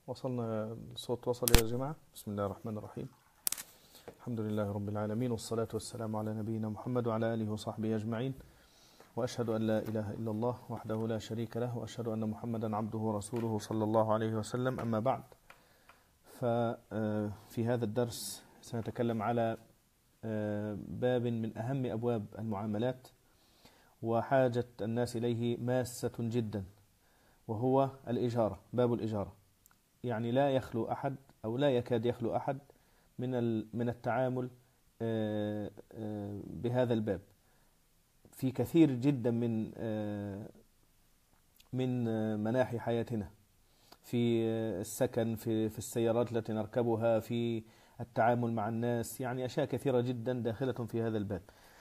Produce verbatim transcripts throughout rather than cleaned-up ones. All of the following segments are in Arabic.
وصلنا الصوت وصل يا جماعة. بسم الله الرحمن الرحيم. الحمد لله رب العالمين، والصلاة والسلام على نبينا محمد وعلى آله وصحبه أجمعين، وأشهد أن لا إله إلا الله وحده لا شريك له، وأشهد أن محمدا عبده ورسوله صلى الله عليه وسلم. أما بعد، ففي هذا الدرس سنتكلم على باب من أهم أبواب المعاملات وحاجة الناس إليه ماسة جدا، وهو الإجارة. باب الإجارة يعني لا يخلو أحد أو لا يكاد يخلو أحد من من التعامل بهذا الباب في كثير جدا من من مناحي حياتنا، في السكن، في في السيارات التي نركبها، في التعامل مع الناس، يعني أشياء كثيرة جدا داخلة في هذا الباب.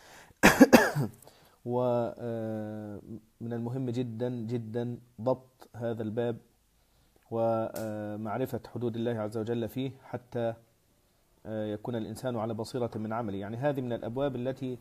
ومن المهم جدا جدا ضبط هذا الباب ومعرفة حدود الله عز وجل فيه حتى يكون الإنسان على بصيرة من عمله. يعني هذه من الأبواب التي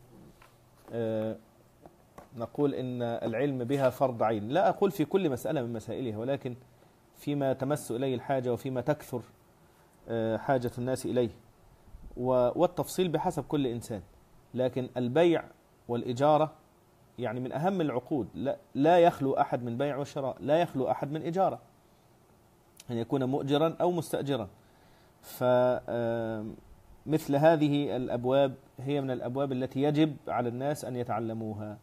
نقول إن العلم بها فرض عين، لا أقول في كل مسألة من مسائلها، ولكن فيما تمس إليه الحاجة وفيما تكثر حاجة الناس إليه، والتفصيل بحسب كل إنسان. لكن البيع والإجارة يعني من أهم العقود، لا, لا يخلو أحد من بيع وشراء، لا يخلو أحد من إجارة، أن يكون مؤجرا أو مستأجرا. فمثل هذه الأبواب هي من الأبواب التي يجب على الناس أن يتعلموها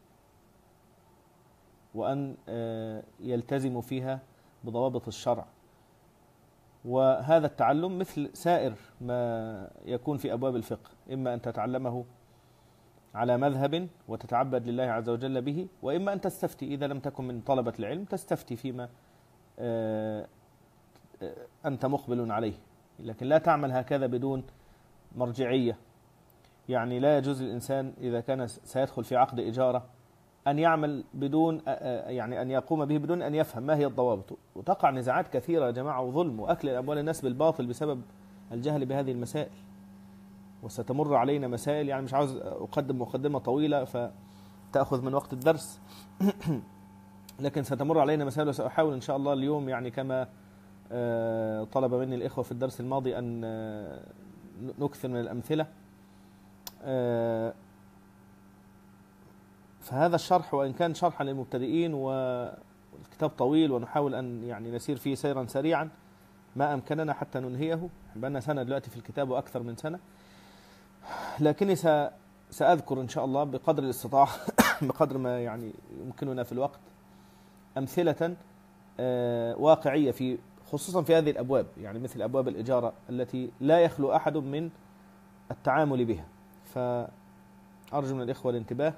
وأن يلتزموا فيها بضوابط الشرع. وهذا التعلم مثل سائر ما يكون في أبواب الفقه، إما أن تتعلمه على مذهب وتتعبد لله عز وجل به، وإما أن تستفتي إذا لم تكن من طلبة العلم، تستفتي فيما أنت مقبل عليه، لكن لا تعمل هكذا بدون مرجعية. يعني لا يجوز للإنسان إذا كان سيدخل في عقد إجارة أن يعمل بدون يعني أن يقوم به بدون أن يفهم ما هي الضوابط. وتقع نزاعات كثيرة يا جماعة، وظلم وأكل أموال الناس بالباطل بسبب الجهل بهذه المسائل. وستمر علينا مسائل، يعني مش عاوز أقدم مقدمة طويلة فتأخذ من وقت الدرس لكن ستمر علينا مسائل، وسأحاول إن شاء الله اليوم يعني كما طلب مني الإخوة في الدرس الماضي أن نكثر من الأمثلة. فهذا الشرح وإن كان شرحا للمبتدئين والكتاب طويل ونحاول أن يعني نسير فيه سيرا سريعا ما أمكننا حتى ننهيه، بقالنا سنة دلوقتي في الكتاب وأكثر من سنة، لكني سأذكر إن شاء الله بقدر الاستطاعة بقدر ما يعني يمكننا في الوقت أمثلة واقعية في خصوصا في هذه الأبواب، يعني مثل أبواب الإجارة التي لا يخلو أحد من التعامل بها. فأرجو من الإخوة الانتباه،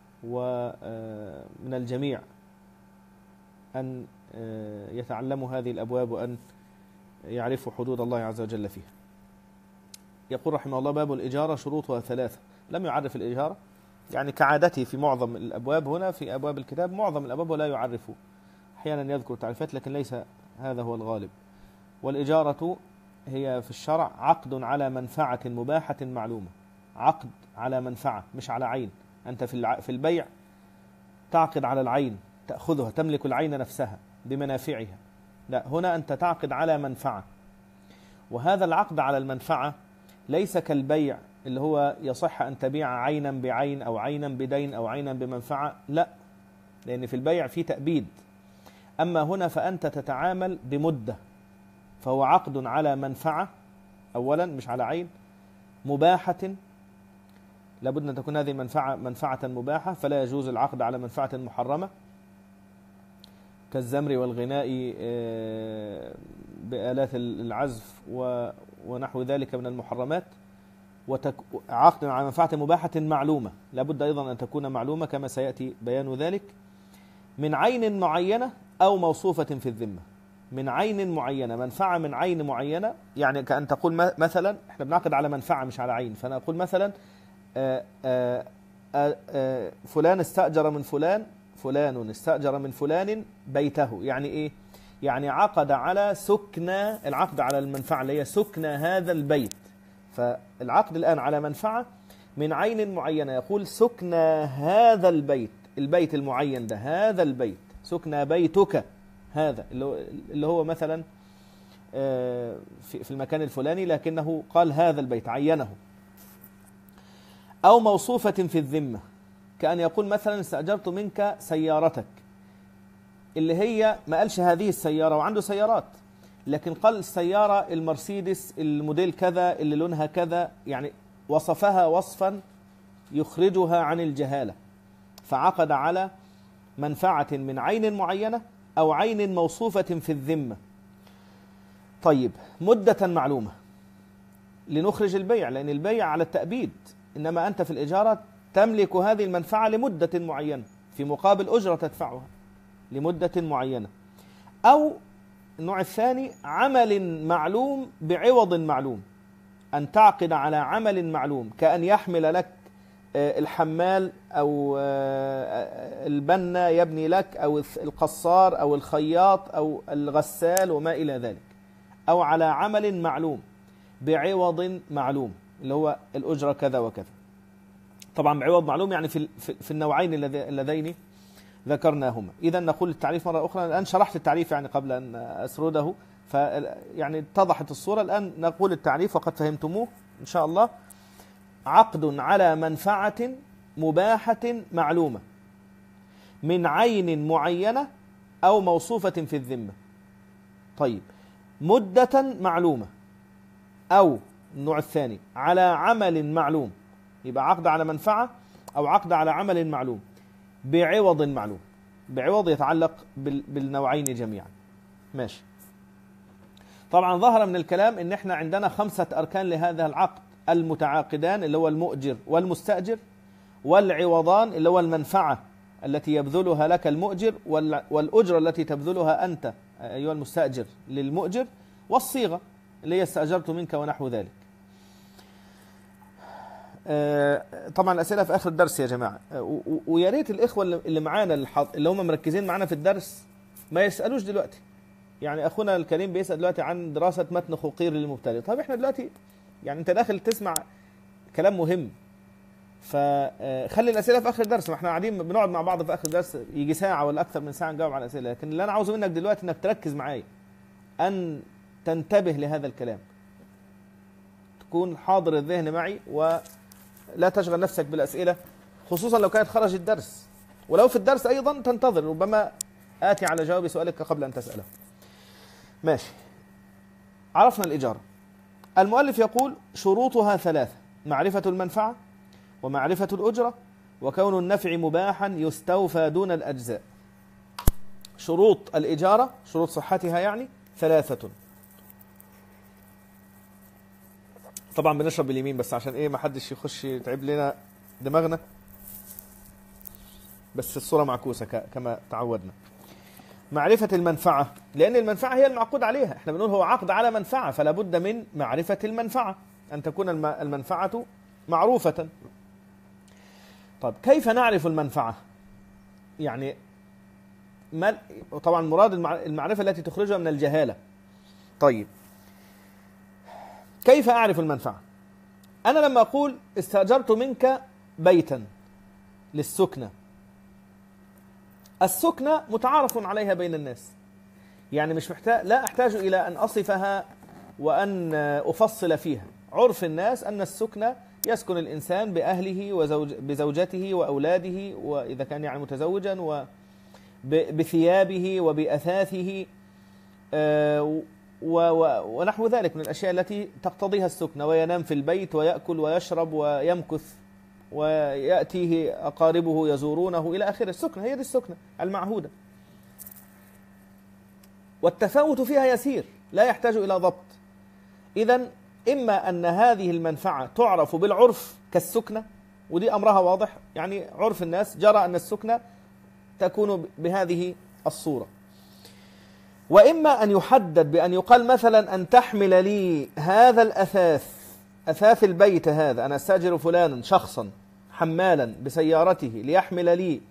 ومن الجميع أن يتعلموا هذه الأبواب وأن يعرفوا حدود الله عز وجل فيها. يقول رحمه الله: باب الإجارة شروطها ثلاثة. لم يعرف الإجارة، يعني كعادته في معظم الأبواب هنا في أبواب الكتاب، معظم الأبواب لا يعرف، أحيانا يذكر تعريفات لكن ليس هذا هو الغالب. والإجارة هي في الشرع عقد على منفعة مباحة معلومة، عقد على منفعة مش على عين. أنت في في البيع تعقد على العين، تأخذها، تملك العين نفسها بمنافعها. لا، هنا أنت تعقد على منفعة، وهذا العقد على المنفعة ليس كالبيع اللي هو يصح أن تبيع عينا بعين أو عينا بدين أو عينا بمنفعة، لا، لأن في البيع في تأبيد. أما هنا فأنت تتعامل بمدة، فهو عقد على منفعة أولا مش على عين، مباحة، لابد أن تكون هذه المنفعة منفعة مباحة، فلا يجوز العقد على منفعة محرمة كالزمر والغناء بآلات العزف ونحو ذلك من المحرمات. وعقد على منفعة مباحة معلومة، لابد أيضا أن تكون معلومة كما سيأتي بيان ذلك، من عين معينة أو موصوفة في الذمة. من عين معينة، منفعة من عين معينة، يعني كأن تقول مثلا احنا بنعقد على منفعة مش على عين، فأنا أقول مثلا آآ آآ آآ فلان استأجر من فلان فلان استأجر من فلان بيته. يعني إيه؟ يعني عقد على سكنى، العقد على المنفعة اللي هي سكنى هذا البيت. فالعقد الآن على منفعة من عين معينة، يقول سكنى هذا البيت، البيت المعين ده، هذا البيت، سكنى بيتك هذا اللي هو مثلا في المكان الفلاني، لكنه قال هذا البيت عينه. أو موصوفة في الذمة، كأن يقول مثلا استأجرت منك سيارتك، اللي هي ما قالش هذه السيارة وعنده سيارات، لكن قال السيارة المرسيدس الموديل كذا اللي لونها كذا، يعني وصفها وصفا يخرجها عن الجهالة، فعقد على منفعة من عين معينة أو عين موصوفة في الذمة. طيب، مدة معلومة لنخرج البيع، لأن البيع على التأبيد، إنما أنت في الإجارة تملك هذه المنفعة لمدة معينة في مقابل أجرة تدفعها لمدة معينة. أو النوع الثاني عمل معلوم بعوض معلوم، أن تعقد على عمل معلوم، كأن يحمل لك الحمال أو البنا يبني لك، أو القصار أو الخياط أو الغسال وما إلى ذلك، أو على عمل معلوم بعوض معلوم اللي هو الأجرة كذا وكذا. طبعا بعوض معلوم يعني في في النوعين اللذين ذكرناهما. إذا نقول التعريف مرة أخرى، الآن شرحت التعريف يعني قبل أن أسرده، فيعني اتضحت الصورة. الآن نقول التعريف وقد فهمتموه إن شاء الله. عقد على منفعة مباحة معلومة من عين معينة أو موصوفة في الذمة. طيب، مدة معلومة، أو النوع الثاني على عمل معلوم، يبقى عقد على منفعة أو عقد على عمل معلوم بعوض معلوم. بعوض يتعلق بالنوعين جميعا. ماشي. طبعا ظهر من الكلام ان احنا عندنا خمسة اركان لهذا العقد: المتعاقدان اللي هو المؤجر والمستأجر، والعوضان اللي هو المنفعة التي يبذلها لك المؤجر والأجرة التي تبذلها أنت أيها المستأجر للمؤجر، والصيغة اللي هي استأجرت منك ونحو ذلك. طبعا الأسئلة في آخر الدرس يا جماعة، ويا ريت الإخوة اللي معانا اللي هم مركزين معانا في الدرس ما يسألوش دلوقتي. يعني أخونا الكريم بيسأل دلوقتي عن دراسة متن خقير للمبتدئ. طيب إحنا دلوقتي يعني أنت داخل تسمع كلام مهم، فخلي الأسئلة في آخر الدرس. ما إحنا قاعدين بنقعد مع بعض في آخر الدرس يجي ساعة ولا أكثر من ساعة نجاوب على الأسئلة، لكن اللي أنا عاوزه منك دلوقتي إنك تركز معايا، أن تنتبه لهذا الكلام، تكون حاضر الذهن معي ولا تشغل نفسك بالأسئلة، خصوصا لو كانت خرج الدرس. ولو في الدرس أيضا تنتظر، ربما آتي على جواب سؤالك قبل أن تسأله. ماشي. عرفنا الإجارة. المؤلف يقول شروطها ثلاثة: معرفة المنفعة، ومعرفة الأجرة، وكون النفع مباحا يستوفى دون الأجزاء. شروط الإجارة، شروط صحتها يعني ثلاثة. طبعا بنشرب باليمين بس عشان ايه ما حدش يخش يتعب لنا دماغنا، بس الصورة معكوسة كما تعودنا. معرفة المنفعة، لأن المنفعة هي المعقود عليها. احنا بنقول هو عقد على منفعة، فلا بد من معرفة المنفعة، أن تكون المنفعة معروفة. طب كيف نعرف المنفعة؟ يعني ما طبعا مراد المعرفة التي تخرجها من الجهالة. طيب كيف أعرف المنفعة؟ أنا لما أقول استأجرت منك بيتا للسكنة، السكنة متعارف عليها بين الناس، يعني مش محتاج، لا أحتاج إلى أن أصفها وأن أفصل فيها. عرف الناس أن السكنة يسكن الإنسان بأهله وزوج بزوجته وأولاده، وإذا كان يعني متزوجا، وبثيابه وبأثاثه ونحو ذلك من الأشياء التي تقتضيها السكنة، وينام في البيت ويأكل ويشرب ويمكث ويأتيه أقاربه يزورونه إلى آخر. السكنة هي دي السكنة المعهودة، والتفاوت فيها يسير لا يحتاج إلى ضبط. إذن إما أن هذه المنفعة تعرف بالعرف كالسكنة، ودي أمرها واضح، يعني عرف الناس جرى أن السكنة تكون بهذه الصورة. وإما أن يحدد بأن يقال مثلا أن تحمل لي هذا الأثاث، أثاث البيت هذا، أنا أستأجر فلانا شخصا حمالا بسيارته ليحمل لي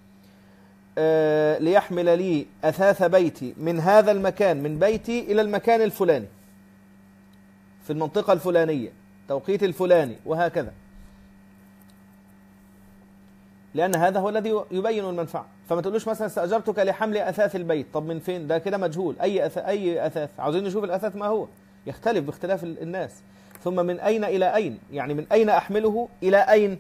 آه ليحمل لي أثاث بيتي من هذا المكان، من بيتي إلى المكان الفلاني في المنطقة الفلانية توقيت الفلاني وهكذا. لأن هذا هو الذي يبين المنفعة. فما تقولوش مثلا استأجرتك لحمل أثاث البيت، طب من فين؟ ده كده مجهول. أي أثاث؟ أي أثاث؟ عاوزين نشوف الأثاث ما هو، يختلف باختلاف الناس. ثم من أين إلى أين؟ يعني من أين أحمله إلى أين؟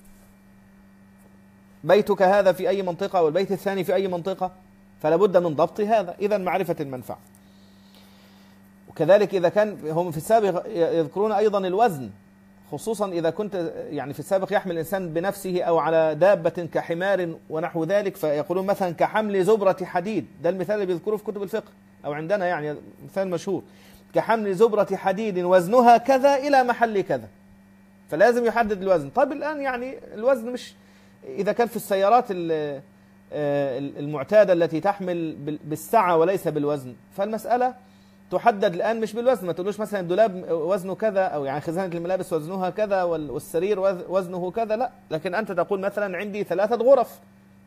بيتك هذا في أي منطقة والبيت الثاني في أي منطقة؟ فلا بد من ضبط هذا. إذا معرفة المنفعة. وكذلك إذا كان هم في السابق يذكرون أيضا الوزن، خصوصا إذا كنت يعني في السابق يحمل الإنسان بنفسه أو على دابة كحمار ونحو ذلك، فيقولون مثلا كحمل زبرة حديد. ده المثال اللي بيذكروه في كتب الفقه أو عندنا، يعني مثال مشهور، كحمل زبرة حديد وزنها كذا إلى محل كذا، فلازم يحدد الوزن. طيب الآن يعني الوزن مش، إذا كان في السيارات المعتادة التي تحمل بالسعة وليس بالوزن، فالمسألة تحدد الآن مش بالوزن. ما تقولوش مثلا الدولاب وزنه كذا، أو يعني خزانة الملابس وزنها كذا، والسرير وزنه كذا، لا. لكن أنت تقول مثلا عندي ثلاثة غرف،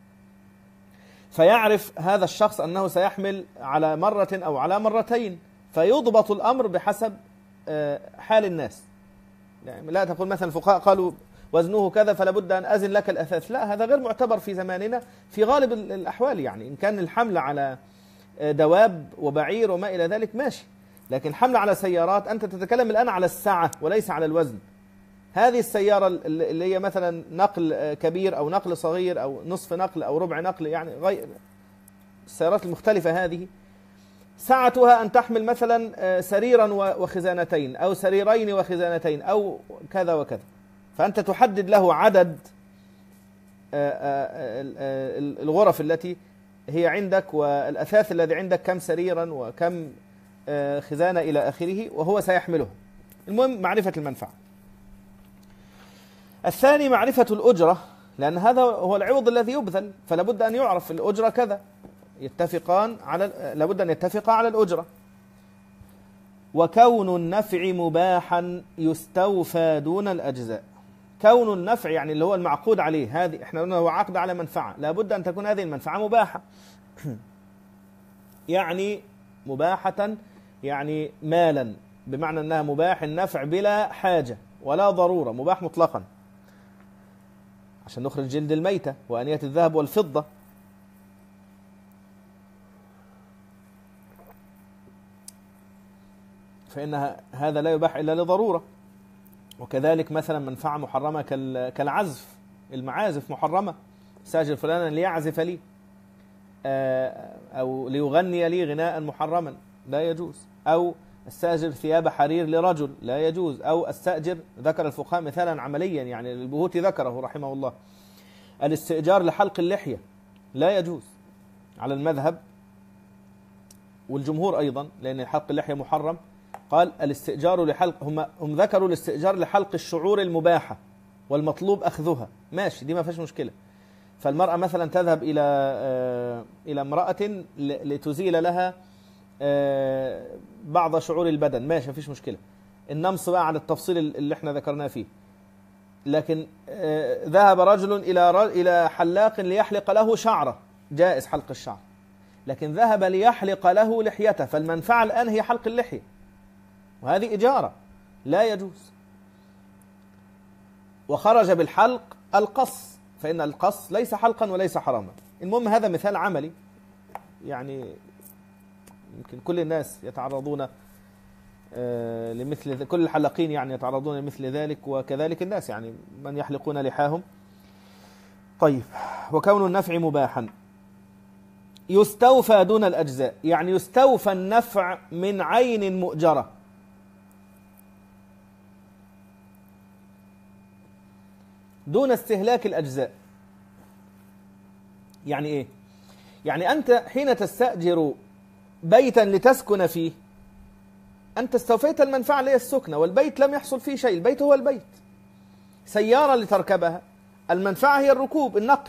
فيعرف هذا الشخص أنه سيحمل على مرة أو على مرتين، فيضبط الأمر بحسب حال الناس. يعني لا تقول مثلا الفقهاء قالوا وزنه كذا فلا بد أن أزن لك الأثاث، لا، هذا غير معتبر في زماننا في غالب الأحوال. يعني إن كان الحمل على دواب وبعير وما إلى ذلك ماشي، لكن حمل على سيارات، أنت تتكلم الآن على السعة وليس على الوزن. هذه السيارة اللي هي مثلا نقل كبير أو نقل صغير أو نصف نقل أو ربع نقل، يعني غير السيارات المختلفة هذه، سعتها أن تحمل مثلا سريرا وخزانتين أو سريرين وخزانتين أو كذا وكذا، فأنت تحدد له عدد الغرف التي هي عندك والأثاث الذي عندك كم سريرا وكم خزانة إلى آخره، وهو سيحمله. المهم معرفة المنفعة. الثاني معرفة الأجرة، لأن هذا هو العوض الذي يبذل، فلا بد أن يعرف الأجرة كذا، يتفقان على لابد أن يتفقا على الأجرة. وكون النفع مباحا يستوفى دون الأجزاء. كون النفع يعني اللي هو المعقود عليه، هذه احنا قلنا هو عقد على منفعة، لابد أن تكون هذه المنفعة مباحة. يعني مباحة يعني مالا، بمعنى أنها مباح النفع بلا حاجة ولا ضرورة، مباح مطلقا، عشان نخرج جلد الميتة وأنية الذهب والفضة. فإن هذا لا يباح إلا لضرورة. وكذلك مثلا منفعة محرمة كالعزف، المعازف محرمة، ساجر فلانا ليعزف لي أو ليغني لي غناء محرما لا يجوز، أو الساجر ثياب حرير لرجل لا يجوز، أو الساجر، ذكر الفقهاء مثالا عمليا يعني البهوتي ذكره رحمه الله، الاستئجار لحلق اللحية لا يجوز على المذهب والجمهور أيضا، لأن حلق اللحية محرم. قال الاستئجار لحلق، هم هم ذكروا الاستئجار لحلق الشعور المباحة والمطلوب أخذها، ماشي، دي ما فيش مشكلة. فالمرأة مثلا تذهب إلى إلى امرأة لتزيل لها بعض شعور البدن، ماشي، ما فيش مشكلة. النمص بقى على التفصيل اللي احنا ذكرناه فيه. لكن ذهب رجل إلى إلى حلاق ليحلق له شعره، جائز حلق الشعر، لكن ذهب ليحلق له لحيته، فالمنفعة الآن هي حلق اللحية، وهذه إجارة لا يجوز. وخرج بالحلق القص، فإن القص ليس حلقا وليس حراما. المهم هذا مثال عملي، يعني يمكن كل الناس يتعرضون لمثل، كل الحلاقين يعني يتعرضون لمثل ذلك، وكذلك الناس يعني من يحلقون لحاهم. طيب، وكون النفع مباحا يستوفى دون الأجزاء، يعني يستوفى النفع من عين مؤجرة، دون استهلاك الأجزاء. يعني إيه؟ يعني أنت حين تستأجر بيتا لتسكن فيه، أنت استوفيت المنفعة اللي هي السكنة، والبيت لم يحصل فيه شيء، البيت هو البيت. سيارة لتركبها، المنفعة هي الركوب، النقل،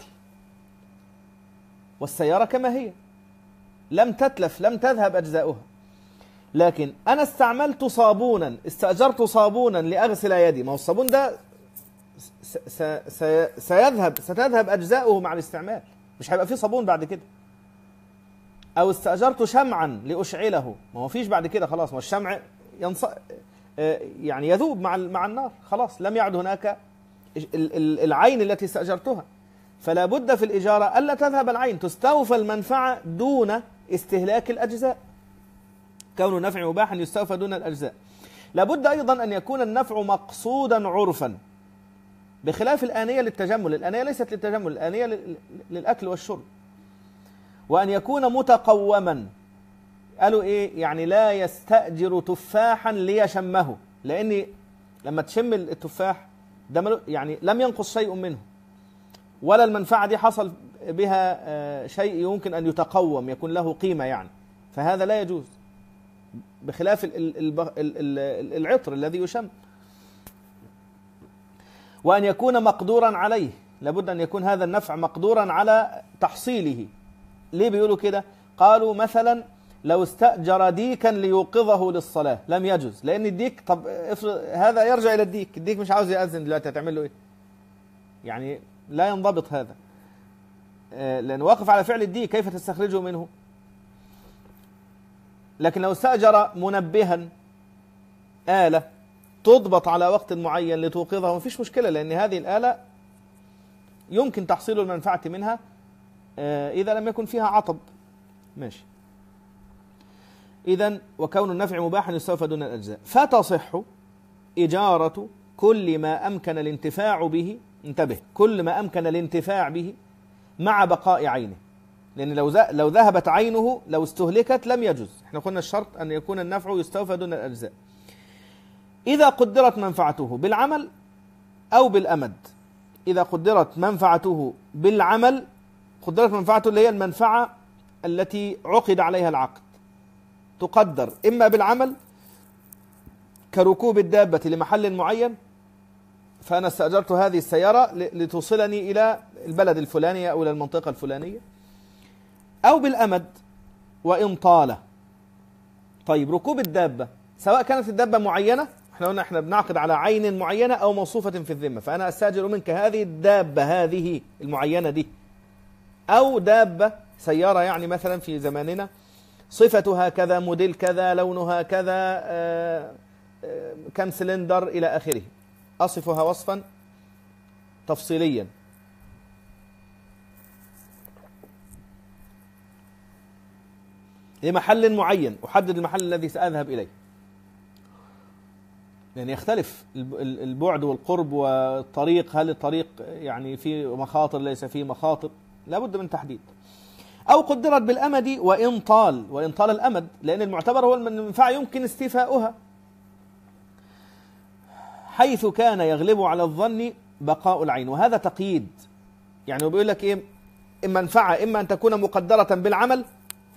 والسيارة كما هي لم تتلف، لم تذهب أجزاؤها. لكن أنا استعملت صابونا، استأجرت صابونا لأغسل يدي، ما هو الصابون ده سيذهب ستذهب أجزاؤه مع الاستعمال، مش هيبقى فيه صابون بعد كده. أو استأجرت شمعا لأشعله، ما هو فيش بعد كده، خلاص، ما الشمع ينص... يعني يذوب مع مع النار، خلاص لم يعد هناك العين التي استأجرتها. فلا بد في الإجارة ألا تذهب العين، تستوفى المنفعة دون استهلاك الأجزاء. كون النفع مباحا يستوفى دون الأجزاء. لابد أيضا أن يكون النفع مقصودا عرفا، بخلاف الآنية للتجمل. الآنية ليست للتجمل، الآنية للأكل والشرب. وأن يكون متقوما. قالوا إيه؟ يعني لا يستأجر تفاحا ليشمه، لأن لما تشم التفاح ده يعني لم ينقص شيء منه، ولا المنفعة دي حصل بها شيء يمكن أن يتقوم يكون له قيمة يعني، فهذا لا يجوز، بخلاف العطر الذي يشم. وأن يكون مقدورا عليه، لابد أن يكون هذا النفع مقدورا على تحصيله. ليه بيقولوا كده؟ قالوا مثلا لو استأجر ديكا ليوقظه للصلاة لم يجوز، لأن الديك، طب هذا يرجع إلى الديك، الديك مش عاوز يأذن دلوقتي، هتعمل له إيه؟ يعني لا ينضبط هذا، لأن واقف على فعل الديك، كيف تستخرجه منه؟ لكن لو استأجر منبها، آلة تضبط على وقت معين لتوقظه، مفيش مشكلة، لأن هذه الآلة يمكن تحصيل المنفعة منها إذا لم يكن فيها عطب. ماشي. إذن وكون النفع مباحا يستوفى دون الأجزاء. فتصح إجارة كل ما أمكن الانتفاع به، انتبه، كل ما أمكن الانتفاع به مع بقاء عينه، لأن لو لو ذهبت عينه، لو استهلكت لم يجوز. احنا قلنا الشرط أن يكون النفع يستوفى دون الأجزاء. إذا قدرت منفعته بالعمل أو بالأمد. إذا قدرت منفعته بالعمل، قدرت منفعته اللي هي المنفعة التي عقد عليها العقد، تقدر إما بالعمل كركوب الدابة لمحل معين، فأنا استأجرت هذه السيارة لتوصلني إلى البلد الفلاني أو إلى المنطقة الفلانية، أو بالأمد وإن طال. طيب ركوب الدابة، سواء كانت الدابة معينة، احنا قلنا احنا بنعقد على عين معينة أو موصوفة في الذمة، فأنا أستأجر منك هذه الدابة هذه المعينة دي، أو دابة سيارة يعني مثلا في زماننا صفتها كذا، موديل كذا، لونها كذا، آآ آآ كم سلندر إلى آخره، أصفها وصفا تفصيليا. لمحل معين، أحدد المحل الذي سأذهب إليه، يعني يختلف البعد والقرب والطريق، هل الطريق يعني فيه مخاطر ليس فيه مخاطر، لابد من تحديد. أو قدرت بالأمد وإن طال، وإن طال الأمد، لأن المعتبر هو المنفعة يمكن استيفاؤها، حيث كان يغلب على الظن بقاء العين. وهذا تقييد، يعني هو بيقول لك إيه؟ المنفعة إما أن تكون مقدرة بالعمل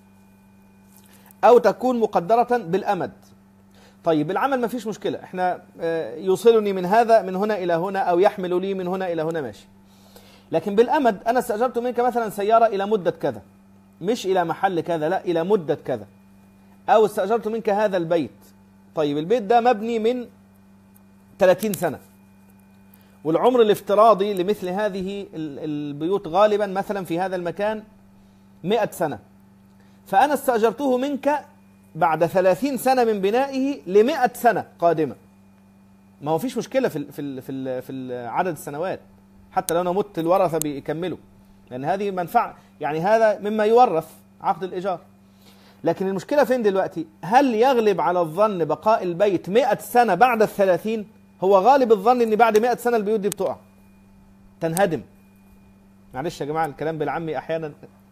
أو تكون مقدرة بالأمد. طيب بالعمل ما فيش مشكلة، احنا يوصلني من هذا من هنا إلى هنا، أو يحمل لي من هنا إلى هنا، ماشي. لكن بالأمد أنا استأجرت منك مثلا سيارة إلى مدة كذا، مش إلى محل كذا، لا إلى مدة كذا. أو استأجرت منك هذا البيت، طيب البيت ده مبني من ثلاثين سنة، والعمر الافتراضي لمثل هذه البيوت غالبا مثلا في هذا المكان مئة سنة، فأنا استأجرته منك بعد ثلاثين سنة من بنائه لمئة سنة قادمة. ما هو فيش مشكلة في في في في عدد السنوات، حتى لو أنا مت الورثة بيكملوا، لأن هذه منفعة، يعني هذا مما يورث عقد الإيجار. لكن المشكلة فين دلوقتي؟ هل يغلب على الظن بقاء البيت مئة سنة بعد الثلاثين؟ هو غالب الظن أن بعد مئة سنة البيوت دي بتقع، تنهدم. معلش يا جماعة الكلام بالعامي أحيانا،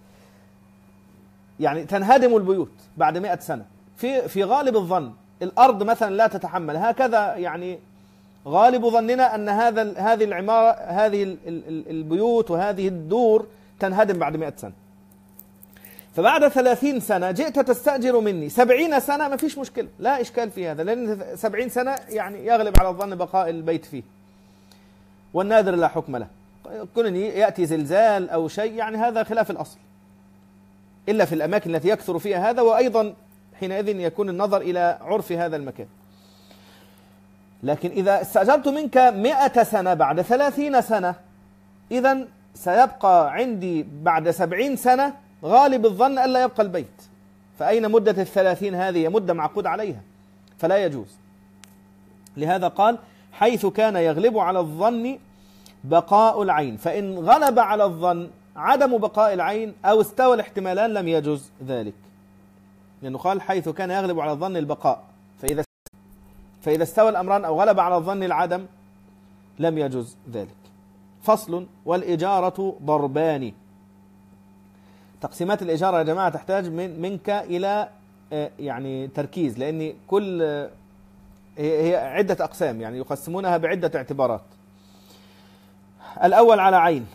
يعني تنهدم البيوت بعد مئة سنة في في غالب الظن. الأرض مثلا لا تتحمل هكذا، يعني غالب ظننا أن هذا هذه العمارة، هذه البيوت وهذه الدور تنهدم بعد مئة سنة. فبعد ثلاثين سنة جئت تستأجر مني سبعين سنة، ما فيش مشكلة، لا إشكال في هذا، لأن سبعين سنة يعني يغلب على الظن بقاء البيت فيه، والنادر لا حكم له. كون يأتي زلزال أو شيء يعني هذا خلاف الأصل، إلا في الأماكن التي يكثر فيها هذا، وأيضا حينئذ يكون النظر إلى عرف هذا المكان. لكن إذا استأجرت منك مئة سنة بعد ثلاثين سنة، إذن سيبقى عندي بعد سبعين سنة غالب الظن ألا يبقى البيت، فأين مدة الثلاثين؟ هذه مدة معقود عليها، فلا يجوز. لهذا قال حيث كان يغلب على الظن بقاء العين، فإن غلب على الظن عدم بقاء العين أو استوى الاحتمالان لم يجوز ذلك، لأنه قال حيث كان يغلب على الظن البقاء، فإذا فإذا استوى الأمران أو غلب على الظن العدم لم يجوز ذلك. فصل: والإجارة ضربان. تقسيمات الإجارة يا جماعة تحتاج من منك إلى يعني تركيز، لأن كل هي عدة أقسام، يعني يقسمونها بعدة اعتبارات. الأول على عين،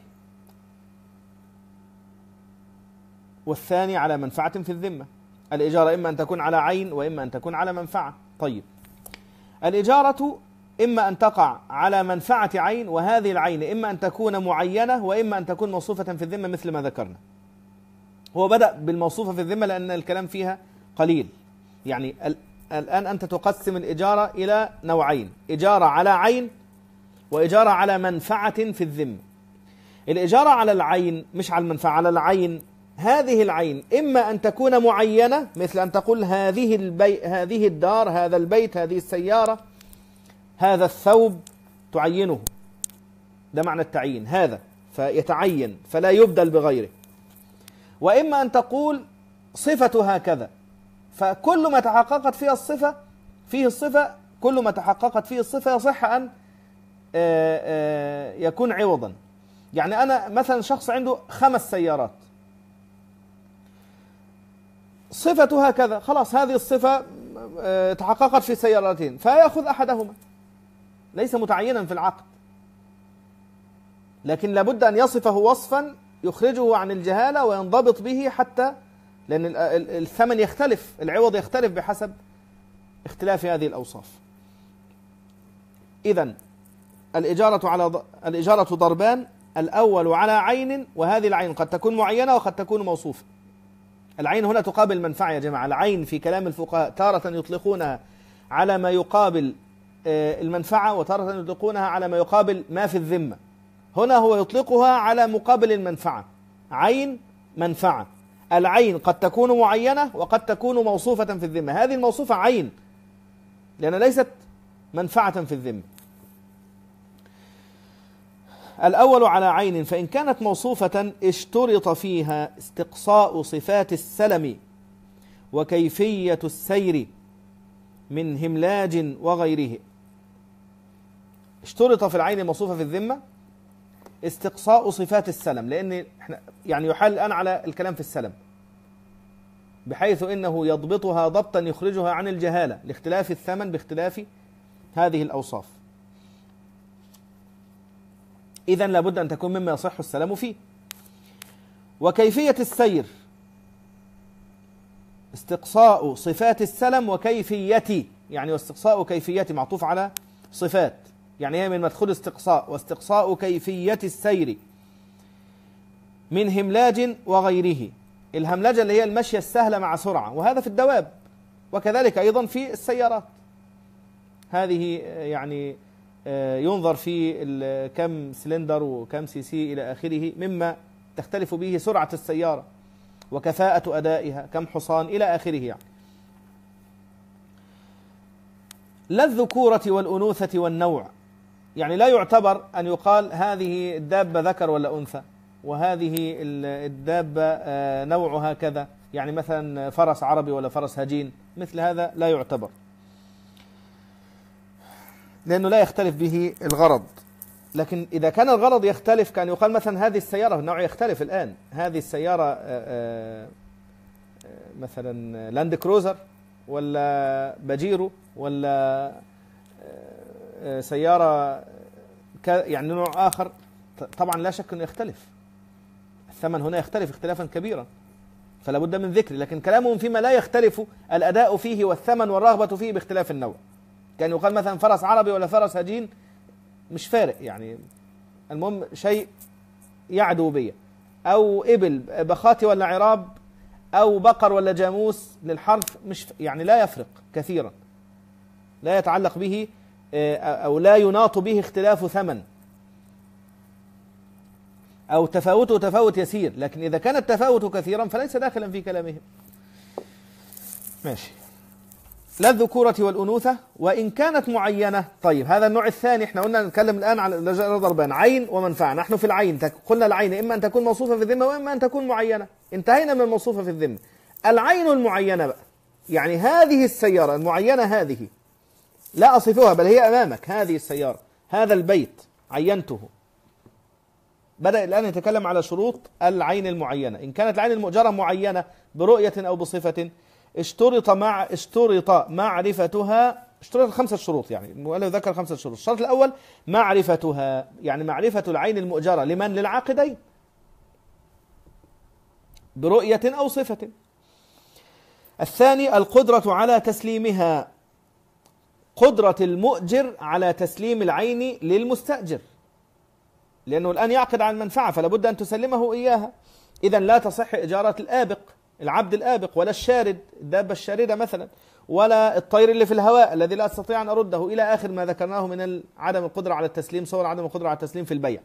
والثاني على منفعة في الذمة. الإجارة إما أن تكون على عين وإما أن تكون على منفعة. طيب، الإجارة إما أن تقع على منفعة عين، وهذه العين إما أن تكون معينة وإما أن تكون موصوفة في الذمة مثل ما ذكرنا. هو بدأ بالموصوفة في الذمة لأن الكلام فيها قليل. يعني الآن أنت تقسم الإجارة إلى نوعين: إجارة على عين وإجارة على منفعة في الذمة. الإجارة على العين مش على المنفعة، على العين، هذه العين إما أن تكون معينة مثل أن تقول هذه البي... هذه الدار، هذا البيت، هذه السيارة، هذا الثوب، تعينه، ده معنى التعيين، هذا فيتعين فلا يبدل بغيره. وإما أن تقول صفة هكذا، فكل ما تحققت فيها الصفة فيه الصفة كل ما تحققت فيه الصفة يصح أن يكون عوضا. يعني أنا مثلا شخص عنده خمس سيارات، صفة هكذا، خلاص هذه الصفة تحققت في سيارتين فيأخذ أحدهما، ليس متعينا في العقد، لكن لابد أن يصفه وصفا يخرجه عن الجهالة وينضبط به، حتى لأن الثمن يختلف، العوض يختلف بحسب اختلاف هذه الأوصاف. إذن الإجارة على ض... الإجارة ضربان: الأول على عين، وهذه العين قد تكون معينة وقد تكون موصوفة. العين هنا تقابل المنفعة يا جماعة. العين في كلام الفقهاء تارة يطلقونها على ما يقابل المنفعة، وتارة يطلقونها على ما يقابل ما في الذمة. هنا هو يطلقها على مقابل المنفعة، عين منفعة. العين قد تكون معينة وقد تكون موصوفة في الذمة. هذه الموصوفة عين لأنها ليست منفعة في الذمة. الأول على عين، فإن كانت موصوفة اشترط فيها استقصاء صفات السلم وكيفية السير من هملاج وغيره. اشترط في العين الموصوفة في الذمة استقصاء صفات السلم، لأن احنا يعني يحال الآن على الكلام في السلم، بحيث إنه يضبطها ضبطا يخرجها عن الجهالة لاختلاف الثمن باختلاف هذه الأوصاف. إذن لابد أن تكون مما يصح السلام فيه. وكيفية السير استقصاء صفات السلم وكيفية، يعني واستقصاء كيفية معطوف على صفات، يعني هي من مدخول استقصاء، واستقصاء كيفية السير من هملاج وغيره. الهملاجة اللي هي المشية السهلة مع سرعة، وهذا في الدواب، وكذلك أيضا في السيارات. هذه يعني ينظر في كم سلندر وكم سي سي إلى آخره، مما تختلف به سرعة السيارة وكفاءة أدائها، كم حصان إلى آخره. يعني لا الذكورة والأنوثة والنوع، يعني لا يعتبر أن يقال هذه الدابة ذكر ولا أنثى، وهذه الدابة نوعها كذا، يعني مثلا فرس عربي ولا فرس هجين، مثل هذا لا يعتبر، لأنه لا يختلف به الغرض. لكن إذا كان الغرض يختلف كان يقال مثلا هذه السيارة النوع يختلف. الآن هذه السيارة مثلا لاند كروزر ولا باجيرو ولا سيارة يعني نوع آخر، طبعا لا شك أنه يختلف الثمن، هنا يختلف اختلافا كبيرا، فلا بد من ذكر. لكن كلامهم فيما لا يختلف الأداء فيه والثمن والرغبة فيه باختلاف النوع. كان يقال مثلا فرس عربي ولا فرس هجين، مش فارق، يعني المهم شيء يعدو بيه، أو إبل بخاتي ولا عراب، أو بقر ولا جاموس للحرث، مش يعني لا يفرق كثيرا، لا يتعلق به أو لا يناط به اختلاف ثمن أو تفاوته تفاوت يسير. لكن إذا كان التفاوت كثيرا فليس داخلا في كلامهم. ماشي. لا الذكورة والأنوثة وإن كانت معينة. طيب هذا النوع الثاني، احنا قلنا نتكلم الآن على ضربان عين ومنفعة. نحن في العين قلنا العين إما أن تكون موصوفة في الذمة وإما أن تكون معينة، انتهينا من الموصوفة في الذمة. العين المعينة بقى، يعني هذه السيارة المعينة، هذه لا أصفها بل هي أمامك، هذه السيارة، هذا البيت عينته. بدأ الآن يتكلم على شروط العين المعينة. إن كانت العين المؤجرة معينة برؤية أو بصفة، اشترط مع اشترط معرفتها، اشترط خمسة شروط، يعني المؤلف ذكر خمسة شروط. الشرط الأول معرفتها، يعني معرفة العين المؤجرة لمن؟ للعاقدين برؤية أو صفة. الثاني القدرة على تسليمها، قدرة المؤجر على تسليم العين للمستأجر، لأنه الآن يعقد عن منفعة فلا بد أن تسلمه إياها. إذن لا تصح إجارة الآبق، العبد الآبق، ولا الشارد، الدابة الشاردة مثلا، ولا الطير اللي في الهواء الذي لا أستطيع أن أرده، إلى آخر ما ذكرناه من عدم القدرة على التسليم، صور عدم القدرة على التسليم في البيع.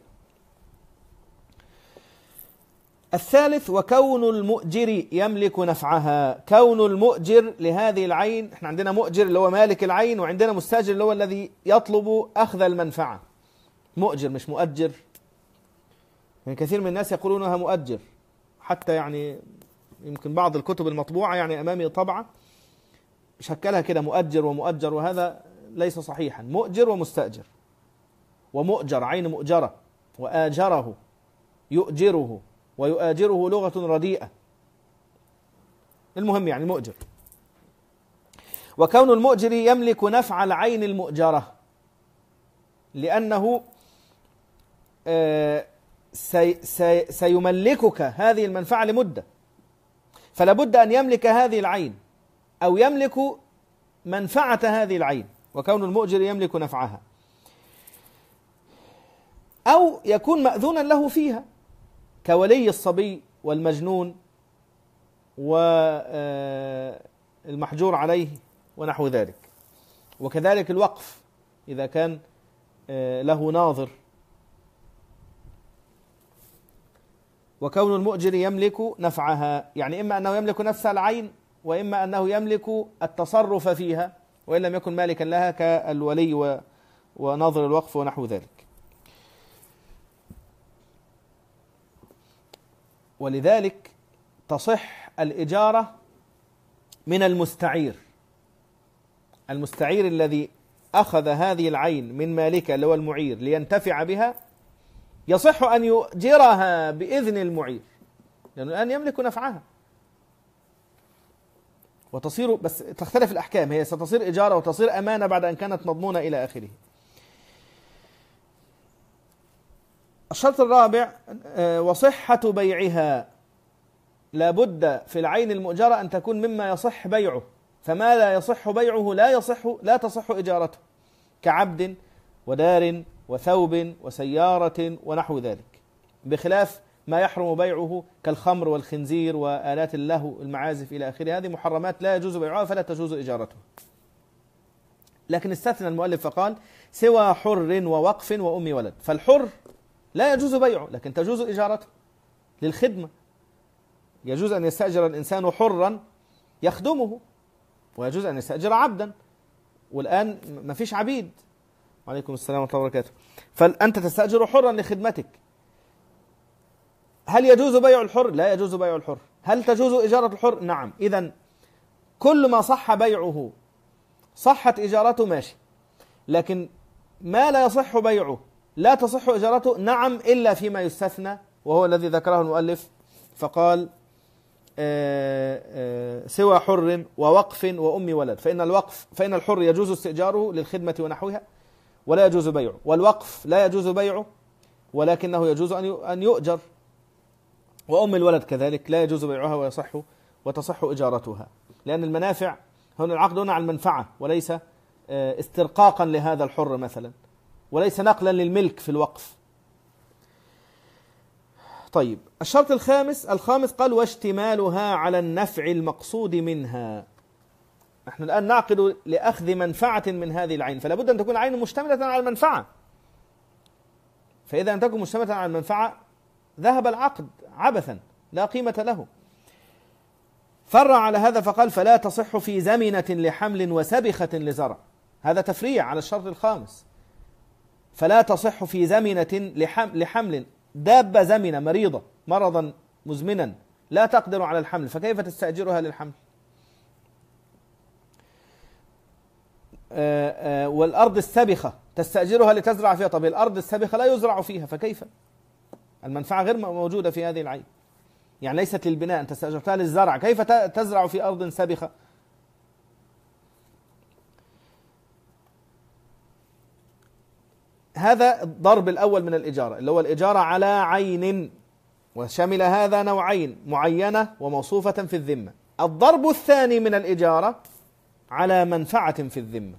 الثالث وكون المؤجر يملك نفعها، كون المؤجر لهذه العين، احنا عندنا مؤجر اللي هو مالك العين، وعندنا مستاجر اللي هو الذي يطلب أخذ المنفعة. مؤجر مش مؤجر، يعني كثير من الناس يقولونها مؤجر، حتى يعني يمكن بعض الكتب المطبوعة يعني أمامي طبعة شكلها كده مؤجر ومؤجر، وهذا ليس صحيحا. مؤجر ومستأجر، ومؤجر عين مؤجرة، وآجره يؤجره ويؤاجره لغة رديئة. المهم يعني مؤجر. وكون المؤجر يملك نفع العين المؤجرة، لأنه سي سي سيملكك هذه المنفعة لمدة، فلا بد أن يملك هذه العين أو يملك منفعة هذه العين. وكون المؤجر يملك نفعها، أو يكون مأذونا له فيها كولي الصبي والمجنون والمحجور عليه ونحو ذلك. وكذلك الوقف إذا كان له ناظر. وكون المؤجر يملك نفعها، يعني إما أنه يملك نفس العين، وإما أنه يملك التصرف فيها وإن لم يكن مالكا لها كالولي وناظر الوقف ونحو ذلك. ولذلك تصح الإجارة من المستعير، المستعير الذي أخذ هذه العين من مالكه اللي هو المعير لينتفع بها، يصح أن يؤجرها بإذن المعير، لأنه الآن يملك نفعها. وتصير، بس تختلف الأحكام، هي ستصير إجارة وتصير أمانة بعد أن كانت مضمونة إلى آخره. الشرط الرابع وصحة بيعها، لابد في العين المؤجرة أن تكون مما يصح بيعه، فما لا يصح بيعه لا يصح لا تصح إجارته، كعبد ودار وثوب وسيارة ونحو ذلك، بخلاف ما يحرم بيعه كالخمر والخنزير وآلات اللهو المعازف إلى آخره. هذه محرمات لا يجوز بيعها فلا تجوز إجارته. لكن استثنى المؤلف فقال سوى حر ووقف وأم ولد، فالحر لا يجوز بيعه لكن تجوز إجارته للخدمة. يجوز أن يستأجر الإنسان حرا يخدمه، ويجوز أن يستأجر عبدا، والآن ما فيش عبيد. وعليكم السلام ورحمة الله وبركاته. فأنت تستأجر حرا لخدمتك. هل يجوز بيع الحر؟ لا يجوز بيع الحر. هل تجوز إجارة الحر؟ نعم. إذن كل ما صح بيعه صحت إجارته ماشي، لكن ما لا يصح بيعه لا تصح إجارته، نعم، إلا فيما يستثنى، وهو الذي ذكره المؤلف فقال آآ آآ سوى حر ووقف وأم ولد. فإن الوقف فإن الحر يجوز استئجاره للخدمة ونحوها ولا يجوز بيعه، والوقف لا يجوز بيعه ولكنه يجوز أن يؤجر، وأم الولد كذلك لا يجوز بيعها ويصح وتصح إجارتها، لأن المنافع هنا العقد هنا على المنفعة وليس استرقاقا لهذا الحر مثلا، وليس نقلا للملك في الوقف. طيب الشرط الخامس الخامس قال واشتمالها على النفع المقصود منها. نحن الآن نعقد لأخذ منفعة من هذه العين، فلا بد أن تكون العين مشتملة على المنفعة، فإذا أن تكون مشتملة على المنفعة ذهب العقد عبثا لا قيمة له. فرع على هذا فقال فلا تصح في زمنة لحمل وسبخة لزرع. هذا تفريع على الشرط الخامس. فلا تصح في زمنة لحمل، دابة زمنة مريضة مرضا مزمنا لا تقدر على الحمل، فكيف تستأجرها للحمل؟ آآ آآ والأرض السبخة تستأجرها لتزرع فيها، طب الأرض السبخة لا يزرع فيها، فكيف؟ المنفعة غير موجودة في هذه العين، يعني ليست للبناء، أنت استأجرتها للزرع، كيف تزرع في أرض سبخة؟ هذا الضرب الأول من الإجارة اللي هو الإجارة على عين، وشمل هذا نوعين، معينة وموصوفة في الذمة. الضرب الثاني من الإجارة على منفعة في الذمة.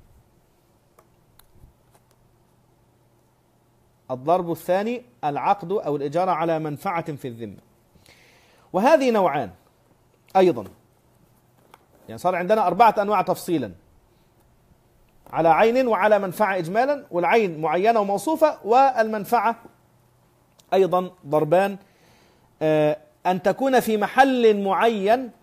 الضرب الثاني العقد أو الإجارة على منفعة في الذمة، وهذه نوعان أيضا، يعني صار عندنا أربعة أنواع تفصيلا، على عين وعلى منفعة إجمالا، والعين معينة وموصوفة، والمنفعة أيضا ضربان، أن تكون في محل معين،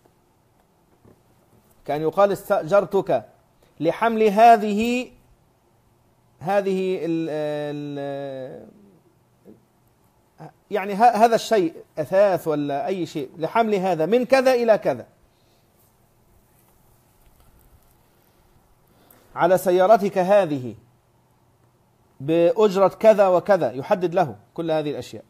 كأن يقال استأجرتك لحمل هذه هذه ال ال يعني هذا الشيء أثاث ولا أي شيء، لحمل هذا من كذا إلى كذا على سيارتك هذه بأجرة كذا وكذا، يحدد له كل هذه الأشياء.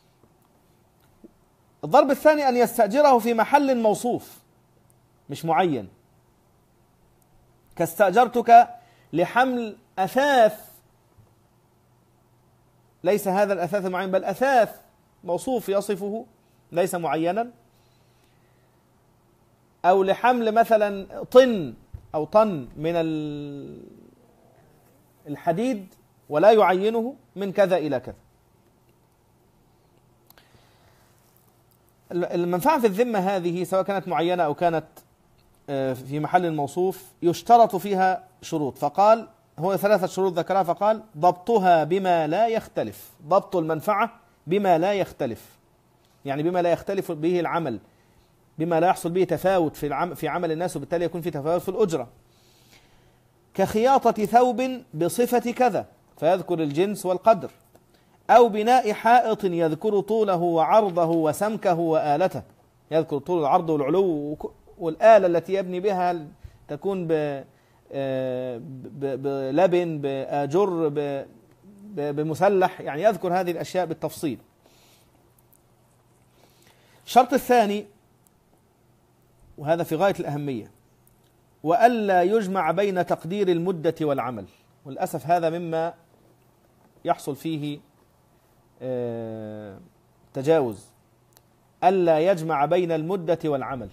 الضرب الثاني أن يستأجره في محل موصوف مش معين، كاستأجرتك لحمل أثاث، ليس هذا الأثاث معين بل أثاث موصوف يصفه ليس معينا، أو لحمل مثلا طن أو طن من الحديد ولا يعينه من كذا إلى كذا. المنفعة في الذمة هذه سواء كانت معينة أو كانت في محل موصوف يشترط فيها شروط، فقال هو ثلاثة شروط ذكرها، فقال ضبطها بما لا يختلف، ضبط المنفعة بما لا يختلف، يعني بما لا يختلف به العمل، بما لا يحصل به تفاوت في العم في عمل الناس، وبالتالي يكون في تفاوت في الأجرة، كخياطة ثوب بصفة كذا فيذكر الجنس والقدر، أو بناء حائط يذكر طوله وعرضه وسمكه وآلته، يذكر طول العرض والعلو والآلة التي يبني بها تكون بلبن بآجر بمسلح، يعني يذكر هذه الأشياء بالتفصيل. الشرط الثاني وهذا في غاية الأهمية، وألا يجمع بين تقدير المدة والعمل، والأسف هذا مما يحصل فيه تجاوز، ألا يجمع بين المدة والعمل.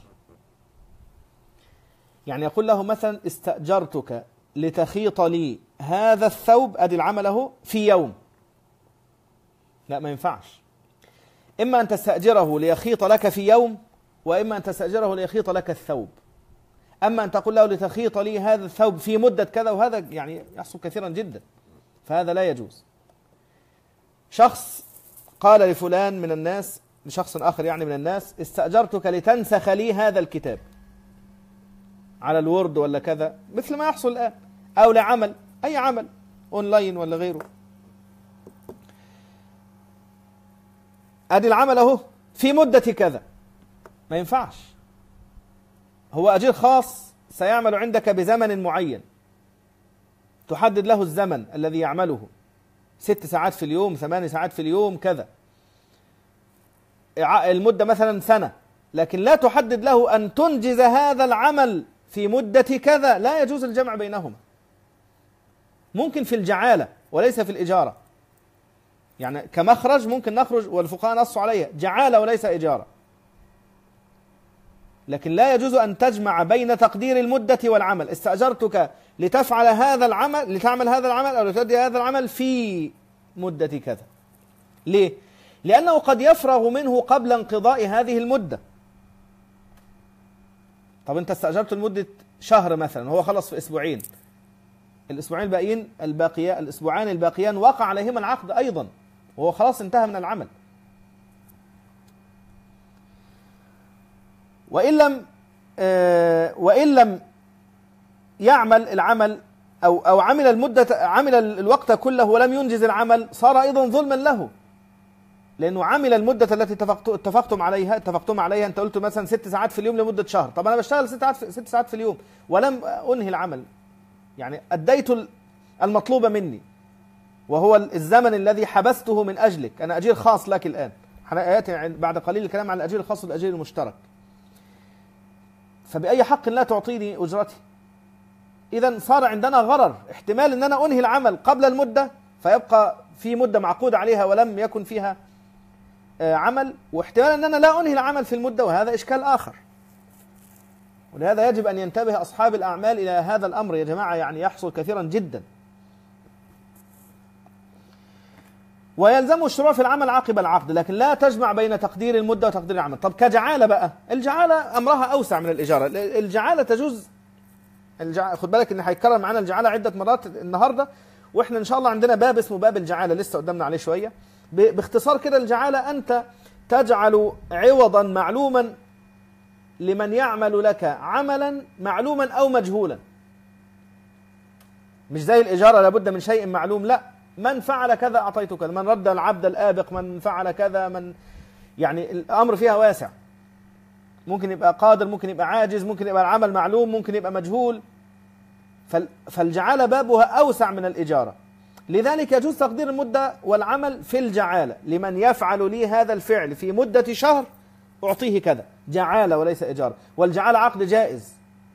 يعني يقول له مثلا استأجرتك لتخيط لي هذا الثوب، أدي العمل اهو، في يوم، لا ما ينفعش، إما أن تستأجره ليخيط لك في يوم، وإما أن تستأجره ليخيط لك الثوب. أما أن تقول له لتخيط لي هذا الثوب في مدة كذا، وهذا يعني يحصل كثيرا جدا، فهذا لا يجوز. شخص قال لفلان من الناس لشخص آخر يعني من الناس استأجرتك لتنسخ لي هذا الكتاب على الوورد ولا كذا، مثل ما يحصل الآن، أو لعمل أي عمل أونلاين ولا غيره، أدي العمل أهو في مدة كذا، ما ينفعش. هو أجير خاص سيعمل عندك بزمن معين، تحدد له الزمن الذي يعمله، ست ساعات في اليوم، ثمان ساعات في اليوم، كذا، المدة مثلا سنة، لكن لا تحدد له أن تنجز هذا العمل في مدة كذا، لا يجوز الجمع بينهما. ممكن في الجعالة وليس في الإجارة، يعني كمخرج ممكن نخرج، والفقهاء نصوا عليها جعالة وليس إجارة، لكن لا يجوز أن تجمع بين تقدير المدة والعمل. استأجرتك لتفعل هذا العمل، لتعمل هذا العمل أو لتؤدي هذا العمل في مدة كذا. ليه؟ لأنه قد يفرغ منه قبل انقضاء هذه المدة. طب أنت استأجرت لمدة شهر مثلا، هو خلص في أسبوعين، الأسبوعين الباقيين الباقيان الأسبوعان الباقيان وقع عليهما العقد أيضا، وهو خلاص انتهى من العمل. وإن لم وإن لم يعمل العمل أو أو عمل المدة عمل الوقت كله ولم ينجز العمل، صار أيضا ظلما له، لأنه عمل المدة التي اتفقتم عليها اتفقتم عليها أنت قلت مثلا ست ساعات في اليوم لمدة شهر، طب أنا بشتغل ست ساعات ست ساعات في اليوم ولم أنهي العمل، يعني أديت المطلوب مني وهو الزمن الذي حبسته من أجلك، أنا أجير خاص لك الآن، يأتي بعد قليل الكلام عن الأجير الخاص والأجير المشترك، فبأي حق لا تعطيني أجرتي؟ إذن صار عندنا غرر، احتمال أن أنا أنهي العمل قبل المدة فيبقى في مدة معقود عليها ولم يكن فيها عمل، واحتمال أن أنا لا أنهي العمل في المدة، وهذا إشكال آخر. ولهذا يجب أن ينتبه أصحاب الأعمال إلى هذا الأمر يا جماعة، يعني يحصل كثيرا جدا. ويلزم الشروع في العمل عقب العقد، لكن لا تجمع بين تقدير المدة وتقدير العمل. طب كجعالة بقى، الجعالة أمرها أوسع من الإجارة. الجعالة تجوز، الجع... خد بالك إن هيتكرر معانا الجعالة عدة مرات النهاردة، وإحنا إن شاء الله عندنا باب اسمه باب الجعالة لسه قدامنا عليه شوية. ب... باختصار كده، الجعالة أنت تجعل عوضا معلوما لمن يعمل لك عملا معلوما أو مجهولا، مش زي الإجارة لابد من شيء معلوم، لا، من فعل كذا أعطيته كذا، من رد العبد الآبق، من فعل كذا، من يعني الأمر فيها واسع، ممكن يبقى قادر، ممكن يبقى عاجز، ممكن يبقى العمل معلوم، ممكن يبقى مجهول. فالجعالة بابها أوسع من الإجارة، لذلك يجوز تقدير المدة والعمل في الجعالة. لمن يفعل لي هذا الفعل في مدة شهر أعطيه كذا، جعالة وليس إجارة. والجعالة عقد جائز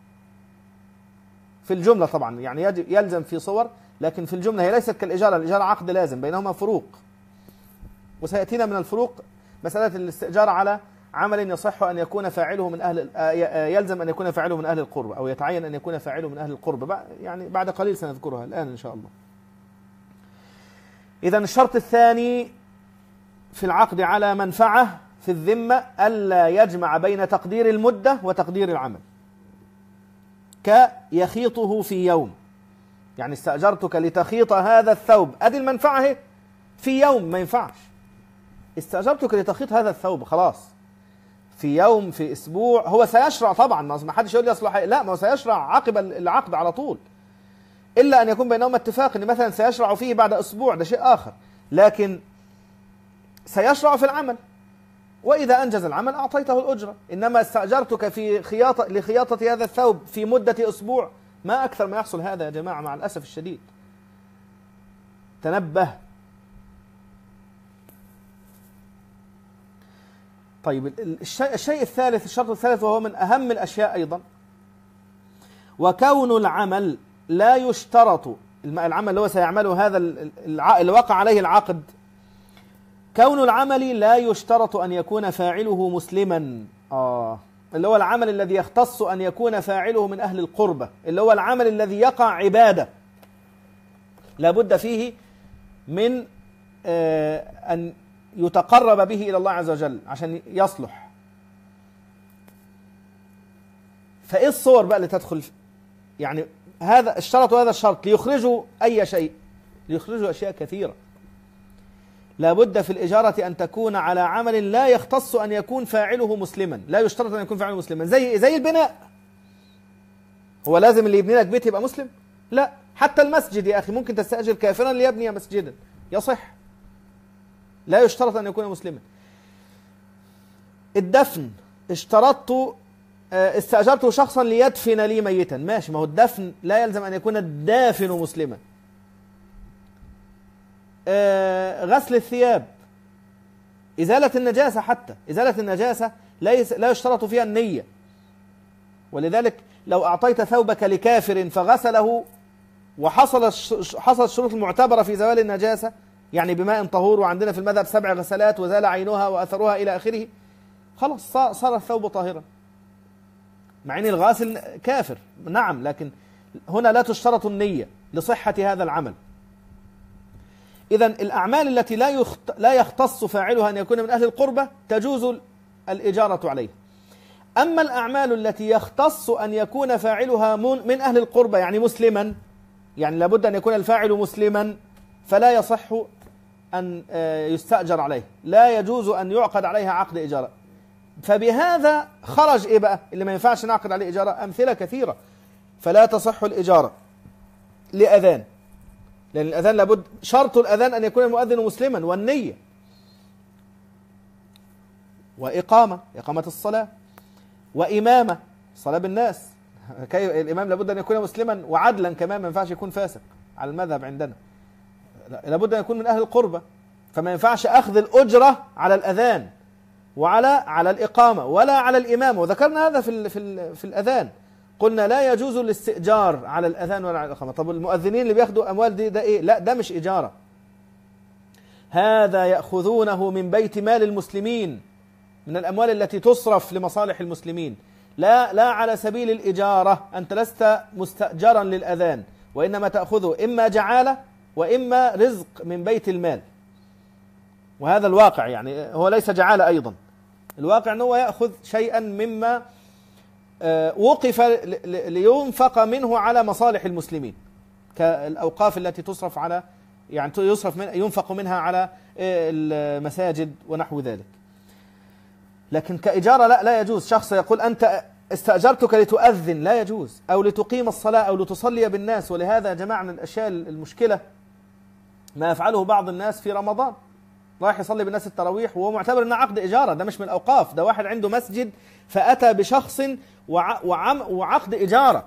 في الجملة طبعا، يعني يلزم في صور، لكن في الجملة هي ليست كالإجارة، الإجارة عقد لازم، بينهما فروق، وسيأتينا من الفروق مسألة الاستئجار على عمل يصح أن يكون فاعله من أهل، يلزم أن يكون فاعله من أهل القرب، أو يتعين أن يكون فاعله من أهل القرب، يعني بعد قليل سنذكرها الآن إن شاء الله. إذن الشرط الثاني في العقد على منفعة في الذمة ألا يجمع بين تقدير المدة وتقدير العمل، كيخيطه في يوم، يعني استأجرتك لتخيط هذا الثوب، أدي المنفعة في يوم، ما ينفعش. استأجرتك لتخيط هذا الثوب، خلاص في يوم، في أسبوع، هو سيشرع طبعا، ما حدش يقول لي أصلح، لا، ما هو سيشرع عقب العقد على طول، إلا أن يكون بينهما اتفاق أن مثلا سيشرع فيه بعد أسبوع، ده شيء آخر، لكن سيشرع في العمل، وإذا أنجز العمل أعطيته الأجرة. إنما استأجرتك في خياطة لخياطة هذا الثوب في مدة أسبوع، ما أكثر ما يحصل هذا يا جماعة، مع الأسف الشديد. تنبه. طيب الشيء, الشيء الثالث، الشرط الثالث، وهو من أهم الأشياء أيضا، وكون العمل لا يشترط، العمل اللي هو سيعمله هذا اللي وقع عليه العقد، كون العمل لا يشترط أن يكون فاعله مسلما، آه اللي هو العمل الذي يختص أن يكون فاعله من أهل القربة، اللي هو العمل الذي يقع عبادة لابد فيه من آه أن يتقرب به إلى الله عز وجل عشان يصلح. فإيه الصور بقى اللي تدخل؟ يعني هذا الشرط وهذا الشرط ليخرجوا أي شيء، ليخرجوا أشياء كثيرة. لابد في الإجارة أن تكون على عمل لا يختص أن يكون فاعله مسلما، لا يشترط أن يكون فاعله مسلما، زي زي البناء. هو لازم اللي يبني لك بيت يبقى مسلم؟ لا، حتى المسجد يا أخي ممكن تستأجر كافرا ليبني مسجدا، يصح، لا يشترط أن يكون مسلما. الدفن، اشترطت استأجرت شخصا ليدفن لي ميتا، ماشي، ما هو الدفن لا يلزم أن يكون الدافن مسلما. غسل الثياب، إزالة النجاسة، حتى إزالة النجاسة لا يشترط فيها النية، ولذلك لو أعطيت ثوبك لكافر فغسله وحصل حصلت الشروط المعتبرة في زوال النجاسة، يعني بماء طهور، وعندنا في المذهب سبع غسلات وزال عينها وأثرها إلى آخره، خلاص صار الثوب طاهرا، مع أن الغاسل كافر، نعم، لكن هنا لا تشترط النية لصحة هذا العمل. إذن الأعمال التي لا لا يختص فاعلها أن يكون من أهل القربة تجوز الإجارة عليه. أما الأعمال التي يختص أن يكون فاعلها من أهل القربة، يعني مسلما، يعني لابد أن يكون الفاعل مسلما، فلا يصح أن يستأجر عليه، لا يجوز أن يعقد عليها عقد إجارة. فبهذا خرج إيه بقى اللي ما ينفعش نعقد عليه إجارة؟ أمثلة كثيرة. فلا تصح الإجارة لأذان، لأن الأذان لابد شرط الأذان أن يكون المؤذن مسلما، والنية، وإقامة إقامة الصلاة، وإمامة صلاة بالناس. الإمام لابد أن يكون مسلما وعدلا كمان، ما ينفعش يكون فاسق على المذهب عندنا، لابد أن يكون من أهل القربة. فما ينفعش أخذ الأجرة على الأذان وعلى على الإقامة ولا على الإمامة. وذكرنا هذا في ال في ال في الأذان، قلنا لا يجوز الاستئجار على الأذان ولا على الإقامة. طب المؤذنين اللي بياخدوا أموال دي ده إيه؟ لا، ده مش إجارة، هذا يأخذونه من بيت مال المسلمين، من الأموال التي تصرف لمصالح المسلمين، لا لا على سبيل الإجارة. أنت لست مستأجرا للأذان، وإنما تأخذه إما جعالة وإما رزق من بيت المال. وهذا الواقع، يعني هو ليس جعالة أيضا، الواقع أنه يأخذ شيئا مما وقف لينفق منه على مصالح المسلمين، كالأوقاف التي تصرف على، يعني يصرف من ينفق منها على المساجد ونحو ذلك. لكن كإجارة لا لا يجوز. شخص يقول أنت استأجرتك لتؤذن، لا يجوز، أو لتقيم الصلاة أو لتصلي بالناس. ولهذا جماعة من الأشياء المشكلة ما يفعله بعض الناس في رمضان، رايح يصلي بالناس التراويح وهو معتبر انه عقد إجارة. ده مش من الأوقاف، ده واحد عنده مسجد فأتى بشخص وعم وعقد إجارة،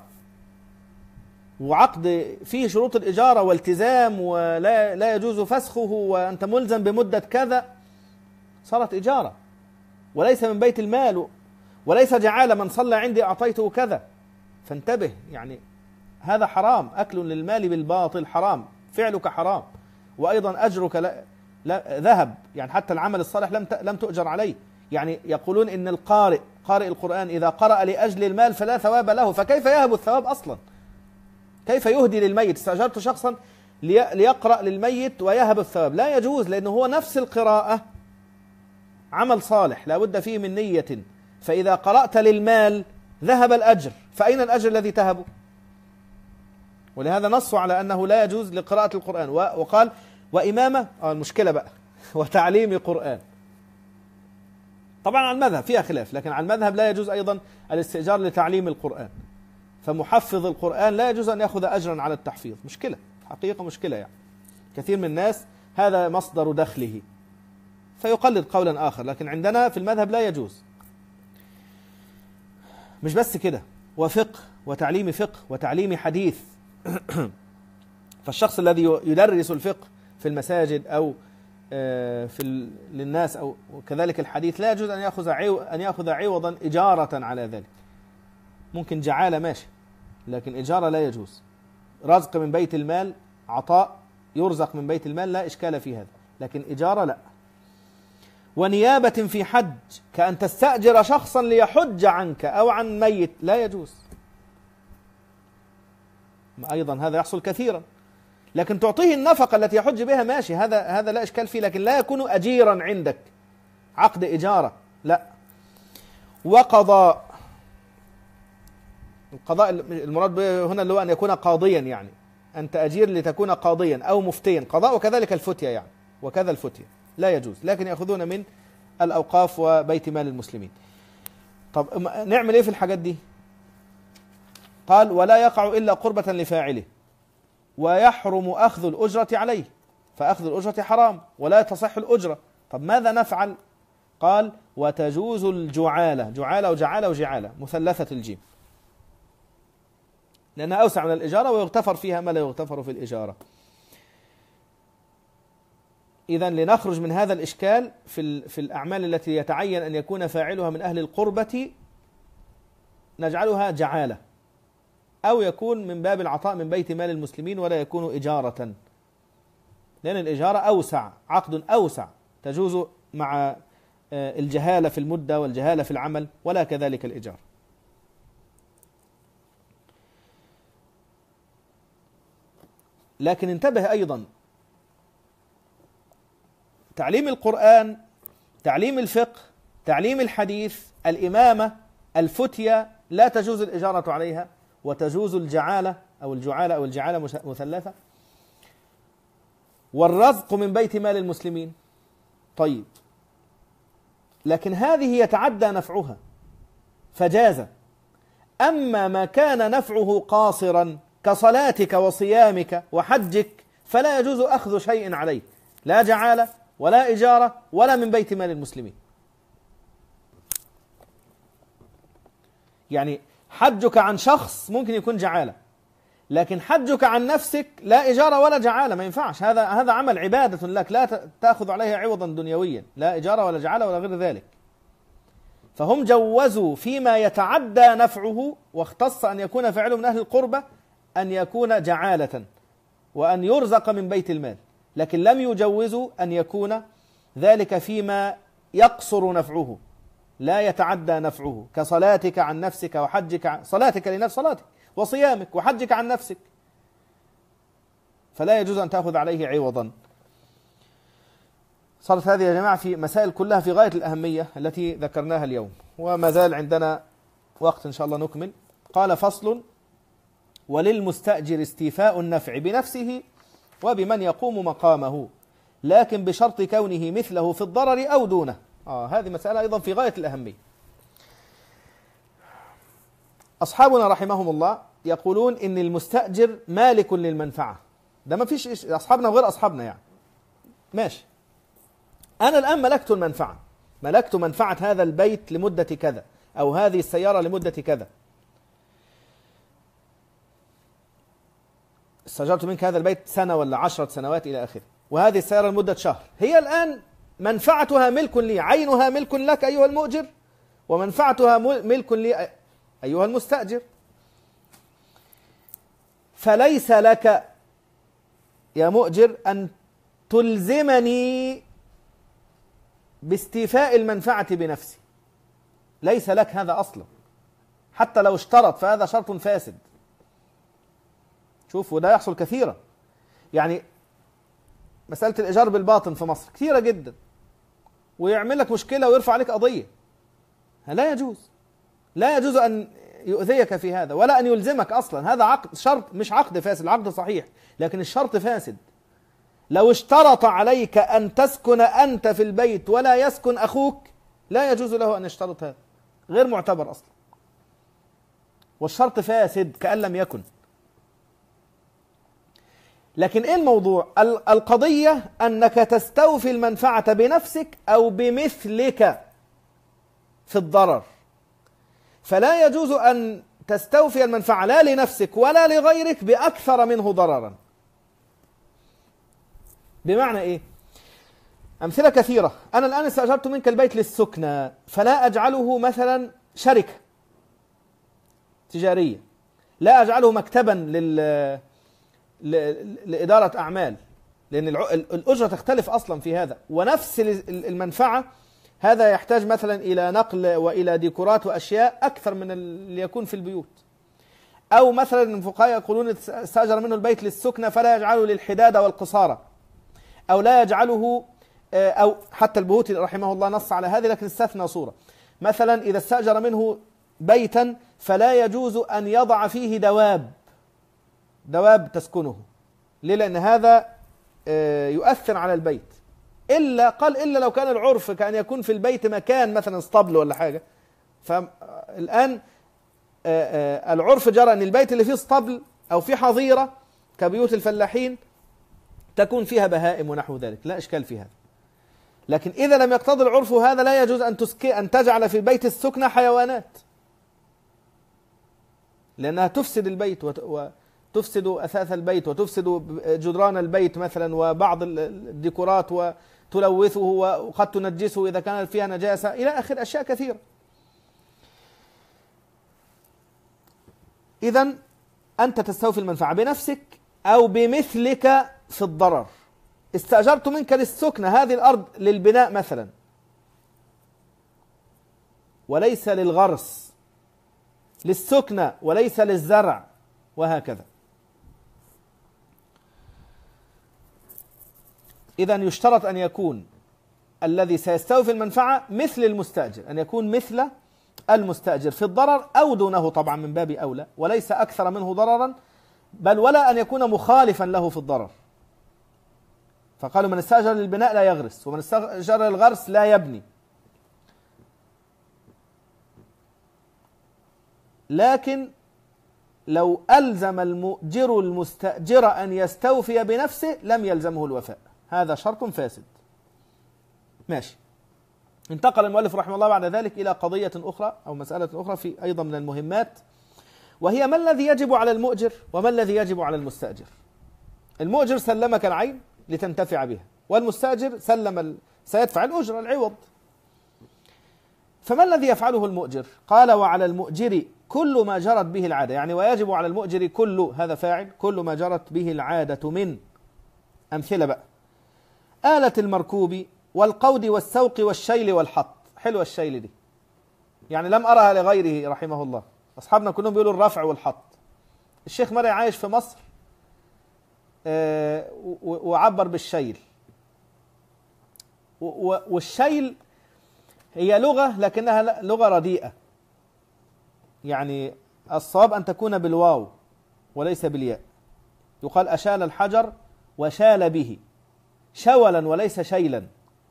وعقد فيه شروط الإجارة والتزام، ولا لا يجوز فسخه، وأنت ملزم بمدة كذا، صارت إجارة وليس من بيت المال، وليس جعالة من صلى عندي أعطيته كذا. فانتبه، يعني هذا حرام، أكل للمال بالباطل حرام، فعلك حرام، وأيضا أجرك لا لا ذهب، يعني حتى العمل الصالح لم لم تؤجر عليه. يعني يقولون إن القارئ قارئ القرآن إذا قرأ لأجل المال فلا ثواب له، فكيف يهب الثواب أصلا؟ كيف يهدي للميت؟ استأجرت شخصا ليقرأ للميت ويهب الثواب، لا يجوز، لأنه هو نفس القراءة عمل صالح لا بد فيه من نية. فإذا قرأت للمال ذهب الأجر، فأين الأجر الذي تهبه؟ ولهذا نصوا على أنه لا يجوز لقراءة القرآن، وقال وإمامة، آه المشكلة بقى وتعليم قرآن. طبعا على المذهب فيها خلاف، لكن على المذهب لا يجوز أيضا الاستئجار لتعليم القرآن. فمحفظ القرآن لا يجوز أن يأخذ أجرا على التحفيظ، مشكلة حقيقة، مشكلة. يعني كثير من الناس هذا مصدر دخله فيقلد قولا آخر، لكن عندنا في المذهب لا يجوز. مش بس كده، وفقه وتعليم فقه وتعليم حديث. فالشخص الذي يدرس الفقه في المساجد أو في للناس أو كذلك الحديث لا يجوز أن يأخذ أن يأخذ عوضا إجارة على ذلك. ممكن جعالة ماشي، لكن إجارة لا يجوز. رزق من بيت المال، عطاء يرزق من بيت المال لا إشكال في هذا، لكن إجارة لا. ونيابة في حج، كأن تستأجر شخصا ليحج عنك أو عن ميت، لا يجوز أيضا، هذا يحصل كثيرا. لكن تعطيه النفقة التي يحج بها ماشي، هذا هذا لا إشكال فيه، لكن لا يكون أجيرا عندك، عقد إجارة لا. وقضاء، القضاء المراد به هنا اللي هو أن يكون قاضيا، يعني أنت أجير لتكون قاضيا أو مفتيا، قضاء وكذلك الفتية، يعني وكذا الفتية لا يجوز، لكن يأخذون من الأوقاف وبيت مال المسلمين. طب نعمل إيه في الحاجات دي؟ قال ولا يقع إلا قربة لفاعله، ويحرم أخذ الأجرة عليه، فأخذ الأجرة حرام ولا تصح الأجرة. طب ماذا نفعل؟ قال وتجوز الجعالة، جعالة وجعالة وجعالة مثلثة الجيم، لأنها أوسع من الإجارة ويغتفر فيها ما لا يغتفر في الإجارة. إذن لنخرج من هذا الإشكال في في الأعمال التي يتعين أن يكون فاعلها من أهل القربة، نجعلها جعالة، أو يكون من باب العطاء من بيت مال المسلمين ولا يكون إجارة، لأن الإجارة أوسع، عقد أوسع، تجوز مع الجهالة في المدة والجهالة في العمل، ولا كذلك الإجارة. لكن انتبه أيضا، تعليم القرآن، تعليم الفقه، تعليم الحديث، الإمامة، الفتية، لا تجوز الإجارة عليها، وتجوز الجعالة أو الجعالة أو الجعالة مثلثة، والرزق من بيت مال المسلمين. طيب لكن هذه يتعدى نفعها فجاز. أما ما كان نفعه قاصرا كصلاتك وصيامك وحجك فلا يجوز أخذ شيء عليه، لا جعالة ولا إجارة ولا من بيت مال المسلمين. يعني حجك عن شخص ممكن يكون جعالة، لكن حجك عن نفسك لا إجارة ولا جعالة، ما ينفعش. هذا هذا عمل عبادة لك لا تأخذ عليه عوضا دنيويا، لا إجارة ولا جعالة ولا غير ذلك. فهم جوزوا فيما يتعدى نفعه، واختص أن يكون فعله من أهل القربة أن يكون جعالة وأن يرزق من بيت المال، لكن لم يجوزوا أن يكون ذلك فيما يقصر نفعه لا يتعدى نفعه، كصلاتك عن نفسك وحجك عن صلاتك لنفس صلاتك وصيامك وحجك عن نفسك، فلا يجوز أن تأخذ عليه عوضا. صارت هذه يا جماعة في مسائل كلها في غاية الأهمية التي ذكرناها اليوم، وما زال عندنا وقت إن شاء الله نكمل. قال: فصل: وللمستأجر استيفاء النفع بنفسه وبمن يقوم مقامه، لكن بشرط كونه مثله في الضرر أو دونه. آه هذه مسألة أيضا في غاية الأهمية. أصحابنا رحمهم الله يقولون إن المستأجر مالك للمنفعة. ده ما فيش إيش، أصحابنا وغير أصحابنا يعني ماشي. أنا الآن ملكت المنفعة، ملكت منفعة هذا البيت لمدة كذا، أو هذه السيارة لمدة كذا، استأجرت منك هذا البيت سنة ولا عشرة سنوات إلى آخره، وهذه السيارة لمدة شهر. هي الآن منفعتها ملك لي، عينها ملك لك أيها المؤجر، ومنفعتها ملك لي أيها المستأجر. فليس لك يا مؤجر أن تلزمني باستيفاء المنفعة بنفسي، ليس لك هذا أصلا، حتى لو اشترط فهذا شرط فاسد. شوف، وده يحصل كثيرا، يعني مسألة الإيجار بالباطن في مصر كثيرة جدا، ويعمل لك مشكلة ويرفع عليك قضية. لا يجوز، لا يجوز أن يؤذيك في هذا ولا أن يلزمك أصلا. هذا عقد، شرط مش عقد فاسد، العقد صحيح لكن الشرط فاسد. لو اشترط عليك أن تسكن أنت في البيت ولا يسكن أخوك لا يجوز له أن يشترط هذا، غير معتبر أصلا، والشرط فاسد كأن لم يكن. لكن إيه الموضوع؟ القضية أنك تستوفي المنفعة بنفسك أو بمثلك في الضرر، فلا يجوز أن تستوفي المنفعة لا لنفسك ولا لغيرك بأكثر منه ضررا. بمعنى إيه؟ أمثلة كثيرة. أنا الآن استأجرت منك البيت للسكنى، فلا أجعله مثلا شركة تجارية، لا أجعله مكتبا لل لإدارة أعمال، لأن الأجرة تختلف أصلا في هذا، ونفس المنفعة هذا يحتاج مثلا إلى نقل وإلى ديكورات وأشياء أكثر من اللي يكون في البيوت. أو مثلا الفقهاء يقولون استأجر منه البيت للسكنة فلا يجعله للحدادة والقصارى، أو لا يجعله، أو حتى البهوتي رحمه الله نص على هذه لكن استثنى صورة. مثلا إذا استأجر منه بيتا فلا يجوز أن يضع فيه دواب دواب تسكنه، ليه؟ لأن هذا يؤثر على البيت. إلا قال إلا لو كان العرف كأن يكون في البيت مكان مثلا اسطبل ولا حاجة. فالآن العرف جرى أن البيت اللي فيه اسطبل أو فيه حظيرة كبيوت الفلاحين تكون فيها بهائم ونحو ذلك، لا إشكال في هذا. لكن إذا لم يقتضي العرف هذا لا يجوز أن تسكي أن تجعل في البيت السكنة حيوانات، لأنها تفسد البيت وتفسد أثاث البيت وتفسد جدران البيت مثلا وبعض الديكورات وتلوثه وقد تنجسه إذا كانت فيها نجاسة إلى آخر أشياء كثيرة. إذن أنت تستوفي المنفعة بنفسك أو بمثلك في الضرر. استأجرت منك للسكنة، هذه الأرض للبناء مثلا وليس للغرس، للسكنة وليس للزرع، وهكذا. إذن يشترط أن يكون الذي سيستوفي المنفعة مثل المستأجر، أن يكون مثل المستأجر في الضرر أو دونه طبعا من باب أولى، وليس أكثر منه ضررا، بل ولا أن يكون مخالفا له في الضرر. فقالوا من استأجر للبناء لا يغرس، ومن استأجر للغرس لا يبني. لكن لو ألزم المؤجر المستأجر أن يستوفي بنفسه لم يلزمه الوفاء، هذا شرط فاسد. ماشي. انتقل المؤلف رحمه الله بعد ذلك إلى قضية أخرى أو مسألة أخرى في أيضا من المهمات، وهي ما الذي يجب على المؤجر وما الذي يجب على المستأجر. المؤجر سلمك العين لتنتفع بها، والمستأجر سلم ال... سيدفع الأجرة العوض. فما الذي يفعله المؤجر؟ قال: وعلى المؤجر كل ما جرت به العادة، يعني ويجب على المؤجر كل، هذا فاعل، كل ما جرت به العادة من أمثلة بقى: آلة المركوب والقود والسوق والشيل والحط. حلوة الشيل دي، يعني لم أرها لغيره رحمه الله. أصحابنا كلهم بيقولوا الرفع والحط. الشيخ مرعي عايش في مصر آه وعبر بالشيل. والشيل هي لغة لكنها لغة رديئة، يعني الصواب أن تكون بالواو وليس بالياء. يقال أشال الحجر وشال به، شولا وليس شيلا.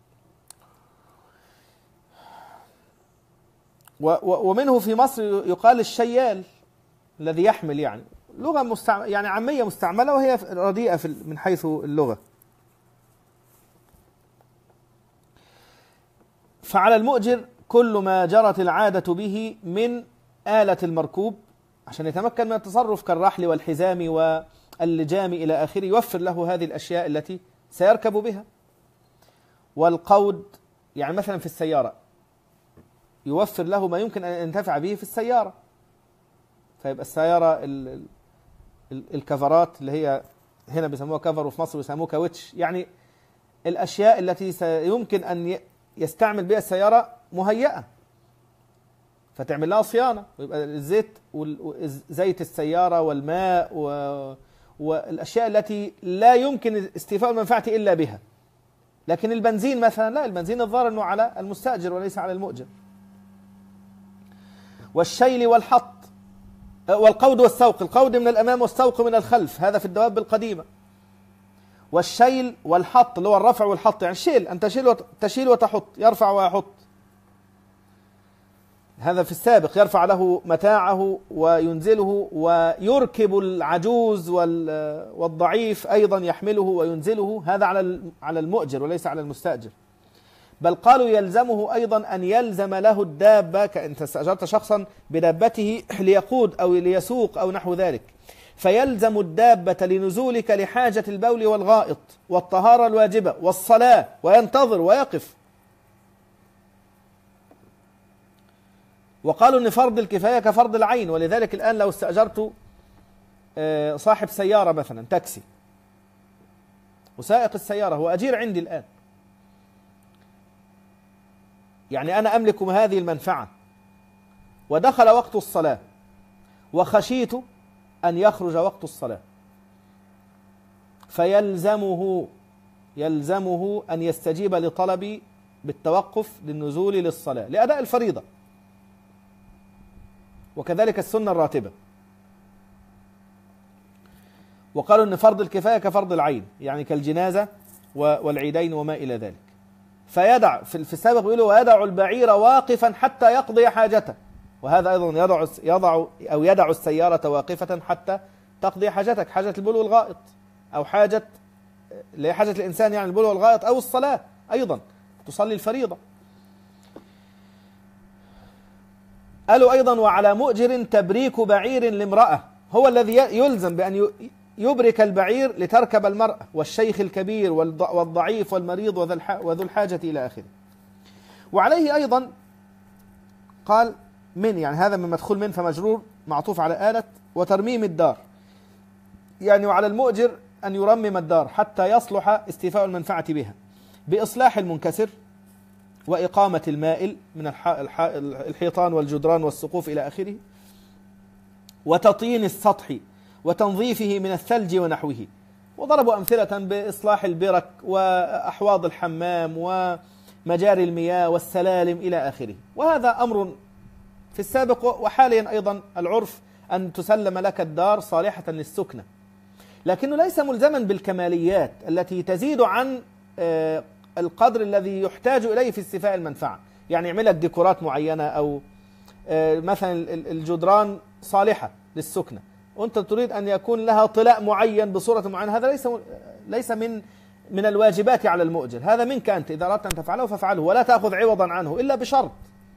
ومنه في مصر يقال الشيال الذي يحمل، يعني لغة مستعمل، يعني عامية مستعملة وهي رديئة من حيث اللغة. فعلى المؤجر كل ما جرت العادة به من آلة المركوب عشان يتمكن من التصرف كالرحل والحزام واللجام إلى آخره، يوفر له هذه الأشياء التي سيركب بها. والقود يعني مثلا في السيارة يوفر له ما يمكن أن ينتفع به في السيارة، فيبقى السيارة الكفرات اللي هي هنا بيسموها كفر وفي مصر بيسموها كاوتش، يعني الأشياء التي سيمكن أن يستعمل بها السيارة مهيئة، فتعمل لها صيانة، ويبقى الزيت زيت السيارة والماء والأشياء التي لا يمكن استيفاء المنفعة إلا بها. لكن البنزين مثلا لا، البنزين الظاهر أنه على المستأجر وليس على المؤجر. والشيل والحط والقود والسوق، القود من الأمام والسوق من الخلف، هذا في الدواب القديمة. والشيل والحط اللي هو الرفع والحط، يعني شيل، أن تشيل تشيل وتحط، يرفع ويحط، هذا في السابق، يرفع له متاعه وينزله، ويركب العجوز والضعيف أيضا يحمله وينزله، هذا على على المؤجر وليس على المستأجر. بل قالوا يلزمه أيضا أن يلزم له الدابة، كأنت استأجرت شخصا بدابته ليقود أو ليسوق أو نحو ذلك، فيلزم الدابة لنزولك لحاجة البول والغائط والطهارة الواجبة والصلاة، وينتظر ويقف. وقالوا أن فرض الكفاية كفرض العين، ولذلك الآن لو استأجرت صاحب سيارة مثلا تاكسي، وسائق السيارة هو أجير عندي الآن، يعني أنا أملك هذه المنفعة، ودخل وقت الصلاة وخشيت أن يخرج وقت الصلاة، فيلزمه يلزمه أن يستجيب لطلبي بالتوقف للنزول للصلاة لأداء الفريضة، وكذلك السنة الراتبة. وقالوا أن فرض الكفاية كفرض العين، يعني كالجنازة والعيدين وما إلى ذلك. فيدع في السابق بيقولوا ويدع البعير واقفا حتى يقضي حاجته، وهذا أيضا يضع يضع أو يدع السيارة واقفة حتى تقضي حاجتك، حاجة البول والغائط، أو حاجة لحاجة الإنسان يعني البول والغائط، أو الصلاة أيضا تصلي الفريضة. قالوا أيضا وعلى مؤجر تبريك بعير لامرأة، هو الذي يلزم بأن يبرك البعير لتركب المرأة، والشيخ الكبير والضعيف والمريض وذو الحاجة إلى آخره. وعليه أيضا قال من، يعني هذا من مدخول من فمجرور معطوف على آلة، وترميم الدار، يعني وعلى المؤجر أن يرمم الدار حتى يصلح استيفاء المنفعة بها، بإصلاح المنكسر وإقامة المائل من الحيطان والجدران والسقوف إلى آخره، وتطين السطح وتنظيفه من الثلج ونحوه. وضربوا أمثلة بإصلاح البرك وأحواض الحمام ومجاري المياه والسلالم إلى آخره. وهذا أمر في السابق، وحاليا أيضا العرف أن تسلم لك الدار صالحة للسكنة، لكنه ليس ملزما بالكماليات التي تزيد عن القدر الذي يحتاج إليه في استيفاء المنفعة. يعني يعمل لك ديكورات معينة، أو مثلا الجدران صالحة للسكنة وأنت تريد أن يكون لها طلاء معين بصورة معينة، هذا ليس ليس من من الواجبات على المؤجر، هذا منك أنت، إذا أردت أن تفعله فافعله ولا تأخذ عوضا عنه إلا بشرط.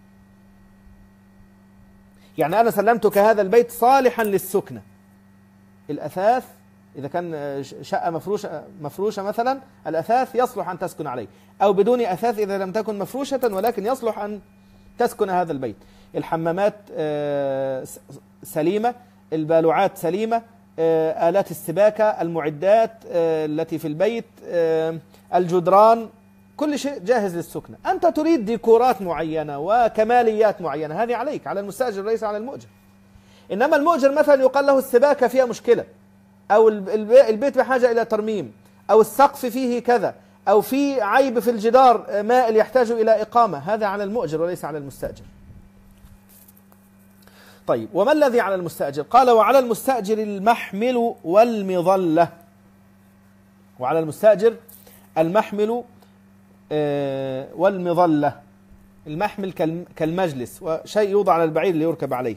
يعني أنا سلمتك هذا البيت صالحا للسكنة، الأثاث إذا كان شقة مفروشة مفروشة مثلا، الأثاث يصلح أن تسكن عليه، أو بدون أثاث إذا لم تكن مفروشة ولكن يصلح أن تسكن هذا البيت. الحمامات سليمة، البالوعات سليمة، آلات السباكة، المعدات التي في البيت، الجدران، كل شيء جاهز للسكنة. أنت تريد ديكورات معينة وكماليات معينة، هذه عليك، على المستأجر ليس على المؤجر. إنما المؤجر مثلا يقال له السباكة فيها مشكلة، أو البيت بحاجة إلى ترميم، أو السقف فيه كذا، أو في عيب في الجدار مائل يحتاج إلى إقامة، هذا على المؤجر وليس على المستأجر. طيب، وما الذي على المستأجر؟ قال وعلى المستأجر المحمل والمظلة. وعلى المستأجر المحمل والمظلة. المحمل كالمجلس، وشيء يوضع على البعير ليركب عليه.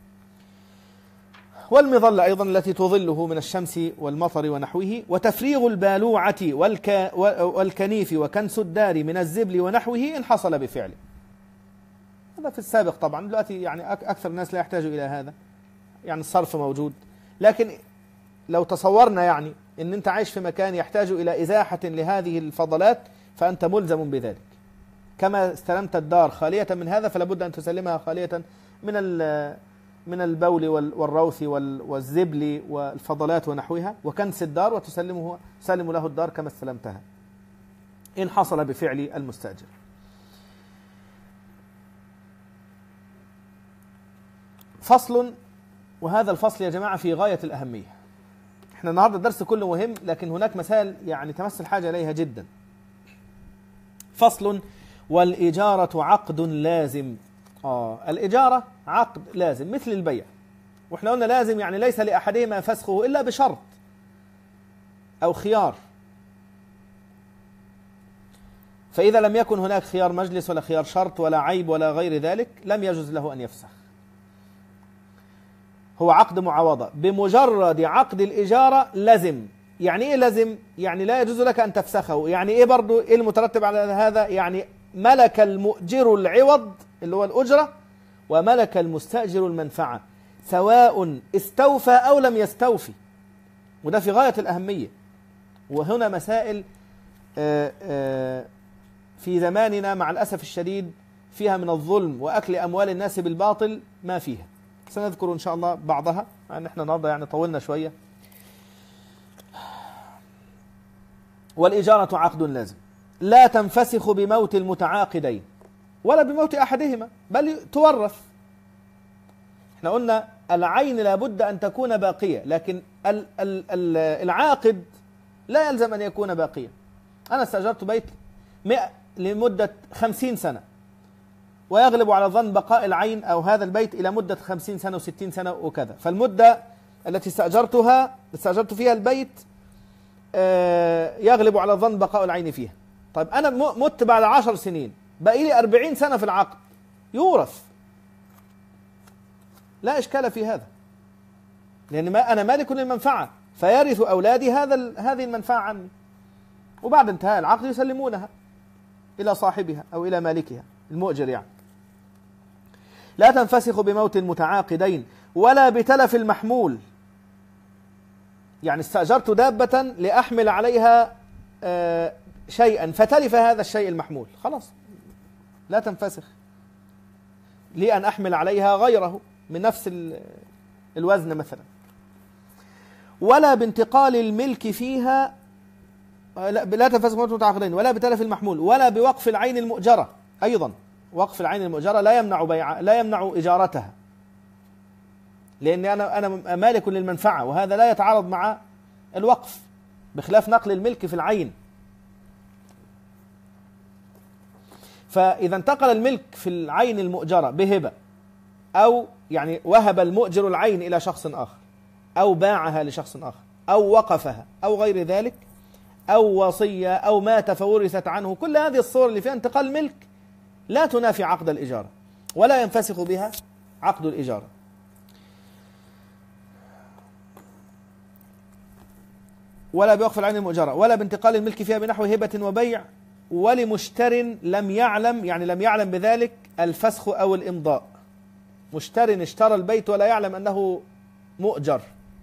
والمظلة أيضا التي تظله من الشمس والمطر ونحوه. وتفريغ البالوعة والك والكنيف وكنس الدار من الزبل ونحوه إن حصل بفعله. هذا في السابق طبعا، دلوقتي يعني أكثر الناس لا يحتاجوا إلى هذا، يعني الصرف موجود. لكن لو تصورنا يعني أن أنت عايش في مكان يحتاج إلى إزاحة لهذه الفضلات، فأنت ملزم بذلك. كما استلمت الدار خالية من هذا، فلا بد أن تسلمها خالية من من البول والروث والزبل والفضلات ونحوها، وكنس الدار، وتسلمه تسلم له الدار كما استلمتها إن حصل بفعل المستأجر. فصل، وهذا الفصل يا جماعة في غاية الأهمية. احنا النهاردة الدرس كله مهم، لكن هناك مسائل يعني تمس الحاجة إليها جدا. فصل: والإجارة عقد لازم. آه الإجارة عقد لازم مثل البيع، وإحنا قلنا لازم يعني ليس لأحدهما فسخه إلا بشرط أو خيار. فإذا لم يكن هناك خيار مجلس ولا خيار شرط ولا عيب ولا غير ذلك، لم يجوز له أن يفسخ. هو عقد معاوضة، بمجرد عقد الإجارة لازم. يعني إيه لازم؟ يعني لا يجوز لك أن تفسخه. يعني إيه برضو إيه المترتب على هذا؟ يعني ملك المؤجر العوض اللي هو الأجرة، وملك المستأجر المنفعة، سواء استوفى أو لم يستوفي. وده في غاية الأهمية. وهنا مسائل في زماننا مع الأسف الشديد فيها من الظلم وأكل أموال الناس بالباطل ما فيها. سنذكر إن شاء الله بعضها، يعني إحنا النهارده يعني طولنا شوية. والإجارة عقد لازم لا تنفسخ بموت المتعاقدين ولا بموت أحدهما، بل تورث. احنا قلنا العين لابد أن تكون باقية، لكن ال ال ال العاقد لا يلزم أن يكون باقيا. أنا استأجرت بيت لمدة خمسين سنة، ويغلب على الظن بقاء العين أو هذا البيت إلى مدة خمسين سنة وستين سنة وكذا، فالمدة التي استأجرتها استأجرت فيها البيت يغلب على الظن بقاء العين فيها. طيب أنا مت بعد عشر سنين، بقي لي أربعين سنة في العقد، يورث، لا إشكال في هذا، لأن ما أنا مالك للمنفعة، فيرث أولادي هذا هذه المنفعة عني، وبعد انتهاء العقد يسلمونها إلى صاحبها أو إلى مالكها المؤجر. يعني لا تنفسخ بموت المتعاقدين ولا بتلف المحمول. يعني استأجرت دابة لأحمل عليها شيئا فتلف هذا الشيء المحمول، خلاص لا تنفسخ، لي أن أحمل عليها غيره من نفس الوزن مثلا. ولا بانتقال الملك فيها، لا تنفسخ بموت المتعاقدين ولا بتلف المحمول، ولا بوقف العين المؤجرة. أيضا وقف العين المؤجرة لا يمنع بيع لا يمنع إجارتها، لأن أنا أنا مالك للمنفعة، وهذا لا يتعارض مع الوقف، بخلاف نقل الملك في العين. فإذا انتقل الملك في العين المؤجرة بهبة، أو يعني وهب المؤجر العين إلى شخص آخر، أو باعها لشخص آخر، أو وقفها، أو غير ذلك، أو وصية، أو مات فورثت عنه، كل هذه الصور اللي فيها انتقال الملك لا تنافي عقد الإجارة، ولا ينفسخ بها عقد الإجارة. ولا بوقف العين المؤجرة ولا بانتقال الملك فيها بنحو هبة وبيع، ولمشتر لم يعلم، يعني لم يعلم بذلك الفسخ أو الإمضاء. مشتر اشترى البيت ولا يعلم أنه مؤجر،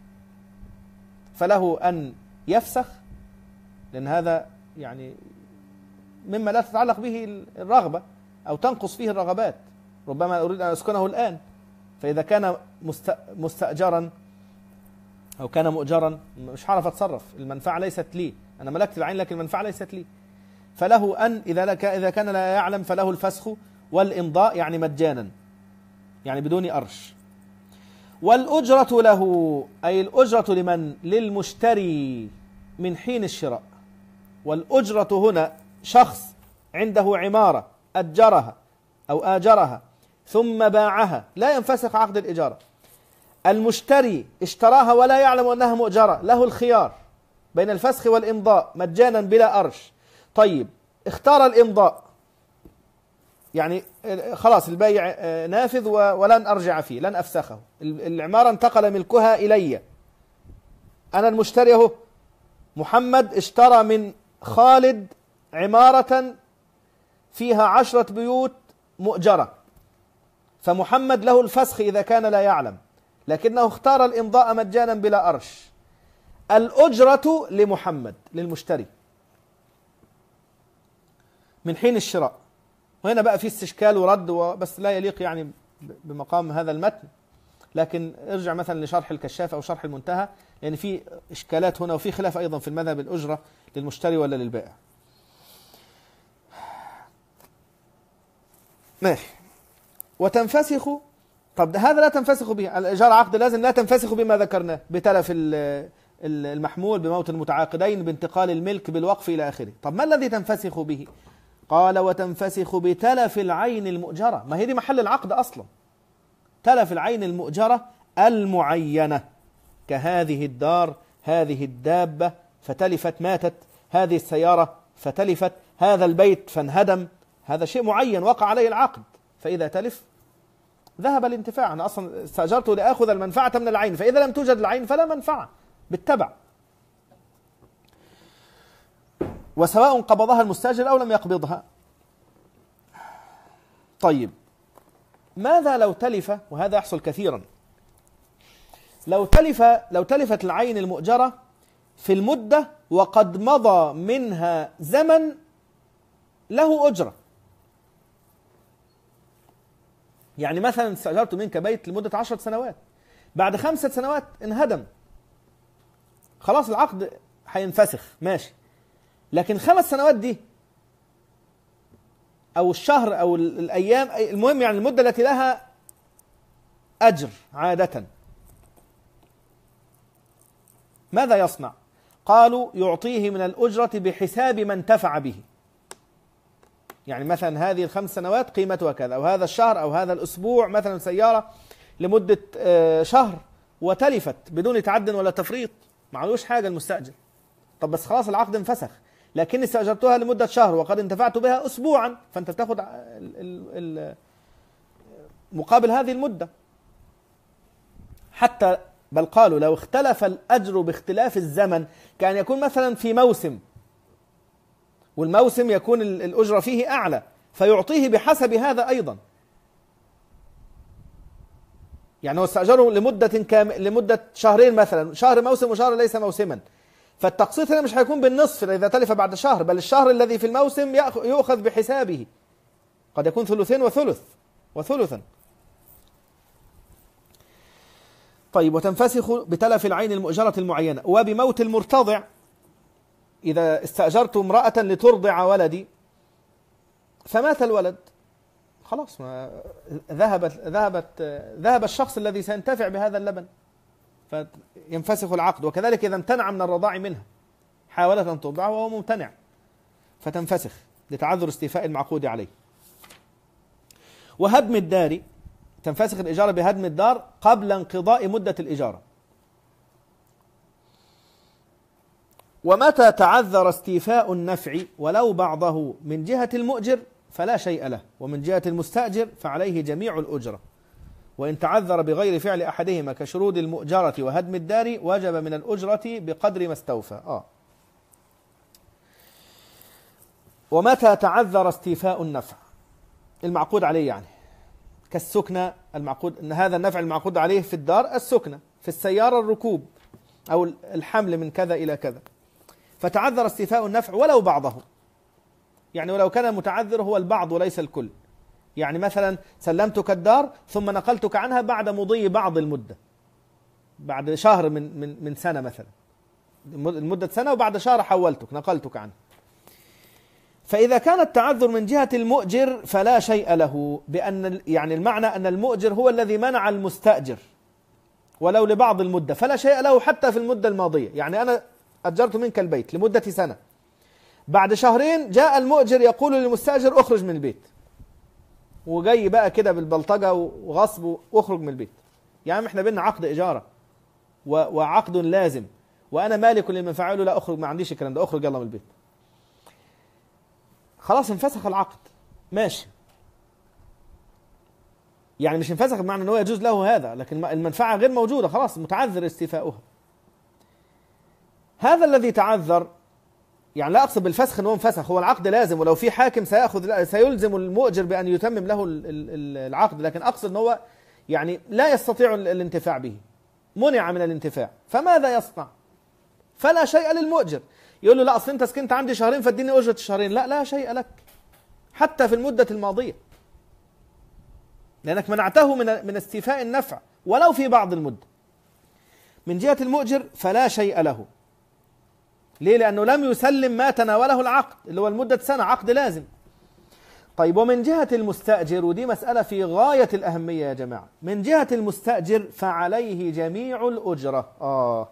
فله أن يفسخ، لأن هذا يعني مما لا تتعلق به الرغبة أو تنقص فيه الرغبات، ربما أريد أن أسكنه الآن، فإذا كان مستأجرا أو كان مؤجرا مش هعرف أتصرف، المنفعة ليست لي، أنا ملكت العين لكن المنفعة ليست لي، فله أن إذا إذا كان لا يعلم فله الفسخ والإمضاء، يعني مجانا، يعني بدون أرش. والأجرة له، أي الأجرة لمن؟ للمشتري من حين الشراء. والأجرة هنا شخص عنده عمارة أجرها أو آجرها ثم باعها، لا ينفسخ عقد الإجارة. المشتري اشتراها ولا يعلم أنها مؤجرة، له الخيار بين الفسخ والإمضاء مجانا بلا أرش. طيب اختار الإمضاء، يعني خلاص البيع نافذ ولن أرجع فيه، لن أفسخه، العمارة انتقل ملكها إلي، أنا المشتري اهو، محمد اشترى من خالد عمارة فيها عشرة بيوت مؤجرة، فمحمد له الفسخ إذا كان لا يعلم، لكنه اختار الإمضاء مجانا بلا أرش. الأجرة لمحمد للمشتري من حين الشراء. وهنا بقى في استشكال ورد، بس لا يليق يعني بمقام هذا المتن، لكن ارجع مثلا لشرح الكشاف أو شرح المنتهى، لأن يعني في إشكالات هنا، وفي خلاف أيضا في المذهب الأجرة للمشتري ولا للبائع. ماشي. وتنفسخ، طب هذا لا تنفسخ به الإجارة، عقد لازم لا تنفسخ بما ذكرناه، بتلف المحمول، بموت المتعاقدين، بانتقال الملك، بالوقف إلى آخره. طب ما الذي تنفسخ به؟ قال وتنفسخ بتلف العين المؤجرة، ما هي دي محل العقد أصلا، تلف العين المؤجرة المعينة، كهذه الدار، هذه الدابة فتلفت ماتت، هذه السيارة فتلفت، هذا البيت فانهدم، هذا شيء معين وقع عليه العقد، فإذا تلف ذهب الانتفاع. أنا أصلا استأجرت لأخذ المنفعة من العين، فإذا لم توجد العين فلا منفعة بالتبع، وسواء قبضها المستأجر أو لم يقبضها. طيب ماذا لو تلف؟ وهذا يحصل كثيرا. لو تلف لو تلفت العين المؤجرة في المدة وقد مضى منها زمن له أجرة، يعني مثلا استأجرت منك بيت لمدة عشرة سنوات، بعد خمسة سنوات انهدم، خلاص العقد هينفسخ، ماشي، لكن خمس سنوات دي أو الشهر أو الأيام، المهم يعني المدة التي لها أجر عادة، ماذا يصنع؟ قالوا يعطيه من الأجرة بحساب ما انتفع به، يعني مثلا هذه الخمس سنوات قيمتها كذا، أو هذا الشهر أو هذا الأسبوع، مثلا سيارة لمدة شهر وتلفت بدون تعد ولا تفريط، معلوش حاجة المستأجر، طب بس خلاص العقد انفسخ، لكني استأجرتها لمدة شهر وقد انتفعت بها أسبوعا، فأنت بتاخد مقابل هذه المدة حتى، بل قالوا لو اختلف الأجر باختلاف الزمن، كان يكون مثلا في موسم والموسم يكون الأجرة فيه أعلى، فيعطيه بحسب هذا أيضا، يعني هو استأجره لمدة كام... لمدة شهرين مثلا، شهر موسم وشهر ليس موسما، فالتقسيط هنا مش هيكون بالنصف إذا تلف بعد شهر، بل الشهر الذي في الموسم يؤخذ بحسابه، قد يكون ثلثين وثلث وثلثا. طيب وتنفسخ بتلف العين المؤجرة المعينة، وبموت المرتضع، إذا استأجرت امرأة لترضع ولدي فمات الولد، خلاص ما ذهبت ذهبت ذهب الشخص الذي سينتفع بهذا اللبن، فينفسخ العقد. وكذلك إذا امتنع من الرضاع منها، حاولت أن ترضعه وهو ممتنع، فتنفسخ لتعذر استيفاء المعقود عليه. وهدم الدار، تنفسخ الإجارة بهدم الدار قبل انقضاء مدة الإجارة. ومتى تعذر استيفاء النفع ولو بعضه من جهة المؤجر فلا شيء له، ومن جهة المستأجر فعليه جميع الأجرة. وإن تعذر بغير فعل أحدهما كشرود المؤجرة وهدم الدار وجب من الأجرة بقدر ما استوفى. آه. ومتى تعذر استيفاء النفع المعقود عليه، يعني كالسكنة المعقود، إن هذا النفع المعقود عليه في الدار السكنة، في السيارة الركوب أو الحمل من كذا إلى كذا، فتعذر استيفاء النفع ولو بعضه، يعني ولو كان المتعذر هو البعض وليس الكل. يعني مثلا سلمتك الدار ثم نقلتك عنها بعد مضي بعض المدة، بعد شهر من من من سنة مثلا، المدة سنة وبعد شهر حولتك نقلتك عنها. فإذا كان التعذر من جهة المؤجر فلا شيء له، بأن يعني المعنى أن المؤجر هو الذي منع المستأجر ولو لبعض المدة، فلا شيء له حتى في المدة الماضية. يعني أنا أجرت منك البيت لمدة سنة، بعد شهرين جاء المؤجر يقول للمستأجر اخرج من البيت، وجاي بقى كده بالبلطجة وغصب واخرج من البيت. يعني احنا بينا عقد إجارة وعقد لازم، وأنا مالك لمن فعله، لا أخرج، ما عنديش الكلام ده، أخرج يلا من البيت. خلاص انفسخ العقد، ماشي، يعني مش انفسخ بمعنى أنه يجوز له هذا، لكن المنفعة غير موجودة، خلاص متعذر استيفاؤها. هذا الذي تعذر، يعني لا أقصد بالفسخ أنه انفسخ، هو العقد لازم، ولو في حاكم سيأخذ سيلزم المؤجر بأن يتمم له العقد، لكن أقصد أنه هو يعني لا يستطيع الانتفاع به، منع من الانتفاع، فماذا يصنع؟ فلا شيء للمؤجر. يقول له لا أصل أنت سكنت عندي شهرين فاديني أجرة الشهرين، لا لا شيء لك حتى في المدة الماضية، لأنك منعته من من استيفاء النفع ولو في بعض المدة. من جهة المؤجر فلا شيء له. ليه؟ لأنه لم يسلم ما تناوله العقد اللي هو المدة سنة، عقد لازم. طيب ومن جهة المستأجر، ودي مسألة في غاية الأهمية يا جماعة، من جهة المستأجر فعليه جميع الأجرة. آه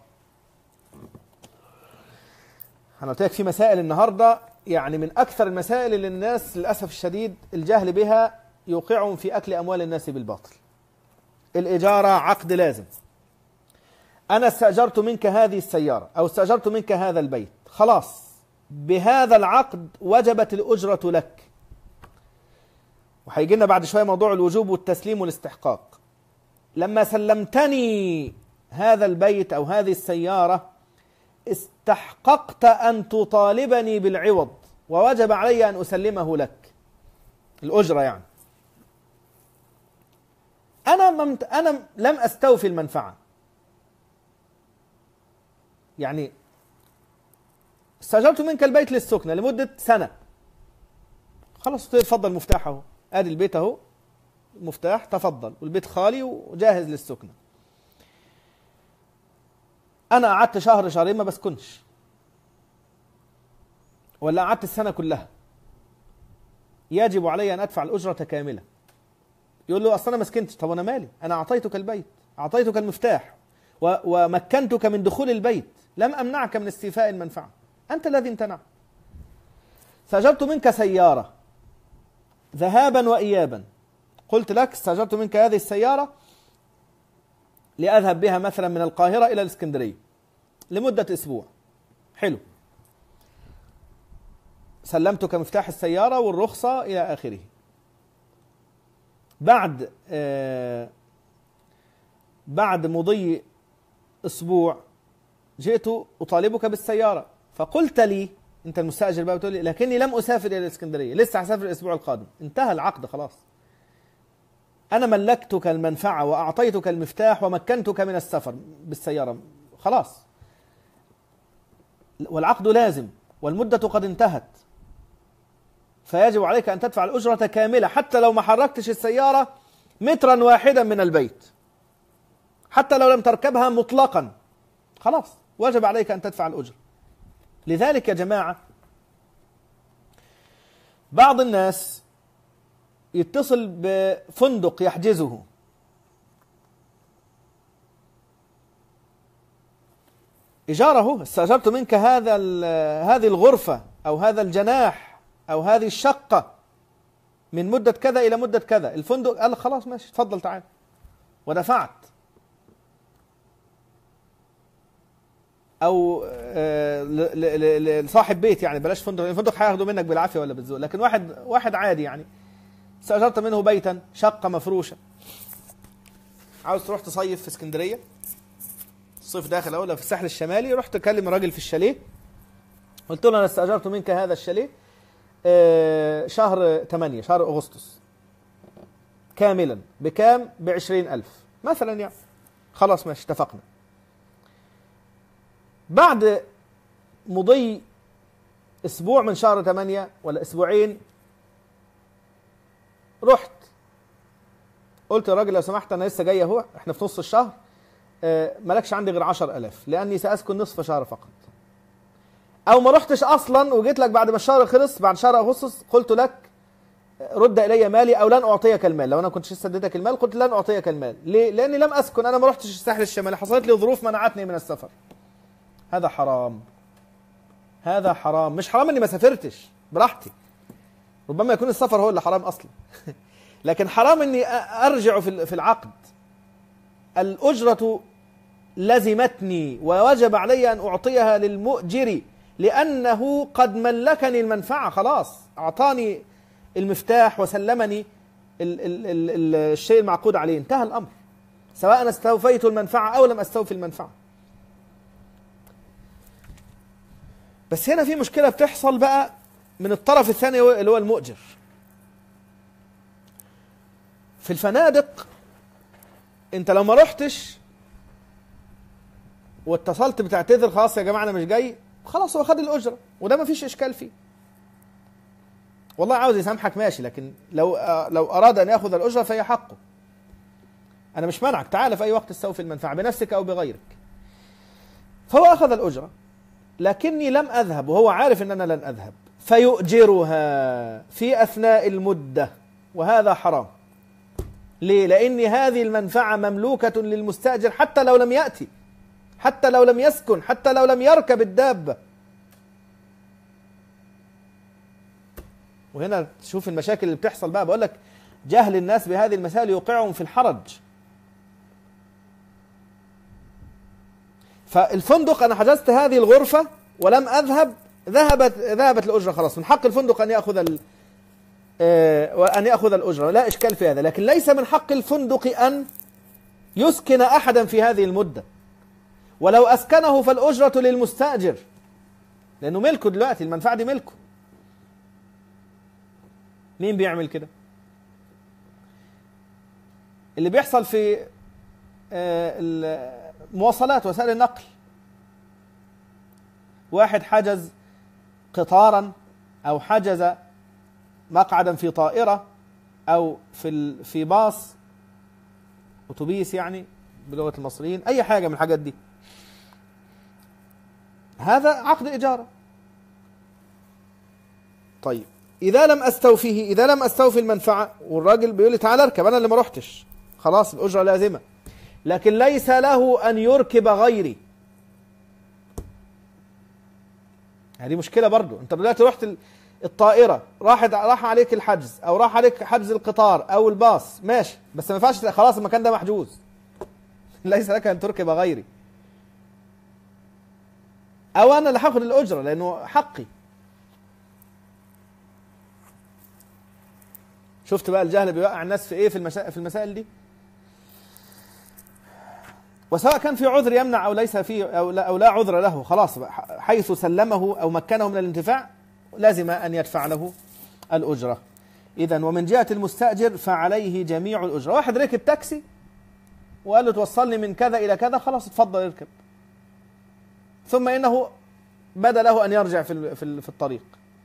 أنا قلت لك في مسائل النهاردة يعني من أكثر المسائل اللي الناس للأسف الشديد الجهل بها يوقعهم في أكل أموال الناس بالباطل. الإجارة عقد لازم، أنا استأجرت منك هذه السيارة أو استأجرت منك هذا البيت، خلاص بهذا العقد وجبت الأجرة لك. وهيجي لنا بعد شوية موضوع الوجوب والتسليم والاستحقاق. لما سلمتني هذا البيت أو هذه السيارة استحققت أن تطالبني بالعوض، ووجب علي أن أسلمه لك، الأجرة يعني. أنا ممت... أنا لم أستوفي المنفعة، يعني استأجرت منك البيت للسكنة لمدة سنة، خلاص تفضل مفتاح اهو، ادي البيت اهو مفتاح تفضل، والبيت خالي وجاهز للسكنة. أنا قعدت شهر شهرين ما بسكنش، ولا قعدت السنة كلها، يجب علي أن أدفع الأجرة كاملة. يقول له أصلا أنا ما سكنتش، طب أنا مالي، أنا أعطيتك البيت، أعطيتك المفتاح ومكنتك من دخول البيت، لم أمنعك من استيفاء المنفعة، أنت الذي امتنع. استأجرت منك سيارة ذهابا وإيابا، قلت لك استأجرت منك هذه السيارة لأذهب بها مثلا من القاهرة إلى الإسكندرية لمدة أسبوع، حلو، سلمتك مفتاح السيارة والرخصة إلى آخره. بعد آه بعد مضي أسبوع جئت أطالبك بالسيارة، فقلت لي أنت المستأجر بقى، بتقول لي لكني لم أسافر إلى الإسكندرية، لسه هسافر الأسبوع القادم. انتهى العقد خلاص، أنا ملكتك المنفعة وأعطيتك المفتاح ومكنتك من السفر بالسيارة، خلاص، والعقد لازم والمدة قد انتهت، فيجب عليك أن تدفع الأجرة كاملة حتى لو ما حركتش السيارة مترا واحدا من البيت، حتى لو لم تركبها مطلقا، خلاص واجب عليك أن تدفع الأجرة. لذلك يا جماعة بعض الناس يتصل بفندق يحجزه، إجاره، استأجرت منك هذا هذه الغرفة أو هذا الجناح أو هذه الشقة من مدة كذا إلى مدة كذا، الفندق قال خلاص ماشي تفضل تعال، ودفعت. أو لصاحب بيت، يعني بلاش فندق، الفندق هياخده منك بالعافية ولا بالذوق، لكن واحد واحد عادي يعني استأجرت منه بيتا، شقة مفروشة، عاوز تروح تصيف في اسكندريه، الصيف داخل اهو، في الساحل الشمالي، رحت اكلم راجل في الشاليه، قلت له انا استاجرت منك هذا الشاليه آه شهر ثمانية، شهر اغسطس كاملا، بكام؟ بعشرين ألف مثلا يعني. خلاص ماشي اتفقنا. بعد مضي اسبوع من شهر ثمانية ولا اسبوعين، رحت قلت يا راجل لو سمحت انا لسه جاي اهو، احنا في نص الشهر، آه مالكش عندي غير عشر ألاف لاني ساسكن نصف شهر فقط. او ما رحتش اصلا وجيت لك بعد ما الشهر خلص، بعد شهر اغسطس، قلت لك رد الي مالي او لن اعطيك المال. لو انا كنت سددتك المال قلت لن اعطيك المال. ليه؟ لاني لم اسكن، انا ما رحتش الساحل الشمالي، حصلت لي ظروف منعتني من السفر. هذا حرام، هذا حرام. مش حرام اني ما سافرتش براحتي، ربما يكون السفر هو اللي حرام اصلا لكن حرام اني ارجع في العقد. الاجرة لزمتني ووجب علي ان اعطيها للمؤجر لانه قد ملكني المنفعة، خلاص اعطاني المفتاح وسلمني ال ال ال ال الشيء المعقود عليه، انتهى الامر، سواء أنا استوفيت المنفعة او لم استوفي المنفعة. بس هنا في مشكلة بتحصل بقى من الطرف الثاني اللي هو المؤجر. في الفنادق انت لو ما رحتش واتصلت بتعتذر خلاص يا جماعة انا مش جاي، خلاص هو خد الأجرة وده ما فيش اشكال فيه. والله عاوز يسامحك ماشي، لكن لو لو اراد ان ياخذ الأجرة فهي حقه. انا مش منعك، تعال في اي وقت تستوفي المنفعة بنفسك او بغيرك. فهو اخذ الأجرة لكني لم اذهب وهو عارف ان انا لن اذهب، فيؤجرها في اثناء المدة، وهذا حرام. ليه؟ لأن هذه المنفعة مملوكة للمستأجر حتى لو لم يأتي، حتى لو لم يسكن، حتى لو لم يركب الدابة. وهنا تشوف المشاكل اللي بتحصل بقى. بقول لك جهل الناس بهذه المسائل يوقعهم في الحرج. فالفندق أنا حجزت هذه الغرفة ولم أذهب، ذهبت ذهبت الأجرة، خلاص من حق الفندق أن يأخذ ال وأن يأخذ الأجرة، لا إشكال في هذا. لكن ليس من حق الفندق أن يسكن أحدا في هذه المدة، ولو أسكنه فالأجرة للمستأجر لأنه ملكه دلوقتي، المنفعة دي ملكه. مين بيعمل كده؟ اللي بيحصل في المواصلات وسائل النقل. واحد حجز قطارا أو حجز مقعدا في طائرة أو في في باص أتوبيس، يعني بلغة المصريين، أي حاجة من الحاجات دي، هذا عقد إجارة. طيب إذا لم أستوفيه، إذا لم أستوفي المنفعة والراجل بيقول لي تعال اركب، أنا اللي ما رحتش، خلاص الأجرة لازمة، لكن ليس له أن يركب غيري. هذه مشكلة برضو. أنت دلوقتي رحت الطائرة، راحت راح عليك الحجز أو راح عليك حجز القطار أو الباص، ماشي، بس ما ينفعش خلاص المكان ده محجوز، ليس لك أن تركب غيري، أو أنا اللي هاخد الأجرة لأنه حقي. شفت بقى الجهل بيوقع الناس في إيه في المسائل في المسائل دي. وسواء كان في عذر يمنع أو ليس فيه أو لا, أو لا عذر له، خلاص حيث سلمه أو مكنه من الانتفاع لازم أن يدفع له الأجرة. إذن ومن جهة المستأجر فعليه جميع الأجرة. واحد ركب تاكسي وقال له توصلني من كذا إلى كذا، خلاص اتفضل اركب، ثم إنه بدا له أن يرجع في في الطريق،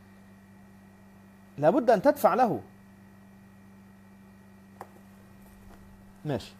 لابد أن تدفع له. ماشي.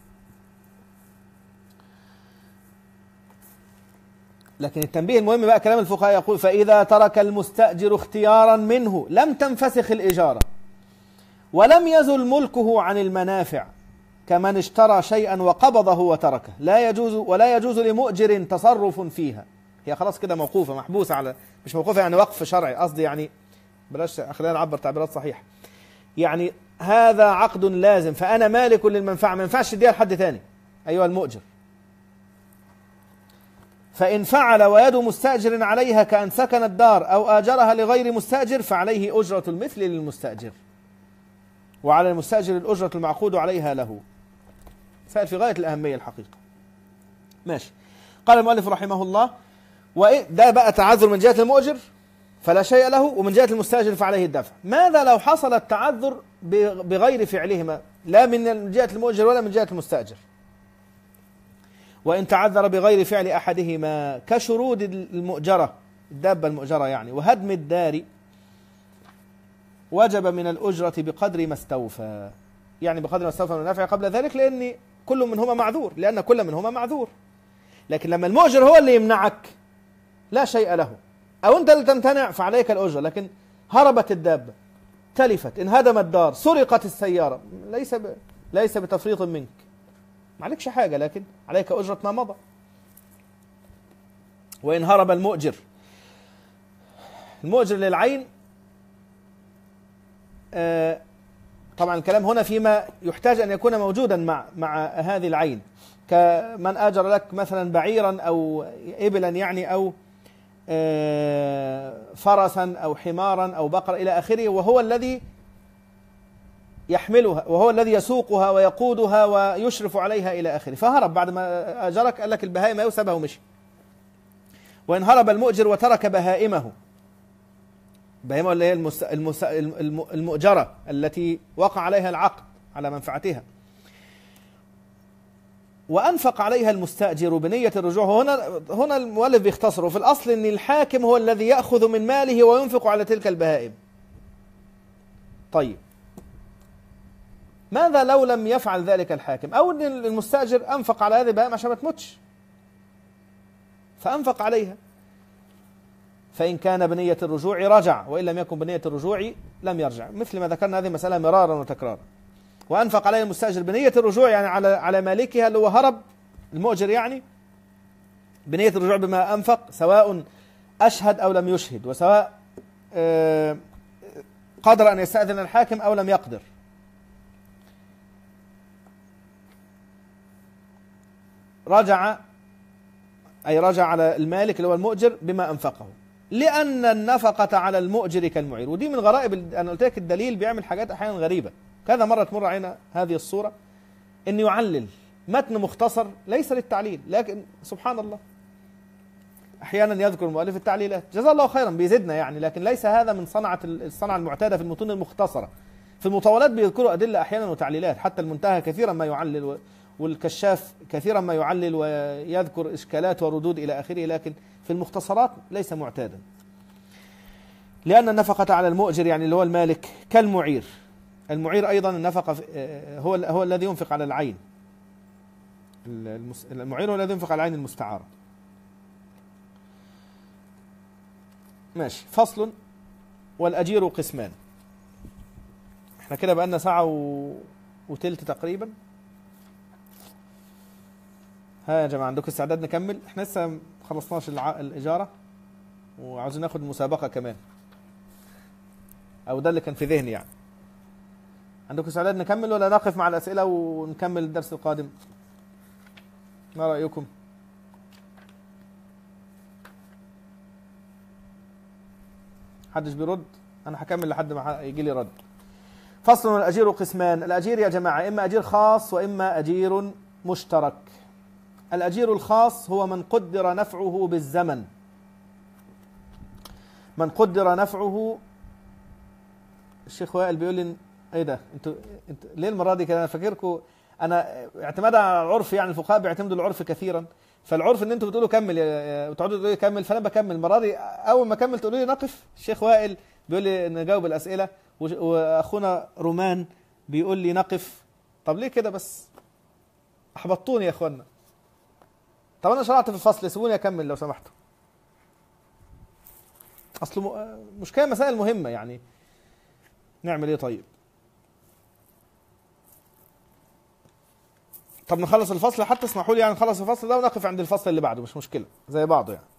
لكن التنبيه المهم بقى كلام الفقهاء يقول: فإذا ترك المستأجر اختيارا منه لم تنفسخ الإجارة ولم يزل ملكه عن المنافع، كمن اشترى شيئا وقبضه وتركه، لا يجوز ولا يجوز لمؤجر تصرف فيها. هي خلاص كده موقوفة، محبوسة على، مش موقوفة يعني وقف شرعي، قصدي يعني بلاش خلينا نعبر تعبيرات صحيحة، يعني هذا عقد لازم، فأنا مالك للمنفعة، ما ينفعش تديها لحد ثاني أيها المؤجر. فإن فعل ويد مستأجر عليها كأن سكن الدار أو آجرها لغير مستأجر فعليه أجرة المثل للمستأجر، وعلى المستأجر الأجرة المعقود عليها له. مسائل في غاية الأهمية الحقيقة. ماشي. قال المؤلف رحمه الله: وده بقى تعذر من جهة المؤجر فلا شيء له، ومن جهة المستأجر فعليه الدفع. ماذا لو حصل التعذر بغير فعلهما، لا من جهة المؤجر ولا من جهة المستأجر؟ وإن تعذر بغير فعل أحدهما كشرود المؤجرة، الدابة المؤجرة يعني، وهدم الدار، وجب من الأجرة بقدر ما استوفى، يعني بقدر ما استوفى من النفع قبل ذلك، لأن كل منهما معذور، لأن كل منهما معذور. لكن لما المؤجر هو اللي يمنعك لا شيء له، أو أنت اللي تمتنع فعليك الأجرة. لكن هربت الدابة، تلفت، انهدم الدار، سرقت السيارة، ليس ب... ليس بتفريط منك، ما عليكش حاجة، لكن عليك أجرة ما مضى. وإن هرب المؤجر، المؤجر للعين، آه طبعا الكلام هنا فيما يحتاج أن يكون موجودا مع مع هذه العين، كمن أجر لك مثلا بعيرا أو إبلا يعني، أو آه فرسا أو حمارا أو بقرة إلى آخره، وهو الذي يحملها وهو الذي يسوقها ويقودها ويشرف عليها إلى آخره، فهرب بعد ما أجرك، قال لك البهائم يوسبها ومشي. وإن هرب المؤجر وترك بهائمه، بهائمه اللي هي المس... المس... المؤجرة التي وقع عليها العقد على منفعتها، وأنفق عليها المستأجر بنية الرجوع. هنا هنا المؤلف بيختصره، في الأصل أن الحاكم هو الذي يأخذ من ماله وينفق على تلك البهائم. طيب، ماذا لو لم يفعل ذلك الحاكم، أو أن المستأجر أنفق على هذه البهائم عشان ما تموتش، فأنفق عليها، فإن كان بنية الرجوع رجع، وإن لم يكن بنية الرجوع لم يرجع، مثل ما ذكرنا هذه مسألة مرارا وتكرارا. وأنفق عليه المستأجر بنية الرجوع، يعني على على مالكها اللي هو هرب المؤجر، يعني بنية الرجوع بما أنفق، سواء أشهد أو لم يشهد، وسواء قدر أن يستأذن الحاكم أو لم يقدر. رجع، أي رجع على المالك اللي هو المؤجر بما أنفقه، لأن النفقة على المؤجر كالمعير. ودي من غرائب، أنا قلت لك الدليل بيعمل حاجات أحيانا غريبة، كذا مرة تمر علينا هذه الصورة، إن يعلل متن مختصر ليس للتعليل، لكن سبحان الله أحيانا يذكر المؤلف التعليلات، جزاه الله خيرا، بيزيدنا يعني، لكن ليس هذا من صنعة الصنعة المعتادة في المتون المختصرة. في المطولات بيذكروا أدلة أحيانا وتعليلات، حتى المنتهى كثيرا ما يعلل، والكشاف كثيرا ما يعلل ويذكر إشكالات وردود إلى آخره، لكن في المختصرات ليس معتادا. لأن النفقة على المؤجر يعني اللي هو المالك كالمعير. المعير أيضا النفقة هو هو الذي ينفق على العين، المعير هو الذي ينفق على العين المستعارة. ماشي. فصل. والأجير قسمان. احنا كده بقالنا ساعة و... وتلت تقريبا. ها يا جماعة، عندكم استعداد نكمل؟ احنا لسه خلصناش الع... الإجارة، وعاوزين ناخد المسابقة كمان، أو ده اللي كان في ذهني يعني. عندكم استعداد نكمل ولا نقف مع الأسئلة ونكمل الدرس القادم؟ ما رأيكم؟ حدش بيرد؟ أنا هكمل لحد ما يجي لي رد. فصل. الأجير قسمان. الأجير يا جماعة إما أجير خاص وإما أجير مشترك. الأجير الخاص هو من قدر نفعه بالزمن، من قدر نفعه. الشيخ وائل بيقول لي ايه ده، انتوا انت ليه المره دي كده؟ انا فاكركم، انا اعتمادا على العرف، يعني الفقهاء بيعتمدوا العرف كثيرا، فالعرف ان انتوا بتقولوا كمل وتقعدوا تقولوا لي كمل، فانا بكمل. المره دي اول ما اكمل تقولوا لي نقف. الشيخ وائل بيقول لي نجاوب الاسئله، واخونا رومان بيقول لي نقف. طب ليه كده بس؟ احبطوني يا اخوانا. طب انا شرعت في الفصل، سيبوني اكمل لو سمحتوا. اصل مشكله مسائل مهمه يعني، نعمل ايه طيب؟ طب نخلص الفصل حتى، اسمحوا لي يعني نخلص الفصل ده ونقف عند الفصل اللي بعده، مش مشكله، زي بعضه يعني.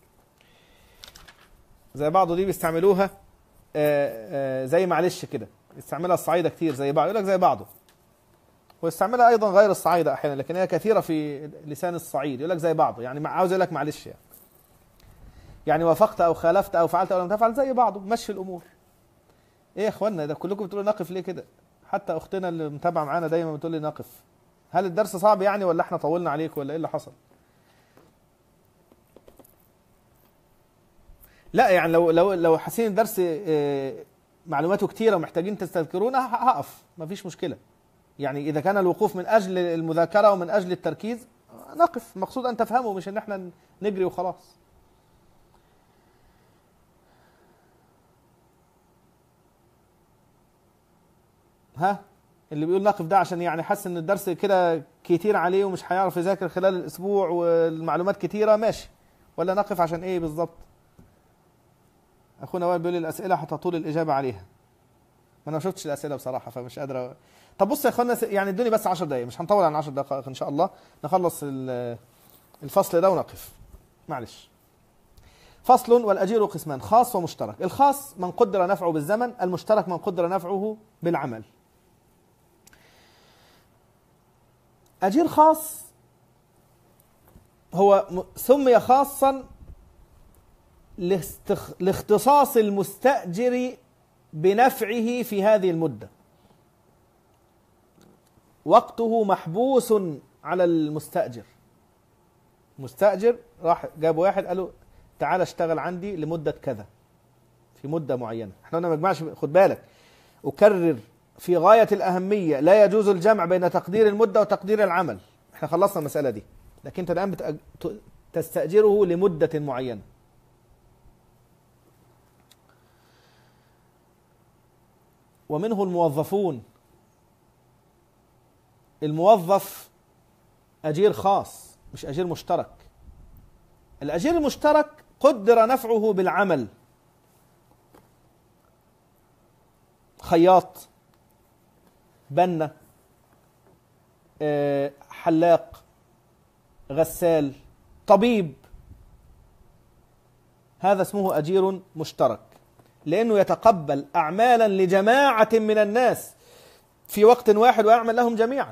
زي بعضه دي بيستعملوها آآ آآ زي معلش كده، يستعملها الصعايده كتير، زي بعض، يقول لك زي بعضه. ويستعملها ايضا غير الصعايده احيانا، لكن هي كثيره في لسان الصعيد، يقول لك زي بعضه، يعني عاوز يقول لك معلش يعني. يعني وافقت او خالفت او فعلت او لم تفعل زي بعضه، مشي الامور. ايه يا اخوانا ده كلكم بتقولوا نقف ليه كده؟ حتى اختنا اللي متابعه معانا دايما بتقول لي نقف. هل الدرس صعب يعني ولا احنا طولنا عليك ولا ايه اللي حصل؟ لا يعني لو لو لو حاسين الدرس معلوماته كتيرة ومحتاجين تستذكرونها هقف، مفيش مشكلة. يعني إذا كان الوقوف من أجل المذاكرة ومن أجل التركيز نقف، مقصود أن تفهموا مش إن احنا نجري وخلاص. ها اللي بيقول نقف ده عشان يعني حاسس ان الدرس كده كتير عليه ومش هيعرف يذاكر خلال الاسبوع والمعلومات كتيره، ماشي. ولا نقف عشان ايه بالظبط؟ اخونا وائل بيقول لي الاسئله هتطول الاجابه عليها. ما انا ما شفتش الاسئله بصراحه فمش قادر. طب بص يا اخوانا يعني ادوني بس عشر دقائق، مش هنطول عن عشر دقائق ان شاء الله، نخلص الفصل ده ونقف. معلش. فصل. والاجير قسمان، خاص ومشترك. الخاص من قدر نفعه بالزمن، المشترك من قدر نفعه بالعمل. أجير خاص هو سمي خاصا لاختصاص المستأجر بنفعه في هذه المدة، وقته محبوس على المستأجر. مستأجر راح جاب واحد قال له تعال اشتغل عندي لمدة كذا، في مدة معينة. احنا قلنا ما نجمعش، خد بالك أكرر في غاية الأهمية، لا يجوز الجمع بين تقدير المدة وتقدير العمل. احنا خلصنا المسألة دي، لكن انت الآن بتأج... تستأجره لمدة معينة. ومنه الموظفون. الموظف أجير خاص مش أجير مشترك. الأجير المشترك قدر نفعه بالعمل، خياط، بنا، حلاق، غسال، طبيب، هذا اسمه أجير مشترك، لأنه يتقبل أعمالا لجماعة من الناس في وقت واحد ويعمل لهم جميعا،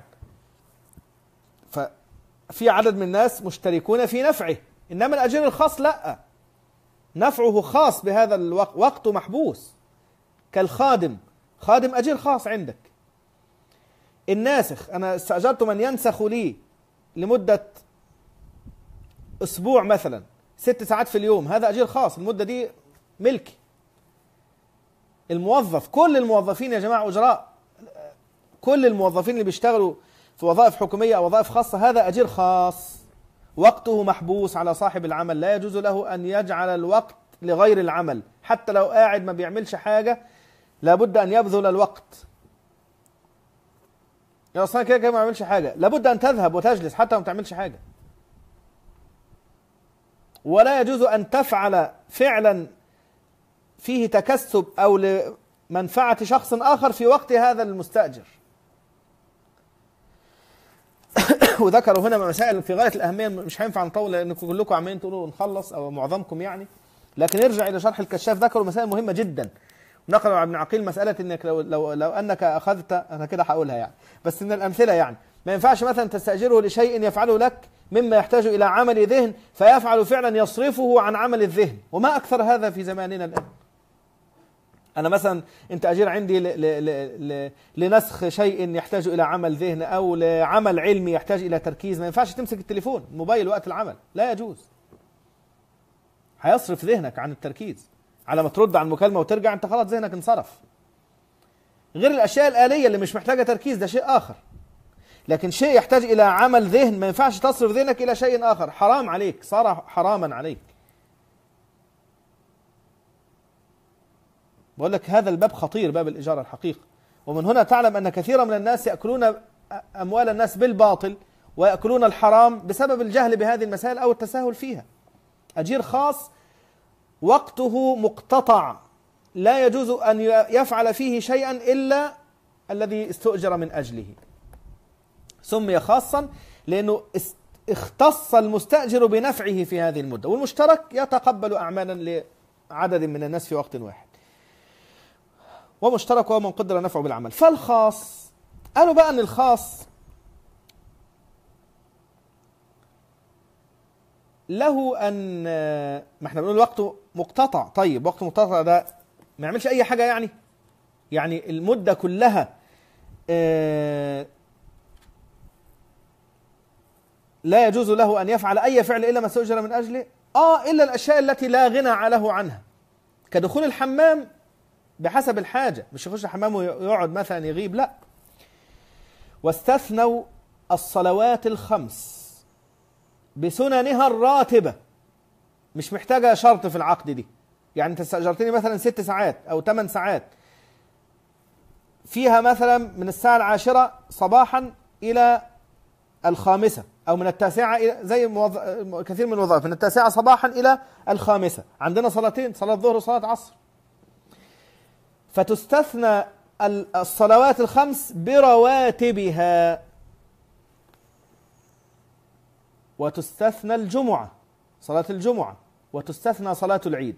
ففي عدد من الناس مشتركون في نفعه. إنما الأجير الخاص لا، نفعه خاص بهذا الوقت، وقته محبوس، كالخادم. خادم أجير خاص عندك. الناسخ، أنا استأجرت من ينسخ لي لمدة أسبوع مثلا ست ساعات في اليوم، هذا أجير خاص، المدة دي ملكي. الموظف، كل الموظفين يا جماعة أجراء، كل الموظفين اللي بيشتغلوا في وظائف حكومية أو وظائف خاصة هذا أجير خاص، وقته محبوس على صاحب العمل، لا يجوز له أن يجعل الوقت لغير العمل، حتى لو قاعد ما بيعملش حاجة لابد أن يبذل الوقت. يا أصلا كده كده ما بيعملش حاجة، لابد أن تذهب وتجلس حتى ما بتعملش حاجة. ولا يجوز أن تفعل فعلا فيه تكسب أو لمنفعة شخص آخر في وقت هذا المستأجر. وذكروا هنا مسائل في غاية الأهمية، مش هينفع نطول لأنكم كلكم عمالين تقولوا نخلص أو معظمكم يعني، لكن ارجع إلى شرح الكشاف، ذكروا مسائل مهمة جدا. نقلوا عن ابن عقيل مسألة إنك لو لو لو أنك أخذت، أنا كده هقولها يعني، بس من الأمثلة يعني، ما ينفعش مثلا تستأجره لشيء يفعله لك مما يحتاج إلى عمل ذهن فيفعل فعلا يصرفه عن عمل الذهن، وما أكثر هذا في زماننا الآن. أنا مثلا أنت أجير عندي ل ل ل لنسخ شيء يحتاج إلى عمل ذهن أو لعمل علمي يحتاج إلى تركيز، ما ينفعش تمسك التليفون الموبايل وقت العمل، لا يجوز، هيصرف ذهنك عن التركيز. على ما ترد عن المكالمة وترجع أنت خلاص ذهنك انصرف. غير الأشياء الآلية اللي مش محتاجة تركيز، ده شيء آخر، لكن شيء يحتاج إلى عمل ذهن ما ينفعش تصرف ذهنك إلى شيء آخر، حرام عليك، صار حراما عليك. بقول لك هذا الباب خطير، باب الإجارة الحقيقة. ومن هنا تعلم أن كثيرا من الناس يأكلون أموال الناس بالباطل ويأكلون الحرام بسبب الجهل بهذه المسائل أو التساهل فيها. أجير خاص وقته مقتطع، لا يجوز أن يفعل فيه شيئا إلا الذي استؤجر من أجله. سمي خاصا لأنه اختص المستأجر بنفعه في هذه المدة، والمشترك يتقبل أعمالا لعدد من الناس في وقت واحد. ومشترك هو من قدر نفعه بالعمل. فالخاص، قالوا بقى أن الخاص له أن، ما احنا بنقول وقته مقتطع، طيب وقته مقتطع ده ما يعملش أي حاجة يعني، يعني المدة كلها اه لا يجوز له أن يفعل أي فعل إلا ما استؤجر من أجله؟ آه إلا الأشياء التي لا غنى له عنها، كدخول الحمام بحسب الحاجة، مش يخش الحمام ويقعد مثلا يغيب، لا. واستثنوا الصلوات الخمس بسننها الراتبة، مش محتاجة شرط في العقد دي. يعني انت استأجرتني مثلا ست ساعات أو ثمان ساعات، فيها مثلا من الساعة العاشرة صباحا إلى الخامسة، أو من التاسعة إلى زي موظ... كثير من الوظائف من التاسعة صباحا إلى الخامسة، عندنا صلاتين، صلاة ظهر وصلاة عصر، فتستثنى الصلوات الخمس برواتبها، وتستثنى الجمعة، صلاة الجمعة، وتستثنى صلاة العيد.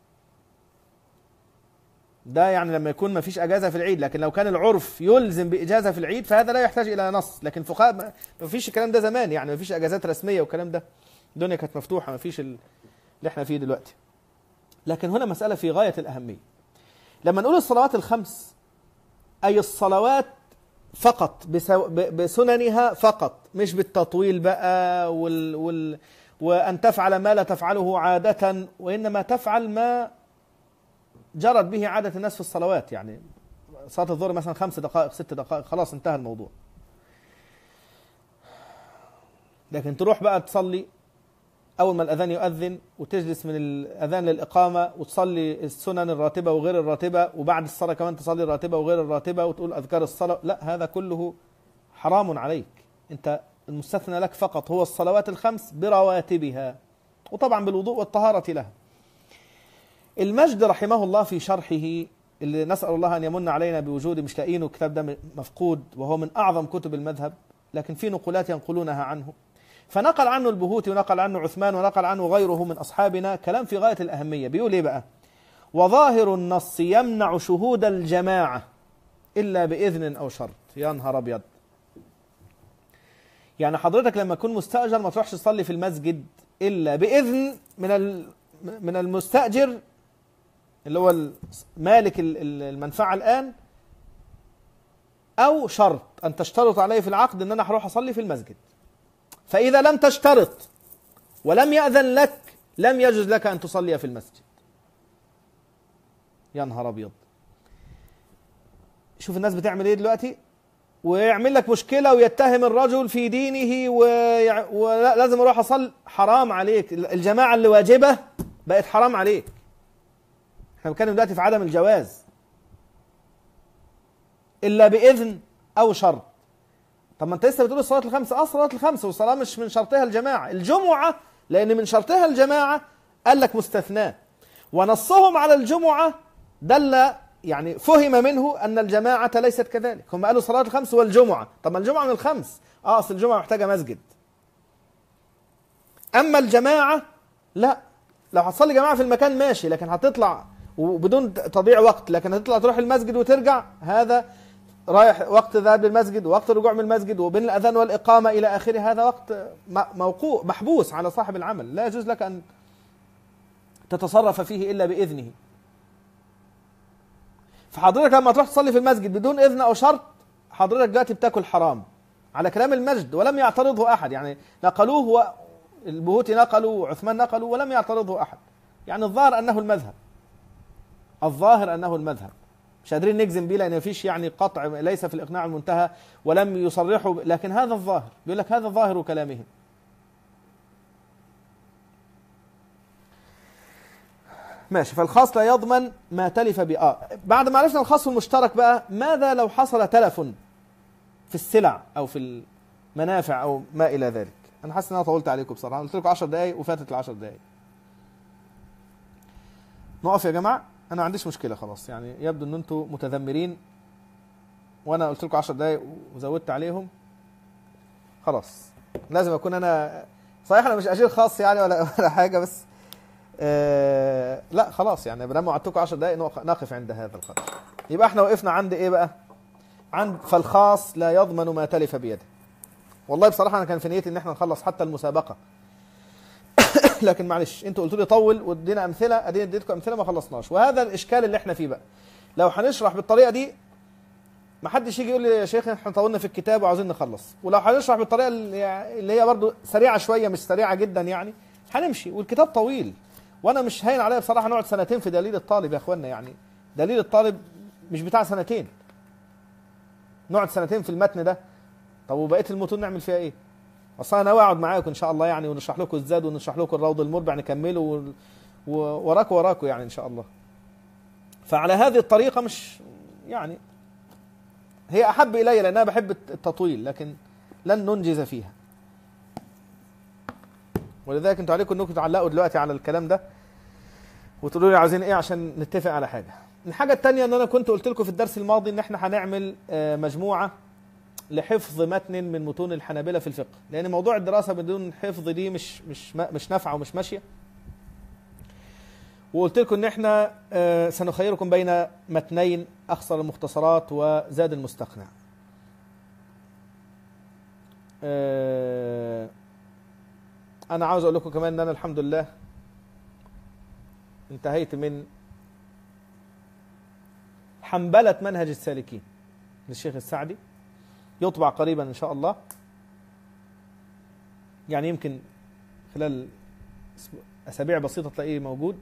ده يعني لما يكون ما فيش أجازة في العيد، لكن لو كان العرف يلزم بإجازة في العيد فهذا لا يحتاج إلى نص. لكن فقهاء ما فيش الكلام ده زمان، يعني ما فيش أجازات رسمية والكلام ده، الدنيا كانت مفتوحة، ما فيش اللي احنا فيه دلوقتي. لكن هنا مسألة في غاية الأهمية. لما نقول الصلوات الخمس أي الصلوات فقط بسننها فقط، مش بالتطويل بقى وال وال وأن تفعل ما لا تفعله عادة، وإنما تفعل ما جرت به عادة الناس في الصلوات. يعني صلاة الظهر مثلا خمس دقائق ست دقائق خلاص انتهى الموضوع. لكن تروح بقى تصلي أول ما الأذان يؤذن، وتجلس من الأذان للإقامة وتصلي السنن الراتبة وغير الراتبة، وبعد الصلاة كمان تصلي الراتبة وغير الراتبة وتقول أذكار الصلاة، لا، هذا كله حرام عليك. أنت المستثنى لك فقط هو الصلوات الخمس برواتبها، وطبعا بالوضوء والطهارة لها. المجد رحمه الله في شرحه اللي نسأل الله أن يمن علينا بوجود، مش لاقينه، الكتاب ده مفقود وهو من أعظم كتب المذهب، لكن في نقولات ينقلونها عنه، فنقل عنه البهوتي ونقل عنه عثمان ونقل عنه غيره من أصحابنا كلام في غاية الأهمية. بيقول إيه بقى؟ وظاهر النص يمنع شهود الجماعة إلا بإذن أو شرط. يا نهار أبيض! يعني حضرتك لما تكون مستأجر ما تروحش تصلي في المسجد إلا بإذن من من المستأجر اللي هو مالك المنفعة الآن، أو شرط أن تشترط عليه في العقد أن أنا هروح أصلي في المسجد. فإذا لم تشترط ولم يأذن لك لم يجوز لك أن تصلي في المسجد. يا نهار أبيض! شوف الناس بتعمل إيه دلوقتي، ويعمل لك مشكلة ويتهم الرجل في دينه ويع... ولازم أروح أصلي. حرام عليك، الجماعة اللي واجبة بقت حرام عليك. احنا بنتكلم دلوقتي في عدم الجواز إلا بإذن أو شرط. طب ما انت لسه بتقول الصلاة الخمس، اه الصلاة الخمس، والصلاة مش من شرطها الجماعة. الجمعة لأن من شرطها الجماعة قال لك مستثناء، ونصهم على الجمعة دل يعني فهم منه أن الجماعة ليست كذلك. هم قالوا صلاة الخمس والجمعة، طب ما الجمعة من الخمس، اه أصل الجمعة محتاجة مسجد. أما الجماعة لا، لو هتصلي جماعة في المكان ماشي، لكن هتطلع وبدون تضيع وقت، لكن هتطلع تروح المسجد وترجع، هذا رايح وقت ذهاب للمسجد ووقت الرجوع من المسجد وبين الأذان والإقامة إلى آخره، هذا وقت موقوع محبوس على صاحب العمل، لا يجوز لك أن تتصرف فيه إلا بإذنه. فحضرتك لما تروح تصلي في المسجد بدون إذن أو شرط، حضرتك دلوقتي بتاكل حرام على كلام المجد، ولم يعترضه أحد. يعني نقلوه، البهوتي نقلوا وعثمان نقلوا ولم يعترضه أحد. يعني الظاهر أنه المذهب، الظاهر أنه المذهب، مش قادرين نجزم بيه لأن مفيش يعني قطع، ليس في الإقناع المنتهى ولم يصرحوا، لكن هذا الظاهر، بيقول لك هذا ظاهر كلامهم. ماشي. فالخاص لا يضمن ما تلف بآه. بعد ما عرفنا الخاص والمشترك بقى، ماذا لو حصل تلف في السلع أو في المنافع أو ما إلى ذلك؟ أنا حاسس إن أنا طولت عليكم بصراحة، قلت لكم عشر دقايق وفاتت العشر دقايق. نقف يا جماعة، أنا ما عنديش مشكلة خلاص، يعني يبدو إن أنتم متذمرين وأنا قلت لكم عشر دقايق وزودت عليهم، خلاص لازم أكون أنا صحيح، أنا مش أجير خاص يعني ولا ولا حاجة، بس آه لا خلاص، يعني لما وعدتكم عشر دقايق نقف عند هذا القدر. يبقى احنا وقفنا عند إيه بقى؟ عند فالخاص لا يضمن ما تلف بيده. والله بصراحة أنا كان في نيتي إن احنا نخلص حتى المسابقة لكن معلش انتوا قلتوا لي طول وادينا امثله، ادينا اديتكم امثله ما خلصناش، وهذا الاشكال اللي احنا فيه بقى. لو هنشرح بالطريقه دي ما حدش يجي يقول لي يا شيخ احنا طولنا في الكتاب وعاوزين نخلص، ولو هنشرح بالطريقه اللي هي برضو سريعه شويه مش سريعه جدا يعني هنمشي، والكتاب طويل. وانا مش هين عليا بصراحه نقعد سنتين في دليل الطالب يا اخوانا، يعني دليل الطالب مش بتاع سنتين، نقعد سنتين في المتن ده. طب وبقيه المتون نعمل فيها ايه؟ اصل انا ناوي اقعد معاكم ان شاء الله يعني، ونشرح لكم الزاد ونشرح لكم الروض المربع نكمله وراكم وراكم يعني ان شاء الله. فعلى هذه الطريقه مش يعني هي احب الي لانها بحب التطويل، لكن لن ننجز فيها. ولذلك انتوا عليكم انكم تعلقوا دلوقتي على الكلام ده وتقولوا لي عايزين ايه عشان نتفق على حاجه. الحاجه الثانيه ان انا كنت قلت لكم في الدرس الماضي ان احنا هنعمل مجموعه لحفظ متن من متون الحنابلة في الفقه، لان موضوع الدراسه بدون حفظ دي مش مش مش نافعه ومش ماشيه. وقلت لكم ان احنا سنخيركم بين متنين، اخصر المختصرات وزاد المستقنع. انا عاوز اقول لكم كمان ان انا الحمد لله انتهيت من حنبلة منهج السالكين للشيخ السعدي، يطبع قريبا ان شاء الله، يعني يمكن خلال اسابيع بسيطه تلاقيه موجود.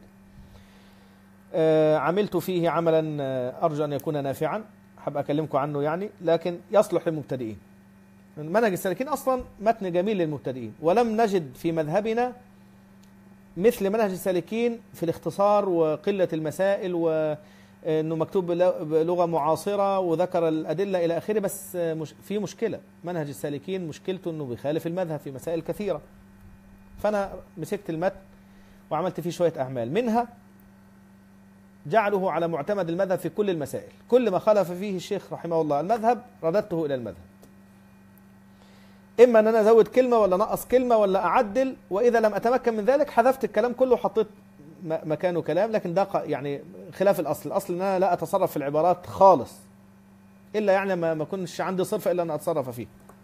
عملت فيه عملا ارجو ان يكون نافعا، حاب اكلمكم عنه يعني، لكن يصلح للمبتدئين. منهج السالكين اصلا متن جميل للمبتدئين، ولم نجد في مذهبنا مثل منهج السالكين في الاختصار وقله المسائل، وانه مكتوب بلغه معاصره وذكر الادله الى اخره. بس مش في مشكله، منهج السالكين مشكلته انه بيخالف المذهب في مسائل كثيره. فانا مسكت المتن وعملت فيه شويه اعمال، منها جعله على معتمد المذهب في كل المسائل، كل ما خالف فيه الشيخ رحمه الله المذهب رددته الى المذهب، اما ان انا ازود كلمه ولا نقص كلمه ولا اعدل، واذا لم اتمكن من ذلك حذفت الكلام كله وحطيت مكانه كلام، لكن ده يعني خلاف الاصل. الاصل ان انا لا اتصرف في العبارات خالص، الا يعني ما ما كنش عندي صرفه الا ان اتصرف فيه.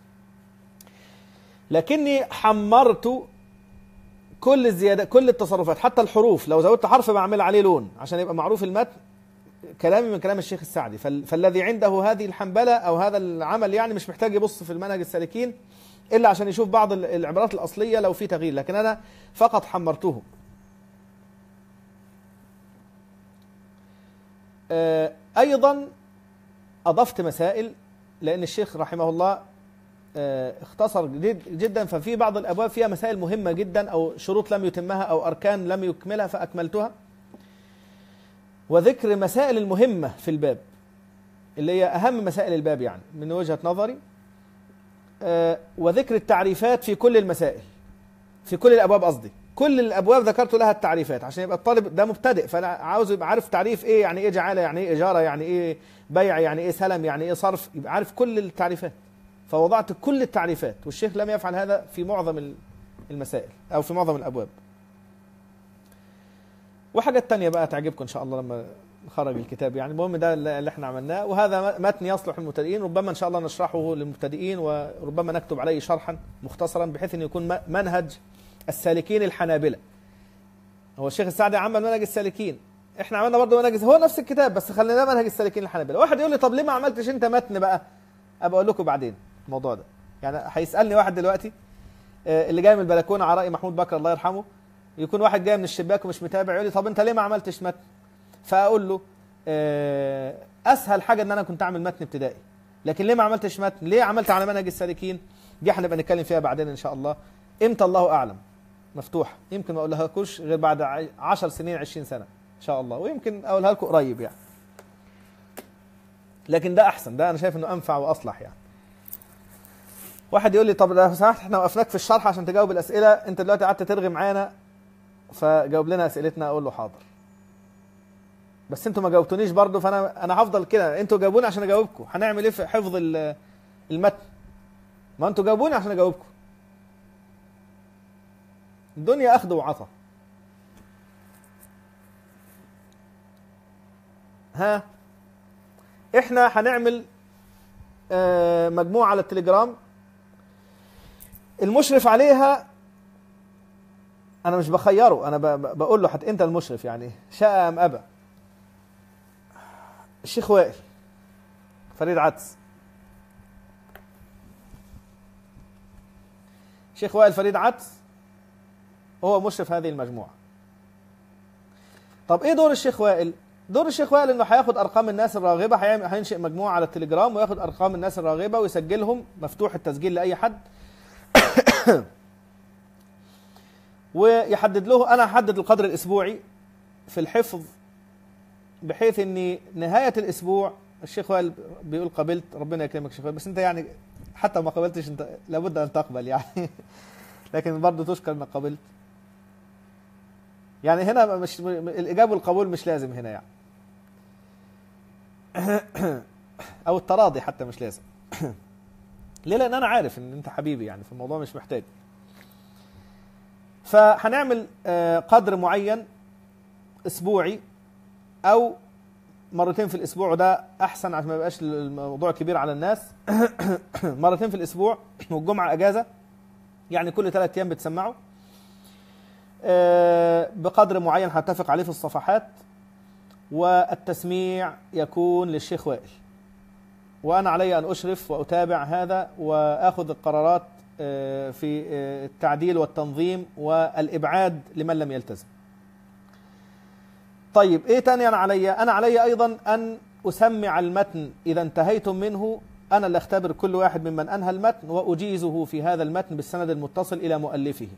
لكني حمرت كل الزياده كل التصرفات، حتى الحروف لو زودت حرف بعمل عليه لون عشان يبقى معروف المتن كلامي من كلام الشيخ السعدي. فالذي عنده هذه الحنبلة او هذا العمل يعني مش محتاج يبص في المنهج السالكين الا عشان يشوف بعض العبارات الاصليه لو في تغيير، لكن انا فقط حمرته. ايضا اضفت مسائل، لان الشيخ رحمه الله اختصر جدا، ففي بعض الابواب فيها مسائل مهمه جدا او شروط لم يتمها او اركان لم يكملها فاكملتها، وذكر مسائل المهمه في الباب اللي هي اهم مسائل الباب يعني من وجهه نظري، وذكر التعريفات في كل المسائل في كل الابواب، قصدي كل الابواب ذكرت لها التعريفات عشان يبقى الطالب ده مبتدئ فانا عاوز يبقى عارف تعريف ايه، يعني ايه جعاله، يعني ايه اجاره، يعني ايه بيع، يعني ايه سلم، يعني ايه صرف، يبقى عارف كل التعريفات. فوضعت كل التعريفات، والشيخ لم يفعل هذا في معظم المسائل او في معظم الابواب. وحاجات تانية بقى تعجبكم ان شاء الله لما نخرج الكتاب يعني. المهم ده اللي احنا عملناه، وهذا متن يصلح للمبتدئين، ربما ان شاء الله نشرحه للمبتدئين وربما نكتب عليه شرحا مختصرا بحيث انه يكون منهج السالكين الحنابلة. هو الشيخ السعدي عمل منهج السالكين، احنا عملنا برضه منهج، هو نفس الكتاب بس خليناه منهج السالكين الحنابلة. واحد يقول لي طب ليه ما عملتش انت متن بقى؟ ابقى اقول لكم بعدين الموضوع ده. يعني هيسالني واحد دلوقتي اللي جاي من البلكونه على راي محمود بكر الله يرحمه، يكون واحد جاي من الشباك ومش متابع يقول لي طب انت ليه ما عملتش متن؟ فاقول له اسهل حاجه ان انا كنت اعمل متن ابتدائي، لكن ليه ما عملتش متن؟ ليه عملت على منهج السالكين؟ دي هنبقى نتكلم فيها بعدين ان شاء الله، امتى الله اعلم، مفتوحه، يمكن ما اقولها لكوش غير بعد عشر سنين عشرين سنه ان شاء الله، ويمكن اقولها لكم قريب يعني. لكن ده احسن، ده انا شايف انه انفع واصلح يعني. واحد يقول لي طب لو سمحت احنا وقفناك في الشرح عشان تجاوب الاسئله، انت دلوقتي قعدت ترغي معانا فجاوب لنا اسئلتنا. اقول له حاضر، بس انتوا ما جاوبتونيش برضه، فانا انا هفضل كده، انتوا جاوبوني عشان اجاوبكم. هنعمل ايه في حفظ المتن؟ ما انتوا جاوبوني عشان اجاوبكم. الدنيا اخذ وعطا. ها احنا هنعمل مجموعه على التليجرام، المشرف عليها انا مش بخيره، انا بقول له حتى انت المشرف يعني، شاء ام ابى. الشيخ وائل فريد عدس. شيخ وائل فريد عدس هو مشرف هذه المجموعة. طب ايه دور الشيخ وائل؟ دور الشيخ وائل انه هياخد ارقام الناس الراغبة، هينشئ مجموعة على التليجرام وياخد ارقام الناس الراغبة ويسجلهم، مفتوح التسجيل لأي حد ويحدد له. انا هحدد القدر الاسبوعي في الحفظ، بحيث ان نهاية الاسبوع الشيخ وائل بيقول قبلت، ربنا يكرمك شيخ وائل، بس انت يعني حتى ما قبلتش انت لابد ان تقبل يعني لكن برضه تشكر انك قبلت. يعني هنا مش الاجابه والقبول مش لازم هنا يعني او التراضي حتى مش لازم ليه؟ لان انا عارف ان انت حبيبي يعني، في الموضوع مش محتاج. فهنعمل قدر معين اسبوعي او مرتين في الاسبوع، وده احسن عشان ما يبقاش الموضوع كبير على الناس مرتين في الاسبوع والجمعه اجازه، يعني كل ثلاث ايام بتسمعوا بقدر معين هنتفق عليه في الصفحات، والتسميع يكون للشيخ وائل، وانا علي ان اشرف واتابع هذا واخذ القرارات في التعديل والتنظيم والابعاد لمن لم يلتزم. طيب ايه تاني انا علي؟ انا علي ايضا ان اسمع المتن اذا انتهيتم منه، انا اللي اختبر كل واحد ممن انهى المتن واجيزه في هذا المتن بالسند المتصل الى مؤلفه،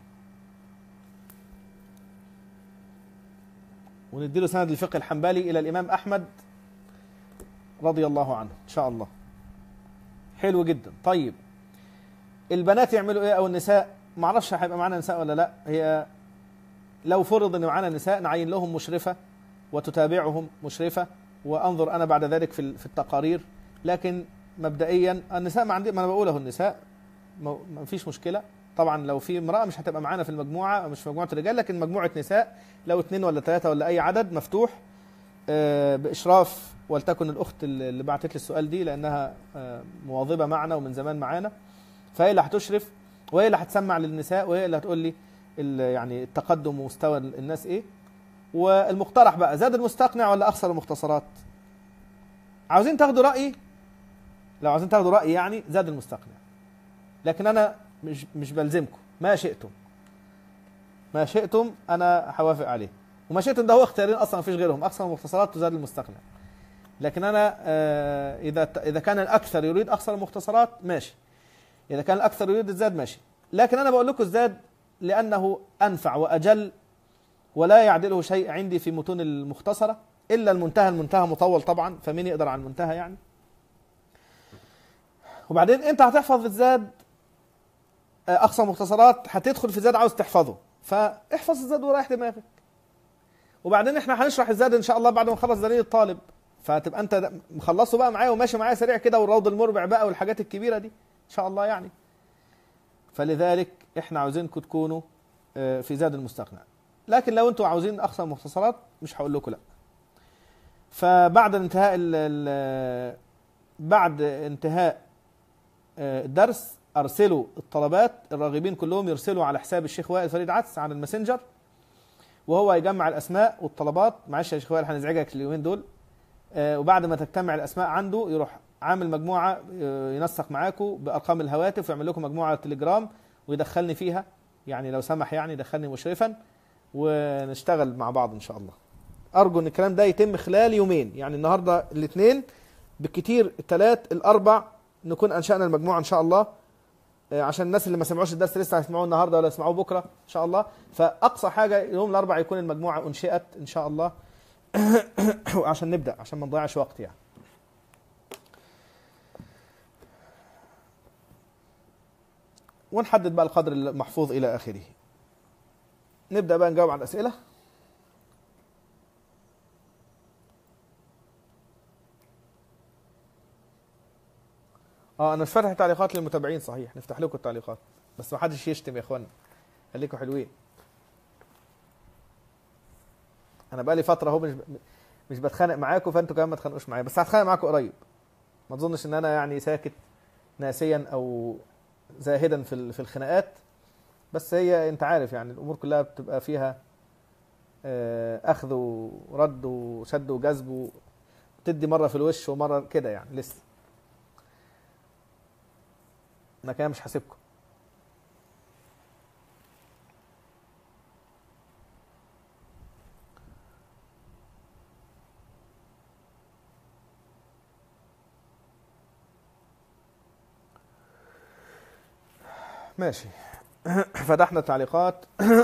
ونديله سند الفقه الحنبلي الى الامام احمد رضي الله عنه ان شاء الله. حلو جدا. طيب البنات يعملوا ايه او النساء؟ ما اعرفش هيبقى معانا نساء ولا لا. هي لو فرض ان معانا نساء نعين لهم مشرفه وتتابعهم مشرفه، وانظر انا بعد ذلك في في التقارير. لكن مبدئيا النساء ما عندي، ما انا بقوله النساء ما فيش مشكله. طبعا لو في امراه مش هتبقى معانا في المجموعه، مش مجموعه رجال، لكن مجموعه نساء لو اثنين ولا ثلاثه ولا اي عدد مفتوح باشراف، ولتكن الاخت اللي بعتت لي السؤال دي لانها مواظبه معنا ومن زمان معانا، فهي اللي هتشرف وهي اللي هتسمع للنساء وهي اللي هتقول لي يعني التقدم ومستوى الناس ايه. والمقترح بقى زاد المستقنع ولا اخسر المختصرات؟ عاوزين تاخدوا رايي؟ لو عاوزين تاخدوا رايي يعني زاد المستقنع، لكن انا مش مش بلزمكم، ما شئتم ما شئتم انا هوافق عليه، وما شئتم ده هو اختيارين اصلا ما فيش غيرهم، اخسر المختصرات وزاد المستقنع. لكن انا آه اذا اذا كان الاكثر يريد اخسر المختصرات ماشي، اذا كان الاكثر يريد الزاد ماشي، لكن انا بقول لكم الزاد لانه انفع واجل ولا يعدله شيء عندي في متون المختصره الا المنتهى. المنتهى مطول طبعا، فمين يقدر على المنتهى يعني. وبعدين انت هتحفظ الزاد اقصى مختصرات، هتدخل في الزاد عاوز تحفظه، فاحفظ الزاد وريح دماغك. وبعدين احنا هنشرح الزاد ان شاء الله بعد ما نخلص دليل الطالب، فتبقى انت مخلصه بقى معايا وماشي معايا سريع كده، والروض المربع بقى والحاجات الكبيره دي ان شاء الله يعني. فلذلك احنا عاوزينكم تكونوا في زاد المستقنع، لكن لو انتوا عاوزين اقصى المختصرات مش هقول لكم لا. فبعد انتهاء ال بعد انتهاء الدرس ارسلوا الطلبات، الراغبين كلهم يرسلوا على حساب الشيخ وائل فريد عدس على الماسنجر، وهو يجمع الاسماء والطلبات. معلش يا شيخ وائل هنزعجك اليومين دول، وبعد ما تجتمع الاسماء عنده يروح عامل مجموعه ينسق معاكم بارقام الهواتف ويعمل لكم مجموعه على التليجرام ويدخلني فيها، يعني لو سمح يعني يدخلني مشرفا ونشتغل مع بعض ان شاء الله. ارجو ان الكلام ده يتم خلال يومين، يعني النهارده الاثنين بالكثير الثلاث الاربع نكون انشانا المجموعه ان شاء الله، عشان الناس اللي ما سمعوش الدرس لسه هيسمعوه النهارده ولا يسمعوه بكره ان شاء الله. فاقصى حاجه يوم الاربع يكون المجموعه انشئت ان شاء الله عشان نبدا، عشان ما نضيعش وقت يعني. ونحدد بقى القدر المحفوظ الى اخره. نبدا بقى نجاوب على الاسئله. اه انا مش فاتح تعليقات للمتابعين، صحيح نفتح لكم التعليقات بس ما حدش يشتم يا اخوانا، خليكم حلوين. انا بقى لي فتره اهو مش مش بتخانق معاكم، فانتوا كمان ما تخانقوش معايا، بس هتخانق معاكم قريب. ما تظنش ان انا يعني ساكت ناسيا او زاهدا في في الخناقات، بس هي انت عارف يعني الامور كلها بتبقى فيها اخذ ورد وشد وجذب، وتدي مره في الوش ومره كده يعني لسه. انا كده مش حاسبكم. ماشي. فتحنا التعليقات.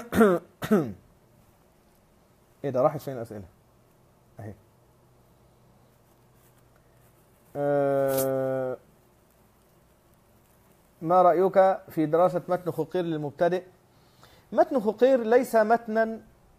ايه ده، راحت فين الاسئله اهي؟ أه ما رايك في دراسه متن خقير للمبتدئ؟ متن خقير ليس متنا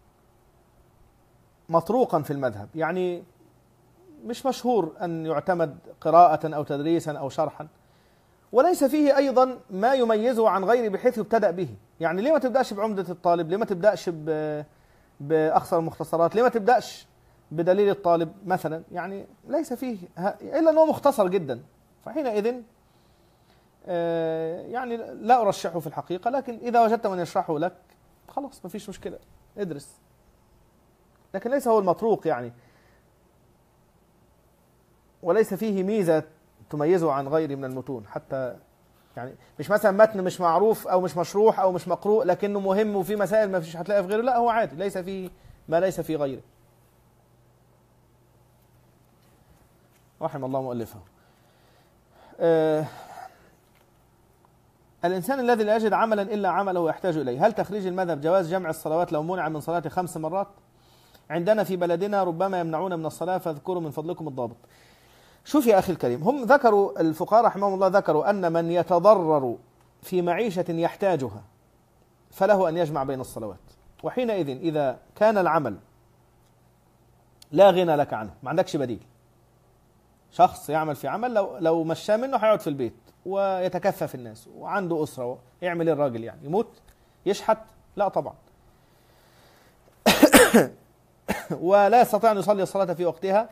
مطروقا في المذهب، يعني مش مشهور ان يعتمد قراءه او تدريسا او شرحا، وليس فيه أيضا ما يميزه عن غيره بحيث يبتدأ به. يعني ليه ما تبدأش بعمدة الطالب؟ ليه ما تبدأش بأخصر المختصرات؟ ليه ما تبدأش بدليل الطالب مثلا؟ يعني ليس فيه إلا أنه مختصر جدا، فحينئذ يعني لا أرشحه في الحقيقة، لكن إذا وجدت من يشرحه لك خلاص ما فيش مشكلة، ادرس، لكن ليس هو المطروق يعني، وليس فيه ميزة تميزه عن غيره من المتون. حتى يعني مش مثلا متن مش معروف او مش مشروح او مش مقروء لكنه مهم وفي مسائل ما فيش هتلاقيها في غيره، لا هو عادي، ليس فيه ما ليس في غيره. رحم الله مؤلفه. آه الإنسان الذي لا يجد عملا إلا عمله يحتاج إليه، هل تخريج المذهب جواز جمع الصلوات لو منع من صلاة خمس مرات؟ عندنا في بلدنا ربما يمنعون من الصلاة، فاذكروا من فضلكم الضابط. شوف يا أخي الكريم، هم ذكروا الفقهاء رحمهم الله ذكروا أن من يتضرر في معيشة يحتاجها فله أن يجمع بين الصلوات، وحينئذ إذا كان العمل لا غنى لك عنه، ما عندكش بديل، شخص يعمل في عمل لو لو مشاه منه هيقعد في البيت ويتكفى في الناس وعنده أسرة، يعمل الراجل يعني يموت يشحت؟ لا طبعا. ولا يستطيع أن يصلي الصلاة في وقتها،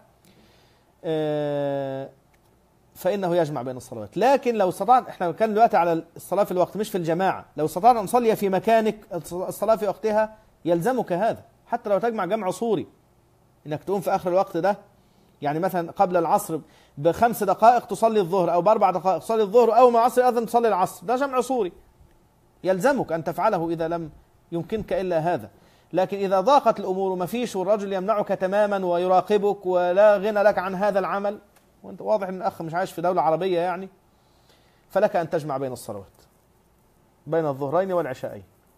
فإنه يجمع بين الصلوات. لكن لو استطعنا، احنا كان دلوقتي على الصلاة في الوقت مش في الجماعة، لو استطعنا أن نصلي في مكانك الصلاة في وقتها يلزمك هذا، حتى لو تجمع جمع صوري، إنك تقوم في آخر الوقت ده، يعني مثلا قبل العصر بخمس دقائق تصلي الظهر أو بأربع دقائق تصلي الظهر، أو مع العصر أذن تصلي العصر، ده جمع صوري يلزمك أن تفعله إذا لم يمكنك إلا هذا. لكن إذا ضاقت الأمور وما فيش والرجل يمنعك تماما ويراقبك ولا غنى لك عن هذا العمل، وأنت واضح أن الأخ مش عايش في دولة عربية يعني، فلك أن تجمع بين الصلوات، بين الظهرين والعشاءين.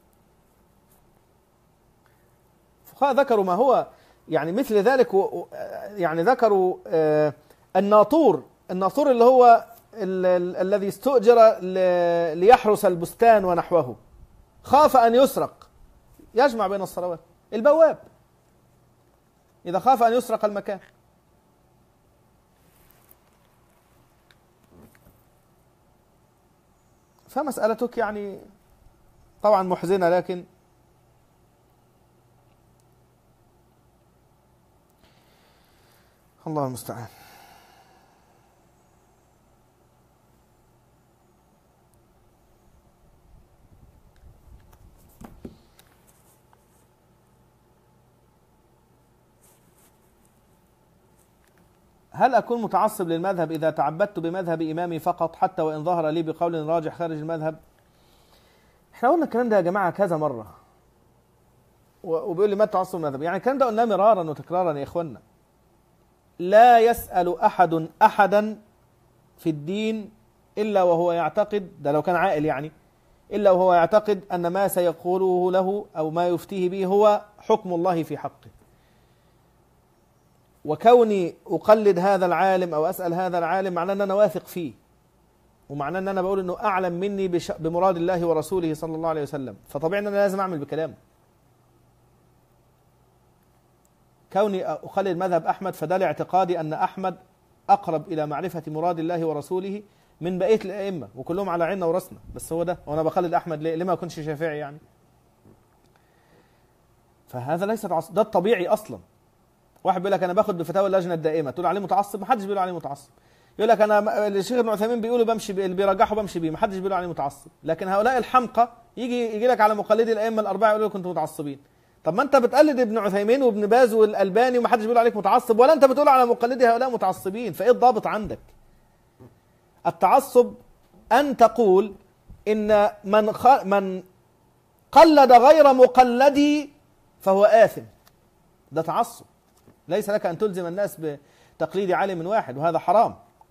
فقهاء ذكروا ما هو يعني مثل ذلك، يعني ذكروا آه الناطور الناطور اللي هو ال ال الذي استؤجر ليحرس البستان ونحوه، خاف أن يسرق يجمع بين الصلوات. البواب إذا خاف أن يسرق المكان. فمسألتك يعني طبعا محزنة، لكن الله المستعان. هل أكون متعصب للمذهب إذا تعبدت بمذهب إمامي فقط حتى وإن ظهر لي بقول راجح خارج المذهب؟ احنا قلنا الكلام ده يا جماعة كذا مرة، وبيقول لي ما تعصب المذهب، يعني الكلام ده قلناه مرارا وتكرارا يا إخوانا. لا يسأل أحد أحدا في الدين إلا وهو يعتقد، ده لو كان عاقل يعني، إلا وهو يعتقد أن ما سيقوله له أو ما يفتيه به هو حكم الله في حقه. وكوني أقلد هذا العالم أو أسأل هذا العالم معناه أن أنا واثق فيه، ومعناه أن أنا بقول أنه أعلم مني بمراد الله ورسوله صلى الله عليه وسلم، فطبيعي أن أنا لازم أعمل بكلامه. كوني أقلد مذهب أحمد فده لاعتقادي أن أحمد أقرب إلى معرفة مراد الله ورسوله من بقية الأئمة، وكلهم على عيننا ورسنا، بس هو ده، وأنا بقلد أحمد ليه؟ لما أكونش شافعي يعني؟ فهذا ليس تعصب، ده الطبيعي أصلا. واحد بيقول لك أنا باخد بفتاوى اللجنة الدائمة، تقول عليه متعصب؟ محدش بيقول عليه متعصب. يقول لك أنا الشيخ ابن عثيمين بيقولوا بمشي اللي بيرجحوا بمشي بيه، محدش بيقول عليه متعصب. لكن هؤلاء الحمقى يجي يجي لك على مقلدي الأئمة الأربعة يقولوا كنتم متعصبين. طب ما أنت بتقلد ابن عثيمين وابن باز والألباني ومحدش بيقول عليك متعصب، ولا أنت بتقول على مقلدي هؤلاء متعصبين، فإيه الضابط عندك؟ التعصب أن تقول إن من خ... من قلد غير مقلدي فهو آثم. ده تعصب. ليس لك أن تلزم الناس بتقليد عالم واحد، وهذا حرام.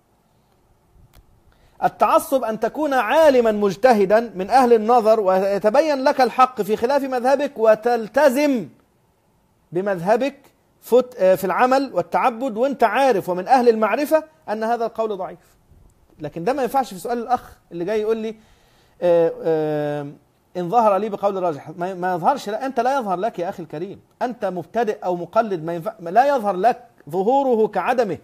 التعصب أن تكون عالما مجتهدا من أهل النظر ويتبين لك الحق في خلاف مذهبك وتلتزم بمذهبك في العمل والتعبد وانت عارف ومن أهل المعرفة أن هذا القول ضعيف. لكن ده ما ينفعش في سؤال الأخ اللي جاي يقول لي آآ آآ إن ظهر لي بقول راجح، ما يظهرش. لا، أنت لا يظهر لك يا أخي الكريم، أنت مبتدئ أو مقلد، ما ينفع، لا يظهر لك ظهوره كعدمه.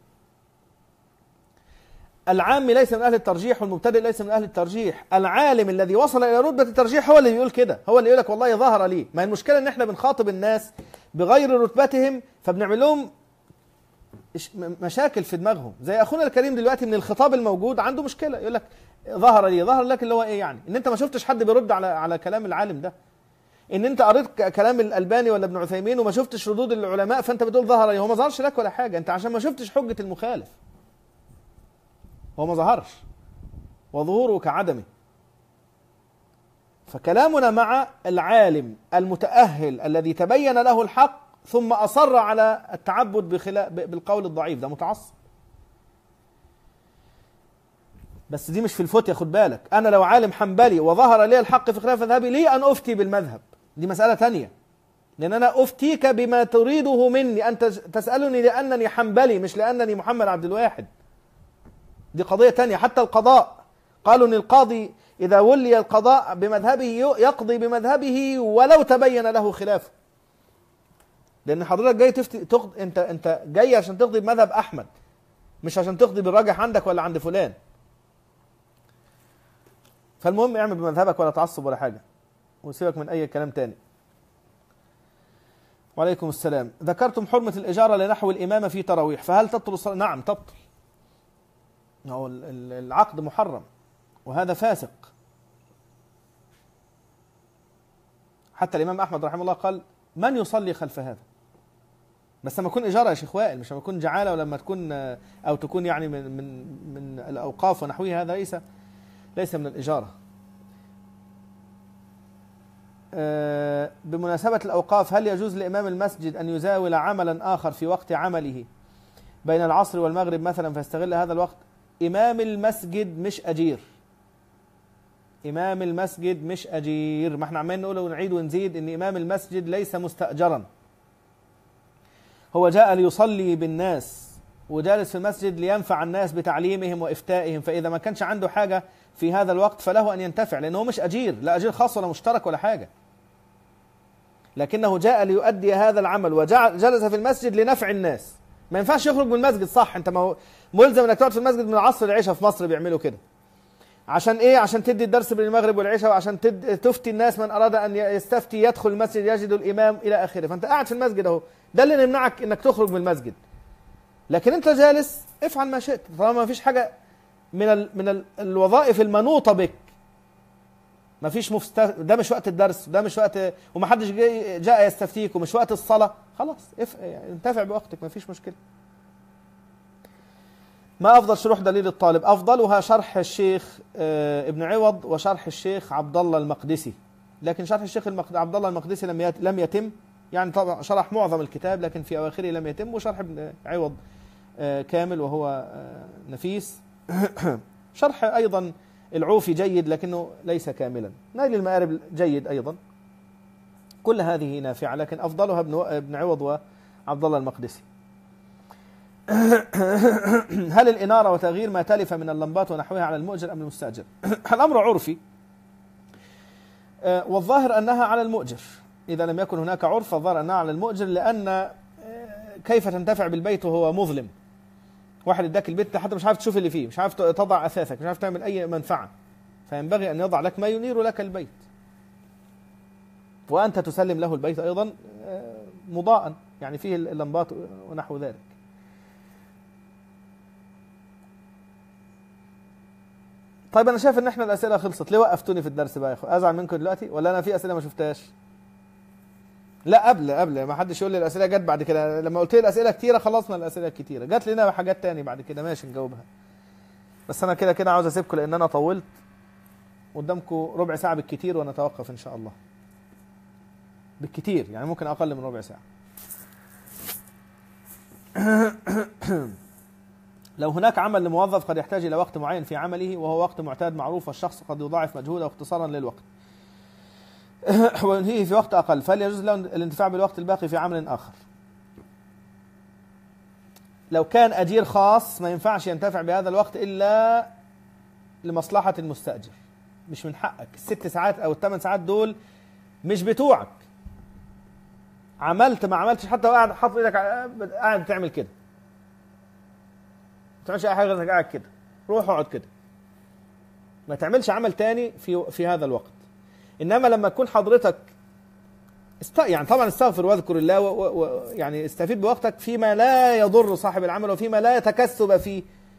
العام ليس من أهل الترجيح والمبتدئ ليس من أهل الترجيح. العالم الذي وصل إلى رتبة الترجيح هو اللي بيقول كده، هو اللي يقول لك والله ظهر لي. ما المشكلة إن إحنا بنخاطب الناس بغير رتبتهم فبنعمل لهم مشاكل في دماغهم. زي أخونا الكريم دلوقتي من الخطاب الموجود عنده مشكلة، يقول لك ظهر لي. ظهر لك اللي هو إيه يعني؟ إن أنت ما شفتش حد بيرد على على كلام العالم ده، إن أنت قريت كلام الألباني ولا ابن عثيمين وما شفتش ردود العلماء فأنت بتقول ظهر لي. هو ما ظهرش لك ولا حاجة، أنت عشان ما شفتش حجة المخالف. هو ما ظهرش وظهوره كعدمه. فكلامنا مع العالم المتأهل الذي تبين له الحق ثم أصر على التعبد بخلاف بالقول الضعيف، ده متعصب. بس دي مش في الفتية، خد بالك. أنا لو عالم حنبلي وظهر لي الحق في خلاف مذهبي، لي أن أفتي بالمذهب، دي مسألة تانية. لأن أنا أفتيك بما تريده مني، أنت تسألني لأنني حنبلي مش لأنني محمد عبد الواحد، دي قضية تانية. حتى القضاء قالوا أن القاضي إذا ولي القضاء بمذهبه يقضي بمذهبه ولو تبين له خلافه. لأن حضرتك جاي تفتي تقضي، أنت أنت جاي عشان تقضي بمذهب أحمد، مش عشان تقضي بالراجح عندك ولا عند فلان. فالمهم اعمل بمذهبك ولا تعصب ولا حاجة، وسيبك من أي كلام تاني. وعليكم السلام. ذكرتم حرمة الإجارة لنحو الإمامة في تراويح، فهل تبطل الصلاة؟ نعم تبطل. هو العقد محرم وهذا فاسق. حتى الإمام أحمد رحمه الله قال من يصلي خلف هذا؟ بس لما تكون إجارة يا شيخ وائل، مش لما تكون جعالة، ولما تكون أو تكون يعني من من من الأوقاف ونحوها، هذا ليس ليس من الإجارة. أه بمناسبة الأوقاف، هل يجوز لإمام المسجد أن يزاول عملا آخر في وقت عمله بين العصر والمغرب مثلا فيستغل هذا الوقت؟ إمام المسجد مش أجير. إمام المسجد مش أجير. ما احنا عمالين نقول ونعيد ونزيد إن إمام المسجد ليس مستأجرا. هو جاء ليصلي بالناس وجالس في المسجد لينفع الناس بتعليمهم وإفتائهم، فإذا ما كانش عنده حاجة في هذا الوقت فله أن ينتفع، لأنه مش أجير، لا أجير خاص ولا مشترك ولا حاجة، لكنه جاء ليؤدي هذا العمل وجلس في المسجد لنفع الناس. ما ينفعش يخرج من المسجد، صح؟ انت ما ملزم انك تقعد في المسجد من العصر للعشاء. في مصر بيعملوا كده. عشان ايه؟ عشان تدي الدرس بين المغرب والعشاء، وعشان تفتي الناس، من اراد ان يستفتي يدخل المسجد يجد الامام الى اخره. فانت قاعد في المسجد اهو، ده اللي يمنعك انك تخرج من المسجد. لكن انت جالس افعل ما شئت طالما ما فيش حاجه من ال من ال الوظائف المنوطه بك. ما فيش مفست... ده مش وقت الدرس، ده مش وقت، ومحدش جاء يستفتيك، ومش وقت الصلاه، خلاص اف... يعني انتفع بوقتك، ما فيش مشكله. ما أفضل شروح دليل الطالب؟ أفضلها شرح الشيخ ابن عوض وشرح الشيخ عبد الله المقدسي، لكن شرح الشيخ عبد الله المقدسي لم لم يتم، يعني طبعا شرح معظم الكتاب لكن في أواخره لم يتم، وشرح ابن عوض كامل وهو نفيس. شرح أيضا العوفي جيد لكنه ليس كاملا. نيل المآرب جيد أيضا. كل هذه نافعة، لكن أفضلها ابن عوض وعبد الله المقدسي. هل الإنارة وتغيير ما تلف من اللمبات ونحوها على المؤجر أم المستأجر؟ الأمر عرفي، والظاهر أنها على المؤجر. إذا لم يكن هناك عرف فالظاهر أنها على المؤجر، لأن كيف تنتفع بالبيت وهو مظلم؟ واحد اداك البيت حتى مش عارف تشوف اللي فيه، مش عارف تضع أثاثك، مش عارف تعمل أي منفعة، فينبغي أن يضع لك ما ينير لك البيت، وأنت تسلم له البيت أيضا مضاء، يعني فيه اللمبات ونحو ذلك. طيب أنا شايف إن إحنا الأسئلة خلصت، ليه وقفتوني في الدرس بقى يا أخو؟ أزعل منكم دلوقتي ولا أنا في أسئلة ما شفتهاش؟ لا قبل قبل ما حدش يقول لي الأسئلة جت بعد كده. لما قلت لي الأسئلة كتيرة خلصنا الأسئلة الكتيرة، جت لنا حاجات تاني بعد كده، ماشي نجاوبها. بس انا كده كده عاوز اسيبكم لان انا طولت، قدامكم ربع ساعه بالكتير ونتوقف ان شاء الله، بالكتير يعني ممكن اقل من ربع ساعه. لو هناك عمل لموظف قد يحتاج الى وقت معين في عمله وهو وقت معتاد معروف، والشخص قد يضاعف مجهوده اختصارا للوقت وينهيه في وقت اقل، فهل يجوز له الانتفاع بالوقت الباقي في عمل اخر؟ لو كان اجير خاص ما ينفعش ينتفع بهذا الوقت الا لمصلحه المستاجر، مش من حقك. الست ساعات او الثمان ساعات دول مش بتوعك، عملت ما عملتش، حتى قاعد حاطط ايدك قاعد بتعمل كده، ما تعملش اي حاجه غير انك قاعد كده، روح اقعد كده، ما تعملش عمل تاني في في هذا الوقت. انما لما تكون حضرتك است... يعني طبعا استغفر واذكر الله و... و... يعني استفيد بوقتك فيما لا يضر صاحب العمل وفيما لا يتكسب فيه.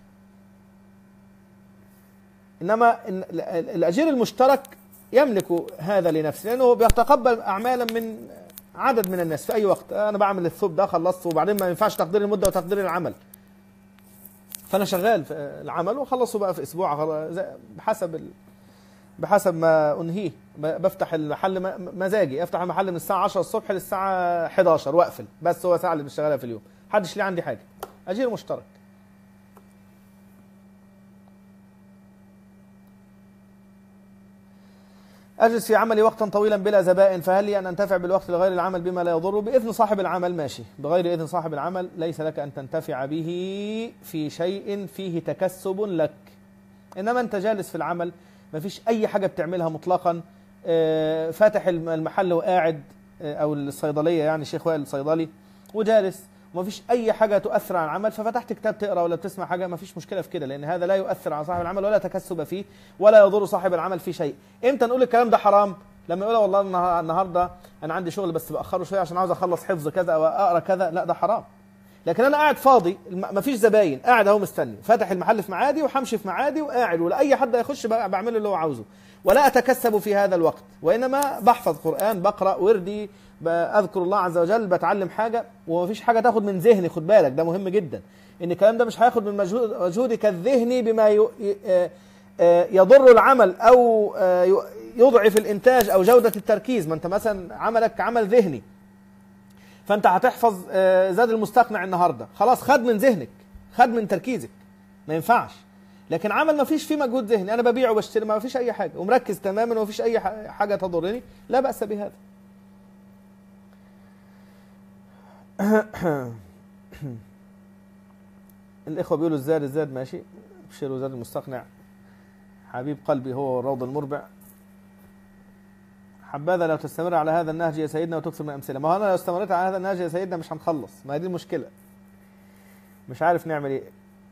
انما الاجير المشترك يملك هذا لنفسه، لانه بيتقبل اعمالا من عدد من الناس في اي وقت. انا بعمل الثوب ده خلصته، وبعدين ما ينفعش تقدير المده وتقدير العمل، فانا شغال في العمل وخلصه بقى في اسبوع بحسب ال... بحسب ما انهيه. بفتح المحل مزاجي، افتح المحل من الساعه عشرة الصبح للساعه حداشر واقفل، بس هو ساعه اللي بشتغلها في اليوم، محدش ليه عندي حاجه. اجير مشترك. أجلس في عملي وقتا طويلا بلا زبائن، فهل لي أن أنتفع بالوقت لغير العمل بما لا يضره؟ بإذن صاحب العمل ماشي، بغير إذن صاحب العمل ليس لك أن تنتفع به في شيء فيه تكسب لك. إنما أنت جالس في العمل ما فيش أي حاجة بتعملها مطلقا، فاتح المحل وقاعد، أو الصيدلية يعني شيخ وائل الصيدلي، وجالس وما فيش أي حاجة تؤثر على العمل، ففتحت كتاب تقرأ ولا بتسمع حاجة، ما فيش مشكلة في كده، لأن هذا لا يؤثر على صاحب العمل ولا تكسب فيه ولا يضر صاحب العمل في شيء. إمتى نقول الكلام ده حرام؟ لما يقول والله النهاردة أنا عندي شغل بس بأخره شوية عشان عاوز أخلص حفظ كذا أو أقرأ كذا، لا ده حرام. لكن أنا قاعد فاضي ما فيش زباين، قاعد أهو مستني، فاتح المحل في معادي وحمشي في معادي وقاعد، ولا أي حد يخش بعمله اللي هو عاوزه، ولا أتكسب في هذا الوقت، وإنما بحفظ قرآن، بقرأ وردي، بأذكر الله عز وجل، بتعلم حاجة، ومفيش حاجة تاخد من ذهني. خد بالك ده مهم جدا، إن الكلام ده مش هياخد من مجهود مجهودك الذهني بما يضر العمل أو يضعف الإنتاج أو جودة التركيز. ما أنت مثلا عملك عمل ذهني، فأنت هتحفظ زاد المستقنع النهاردة، خلاص خد من ذهنك، خد من تركيزك، ما ينفعش. لكن عمل ما فيش فيه مجهود ذهني، أنا ببيع وبشتري ما فيش أي حاجة ومركز تماما وما فيش أي حاجة تضرني، لا بأس بهذا. الإخوة بيقولوا الزاد الزاد ماشي، ابشروا زاد المستقنع حبيب قلبي هو والروض المربع. حبذا لو تستمر على هذا النهج يا سيدنا وتكثر من الأمثلة. ما هو أنا لو استمرت على هذا النهج يا سيدنا مش هنخلص، ما هي دي المشكلة، مش عارف نعمل إيه.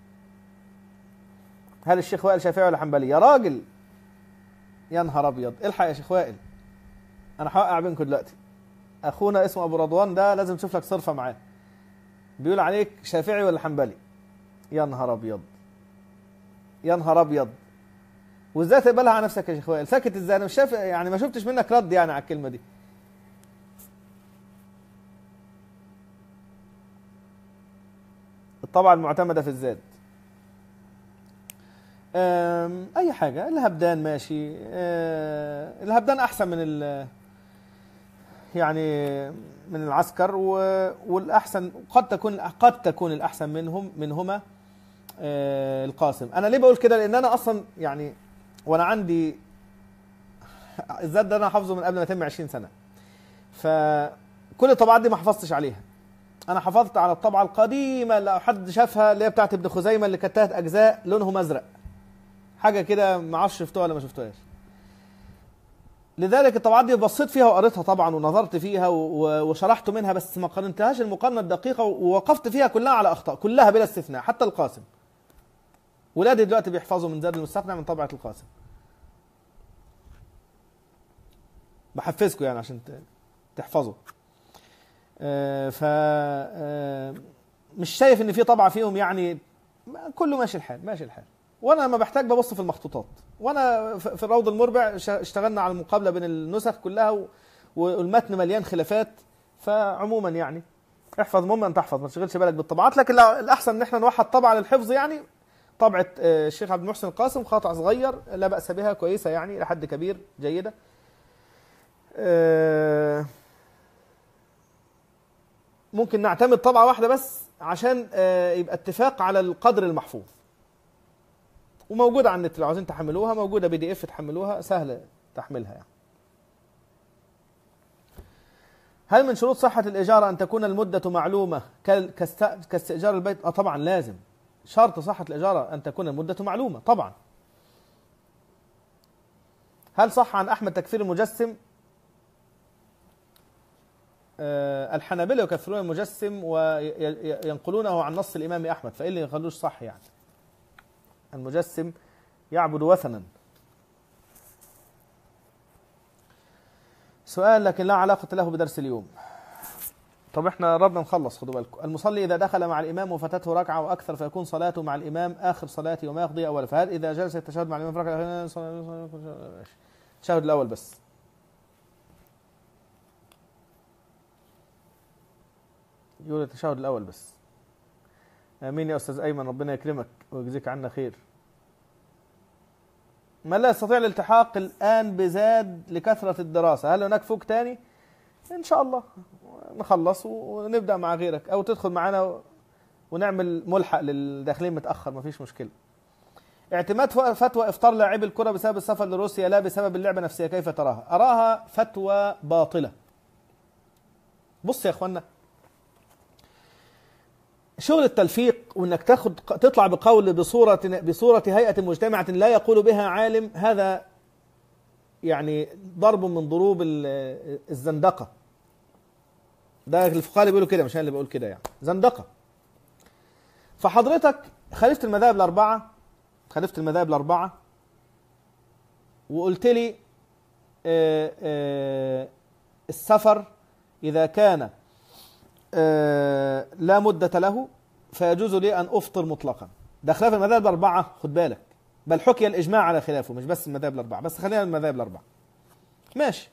هل الشيخ وائل شافعي ولا حنبلي؟ يا راجل يا نهار أبيض، الحق يا شيخ وائل، أنا هوقع بينكم دلوقتي. أخونا اسمه أبو رضوان ده لازم تشوف لك صرفة معاه، بيقول عليك شافعي ولا حنبلي. يا نهار أبيض يا نهار أبيض، وإزاي تقبلها على نفسك يا شيخ وائل؟ ساكت إزاي؟ أنا مش شايف يعني، ما شفتش منك رد يعني على الكلمة دي. الطبعة المعتمدة في الزاد أي حاجة، الهبدان ماشي، الهبدان أحسن من ال يعني من العسكر، والأحسن قد تكون قد تكون الأحسن منهم منهما القاسم. أنا ليه بقول كده؟ لأن أنا أصلا يعني وأنا عندي الزاد ده أنا حافظه من قبل ما أتم عشرين سنة، فكل الطبعات دي ما حفظتش عليها. أنا حفظت على الطبعة القديمة اللي حد شافها، اللي هي بتاعت ابن خزيمة، اللي كانت تلات أجزاء لونهم أزرق، حاجة كده ما اعرفش شفتوها ولا ما شفتوهاش. لذلك الطبعات دي بصيت فيها وقريتها طبعا ونظرت فيها وشرحت منها، بس ما قارنتهاش المقارنة الدقيقة، ووقفت فيها كلها على أخطاء، كلها بلا استثناء، حتى القاسم. ولادي دلوقتي بيحفظوا من زاد المستقنع من طبعة القاسم. بحفزكم يعني عشان تحفظوا. آه ف آه مش شايف ان في طبعة فيهم يعني كله ماشي الحال ماشي الحال. وانا لما بحتاج ببص في المخطوطات، وانا في الروض المربع اشتغلنا على المقابله بين النسخ كلها، والمتن مليان خلافات. فعموما يعني احفظ مما ان تحفظ، ما تشغلش بالك بالطبعات، لكن الاحسن ان احنا نوحد طبعه للحفظ يعني، طبعة الشيخ عبد المحسن القاسم، خطأ صغير لا بأس بها، كويسة يعني لحد كبير، جيدة. ممكن نعتمد طبعة واحدة بس عشان يبقى اتفاق على القدر المحفوظ، وموجودة على النت لو عايزين تحملوها، موجودة بي دي اف تحملوها، سهلة تحملها يعني. هل من شروط صحة الإجارة أن تكون المدة معلومة كاستئجار البيت؟ آه طبعا لازم، شرط صحة الإجارة أن تكون المدة معلومة طبعا. هل صح عن أحمد تكفير المجسم؟ أه الحنابلة يكفرون المجسم وينقلونه عن نص الإمام أحمد، فإيه اللي يخلوش صح يعني؟ المجسم يعبد وثنا. سؤال لكن لا علاقة له بدرس اليوم. طب احنا قربنا نخلص، خدوا بالكم. المصلي إذا دخل مع الإمام وفاتته ركعة وأكثر فيكون صلاته مع الإمام آخر صلاته وما يقضي أولا، فهل إذا جلس التشهد مع الإمام في ركعة التشهد الأول بس؟ يقول التشهد الأول بس. آمين يا أستاذ أيمن، ربنا يكرمك ويجزيك عنا خير. من لا يستطيع الالتحاق الآن بزاد لكثرة الدراسة، هل هناك فوق تاني؟ إن شاء الله نخلص ونبدأ مع غيرك، أو تدخل معنا ونعمل ملحق للداخلين متأخر، مفيش مشكلة. اعتماد فتوى إفطار لاعبي الكرة بسبب السفر لروسيا لا بسبب اللعبة نفسها، كيف تراها؟ أراها فتوى باطلة. بص يا أخوانا، شغل التلفيق وانك تاخد تطلع بقول بصورة بصورة هيئة مجتمعة لا يقول بها عالم، هذا يعني ضرب من ضروب الزندقة. ده الفقهاء اللي بيقولوا كده، مش انا اللي بقول كده، يعني زندقة. فحضرتك خالفت المذاهب الأربعة، خالفت المذاهب الأربعة وقلت لي آآ آآ السفر إذا كان لا مدة له فيجوز لي أن أفطر مطلقا. ده خلاف المذاهب الأربعة، خد بالك، بل حكي الإجماع على خلافه، مش بس المذاهب الأربعة، بس خلينا المذاهب الأربعة. ماشي.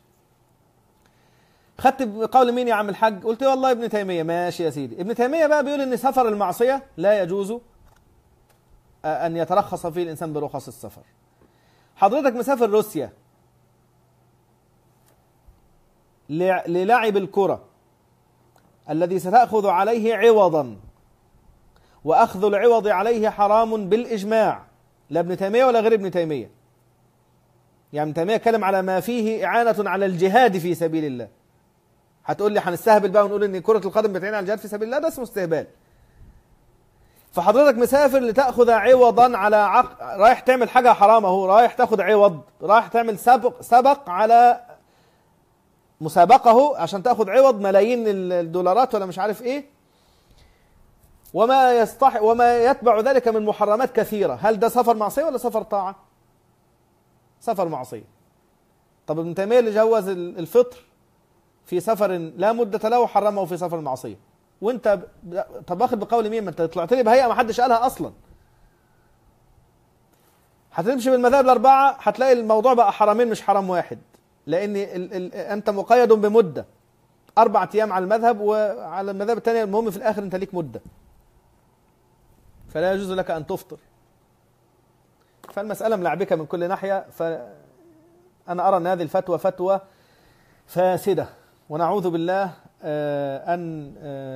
خدت بقول مين يا عم الحاج؟ قلت والله ابن تيمية. ماشي يا سيدي. ابن تيمية بقى بيقول إن سفر المعصية لا يجوز أن يترخص فيه الإنسان برخص السفر. حضرتك مسافر روسيا للعب الكرة الذي ستأخذ عليه عوضا، وأخذ العوض عليه حرام بالإجماع، لا ابن تيمية ولا غير ابن تيمية. يعني ابن تيمية يتكلم على ما فيه إعانة على الجهاد في سبيل الله. هتقول لي هنستهبل بقى ونقول إن كرة القدم بتعين على الجهاد في سبيل الله؟ ده اسمه استهبال. فحضرتك مسافر لتأخذ عوضا على عق... رايح تعمل حاجة حرام، اهو رايح تاخذ عوض، رايح تعمل سبق سبق على مسابقه عشان تاخذ عوض ملايين الدولارات ولا مش عارف ايه، وما يستح وما يتبع ذلك من محرمات كثيرة. هل ده سفر معصية ولا سفر طاعة؟ سفر معصية. طب ابن تيمية اللي جوز الفطر في سفر لا مدة له حرمه في سفر المعصية، وانت ب... طب واخد بقول مين؟ ما انت طلعت لي بهيئة ما حدش قالها اصلا. هتمشي بالمذاهب الاربعة هتلاقي الموضوع بقى حرمين مش حرام واحد، لان ال... ال... انت مقيد بمدة اربع ايام على المذهب، وعلى المذهب الثانية المهم في الاخر انت ليك مدة، فلا يجوز لك ان تفطر. فالمسألة ملعبكة من كل ناحية. فأنا أرى أن هذه الفتوى فتوى فاسدة، ونعوذ بالله أن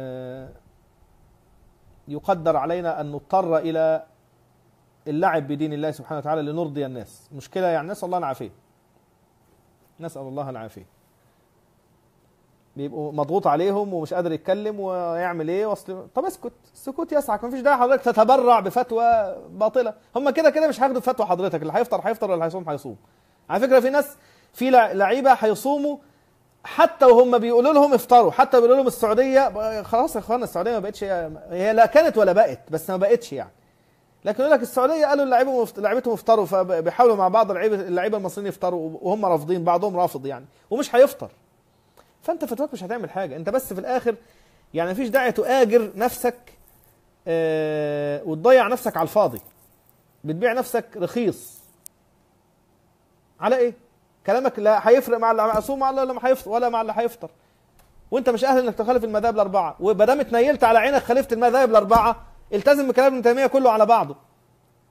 يقدر علينا أن نضطر إلى اللعب بدين الله سبحانه وتعالى لنرضي الناس. مشكلة يعني، نسأل الله العافية، نسأل الله العافية. بيبقوا مضغوط عليهم ومش قادر يتكلم ويعمل ايه وصل. طب اسكت، السكوت يسعك، مفيش داعي حضرتك تتبرع بفتوى باطله. هم كده كده مش هياخدوا فتوى حضرتك، اللي هيفطر هيفطر واللي هيصوم هيصوم. على فكره في ناس، في لعيبه هيصوموا حتى وهم بيقولوا لهم افطروا، حتى بيقولوا لهم السعوديه خلاص يا اخوانا السعوديه ما بقتش، هي لا كانت ولا بقت، بس ما بقتش يعني. لكن يقول لك السعوديه قالوا اللعيبه لعيبتهم افطروا، فبيحاولوا مع بعض اللعيبه اللعيبه المصريين يفطروا وهم رافضين، بعضهم رافض يعني، ومش هيفطر. فانت فتوك مش هتعمل حاجه، انت بس في الاخر يعني مفيش داعي تؤاجر نفسك اه وتضيع نفسك على الفاضي، بتبيع نفسك رخيص على ايه؟ كلامك لا هيفرق مع اللي هيصوم ولا اللي ما هيفطر ولا مع اللي هيفطر، وانت مش اهل انك تخالف المذاهب الاربعه. وما دام اتنيلت على عينك خالفت المذاهب الاربعه، التزم بكلام ابن تيميه كله على بعضه.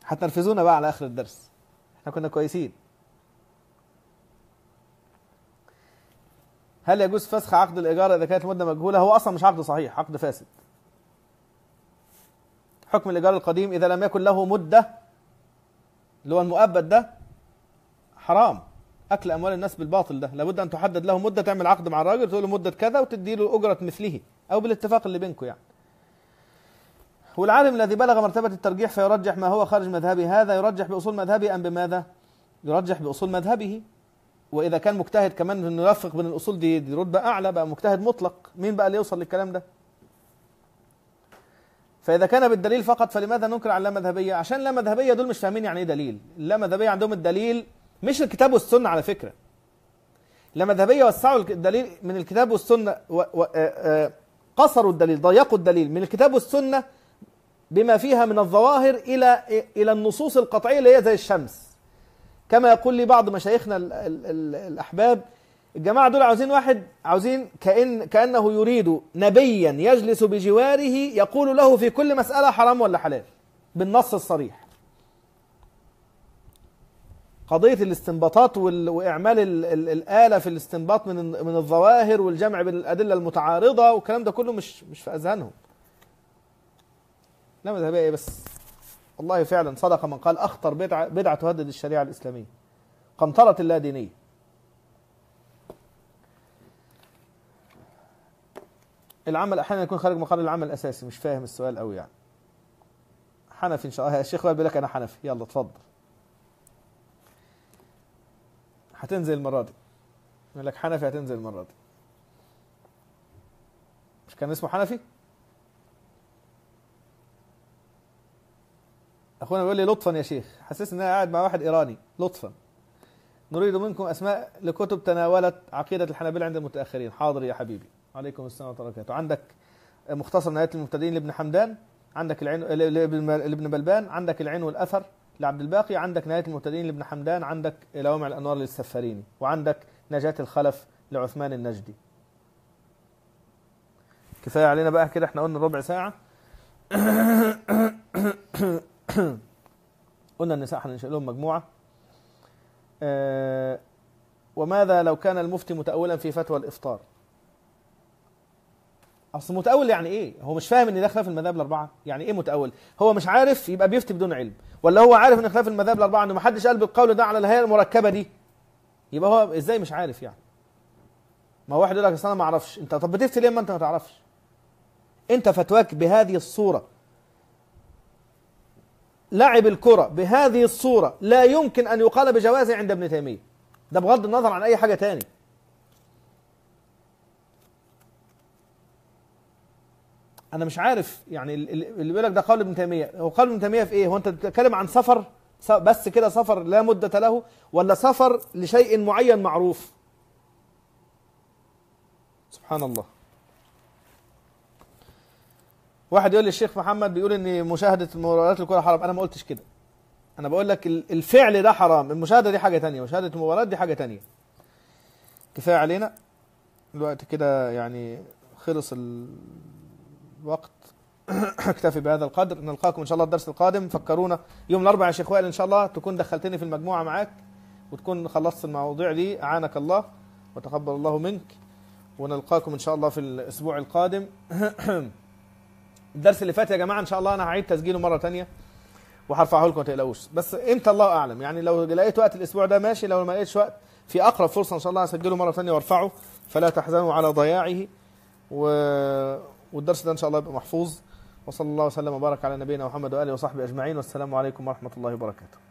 هتنرفزونا بقى على اخر الدرس، احنا كنا كويسين. هل يجوز فسخ عقد الايجار اذا كانت المده مجهوله؟ هو اصلا مش عقد صحيح، عقد فاسد. حكم الايجار القديم اذا لم يكن له مده، اللي هو المؤبد ده حرام، اكل اموال الناس بالباطل ده. لابد ان تحدد له مده، تعمل عقد مع الراجل تقول له مده كذا وتدي له اجره مثله او بالاتفاق اللي بينكم يعني. والعالم الذي بلغ مرتبه الترجيح فيرجح ما هو خارج مذهبه، هذا يرجح باصول مذهبه ام بماذا؟ يرجح باصول مذهبه. واذا كان مجتهد كمان انه يوفق بين الاصول دي, دي رتبه اعلى، بقى مجتهد مطلق. مين بقى اللي يوصل للكلام ده؟ فاذا كان بالدليل فقط فلماذا ننكر على اللامذهبيه؟ عشان اللامذهبيه دول مش فاهمين يعني ايه دليل. اللامذهبيه عندهم الدليل مش الكتاب والسنه على فكره. اللامذهبيه وسعوا الدليل من الكتاب والسنه و... و... آ... آ... قصروا الدليل، ضيقوا الدليل من الكتاب والسنه بما فيها من الظواهر الى الى النصوص القطعيه اللي هي زي الشمس. كما يقول لي بعض مشايخنا ال ال ال الأحباب، الجماعة دول عاوزين واحد، عاوزين كأن كأنه يريد نبيا يجلس بجواره يقول له في كل مسألة حرام ولا حلال بالنص الصريح. قضية الاستنباطات وإعمال ال ال الآلة في الاستنباط من من الظواهر والجمع بين الأدلة المتعارضة والكلام ده كله مش مش في أذهانهم. لا مذهبية إيه بس؟ والله فعلا صدق من قال أخطر بدعة بدعة تهدد الشريعة الإسلامية، قنطرة اللا دينية. العمل أحيانا يكون خارج مقر العمل الأساسي. مش فاهم السؤال قوي يعني. حنفي إن شاء الله. الشيخ بيقول لك أنا حنفي. يلا اتفضل. هتنزل المرة دي. يقول لك حنفي هتنزل المرة دي. مش كان اسمه حنفي؟ أخونا بيقول لي لطفا يا شيخ، حسيت إن أنا قاعد مع واحد إيراني. لطفا نريد منكم أسماء لكتب تناولت عقيدة الحنابلة عند المتأخرين. حاضر يا حبيبي. عليكم السلام ورحمة الله وبركاته. عندك مختصر نهاية المبتدئين لابن حمدان، عندك العين لابن بلبان، عندك العين والأثر لعبد الباقي، عندك نهاية المبتدئين لابن حمدان، عندك لوامع الأنوار للسفاريني، وعندك نجاة الخلف لعثمان النجدي. كفاية علينا بقى كده، احنا قلنا ربع ساعة. قلنا النساء هننشئ لهم مجموعة. أه وماذا لو كان المفتي متأولا في فتوى الإفطار؟ أصل متأول يعني إيه؟ هو مش فاهم إن ده خلاف المذاهب الأربعة. يعني إيه متأول؟ هو مش عارف يبقى بيفتي بدون علم، ولا هو عارف إن خلاف المذاهب الأربعة إنه ما حدش قال بالقول ده على الهيئة المركبة دي، يبقى هو إزاي مش عارف يعني؟ ما هو واحد يقول لك أصل أنا ما أعرفش. أنت طب بتفتي ليه ما أنت ما تعرفش؟ أنت فتواك بهذه الصورة، لعب الكرة بهذه الصورة لا يمكن أن يقال بجوازه عند ابن تيمية، ده بغض النظر عن أي حاجة تاني. أنا مش عارف يعني اللي بيقول لك ده قول ابن تيمية، هو قول ابن تيمية في إيه؟ هو أنت بتتكلم عن سفر بس كده، سفر لا مدة له، ولا سفر لشيء معين معروف؟ سبحان الله. واحد يقول لي الشيخ محمد بيقول ان مشاهده المباريات الكوره حرام. انا ما قلتش كده، انا بقول لك الفعل ده حرام، المشاهده دي حاجه تانية، مشاهده المباريات دي حاجه تانية. كفايه علينا الوقت كده يعني، خلص الوقت. اكتفي بهذا القدر. نلقاكم ان شاء الله الدرس القادم. فكرونا يوم الاربعاء يا شيخ وائل ان شاء الله تكون دخلتني في المجموعه معاك وتكون خلصت المواضيع دي. اعانك الله وتقبل الله منك، ونلقاكم ان شاء الله في الاسبوع القادم. الدرس اللي فات يا جماعه ان شاء الله انا هعيد تسجيله مره ثانيه وهرفعه لكم ما تقلقوش، بس امتى الله اعلم. يعني لو لقيت وقت الاسبوع ده ماشي، لو ما لقيتش وقت في اقرب فرصه ان شاء الله هسجله مره ثانيه وارفعه، فلا تحزنوا على ضياعه. و... والدرس ده ان شاء الله يبقى محفوظ. وصلى الله وسلم وبارك على نبينا محمد واله وصحبه اجمعين، والسلام عليكم ورحمه الله وبركاته.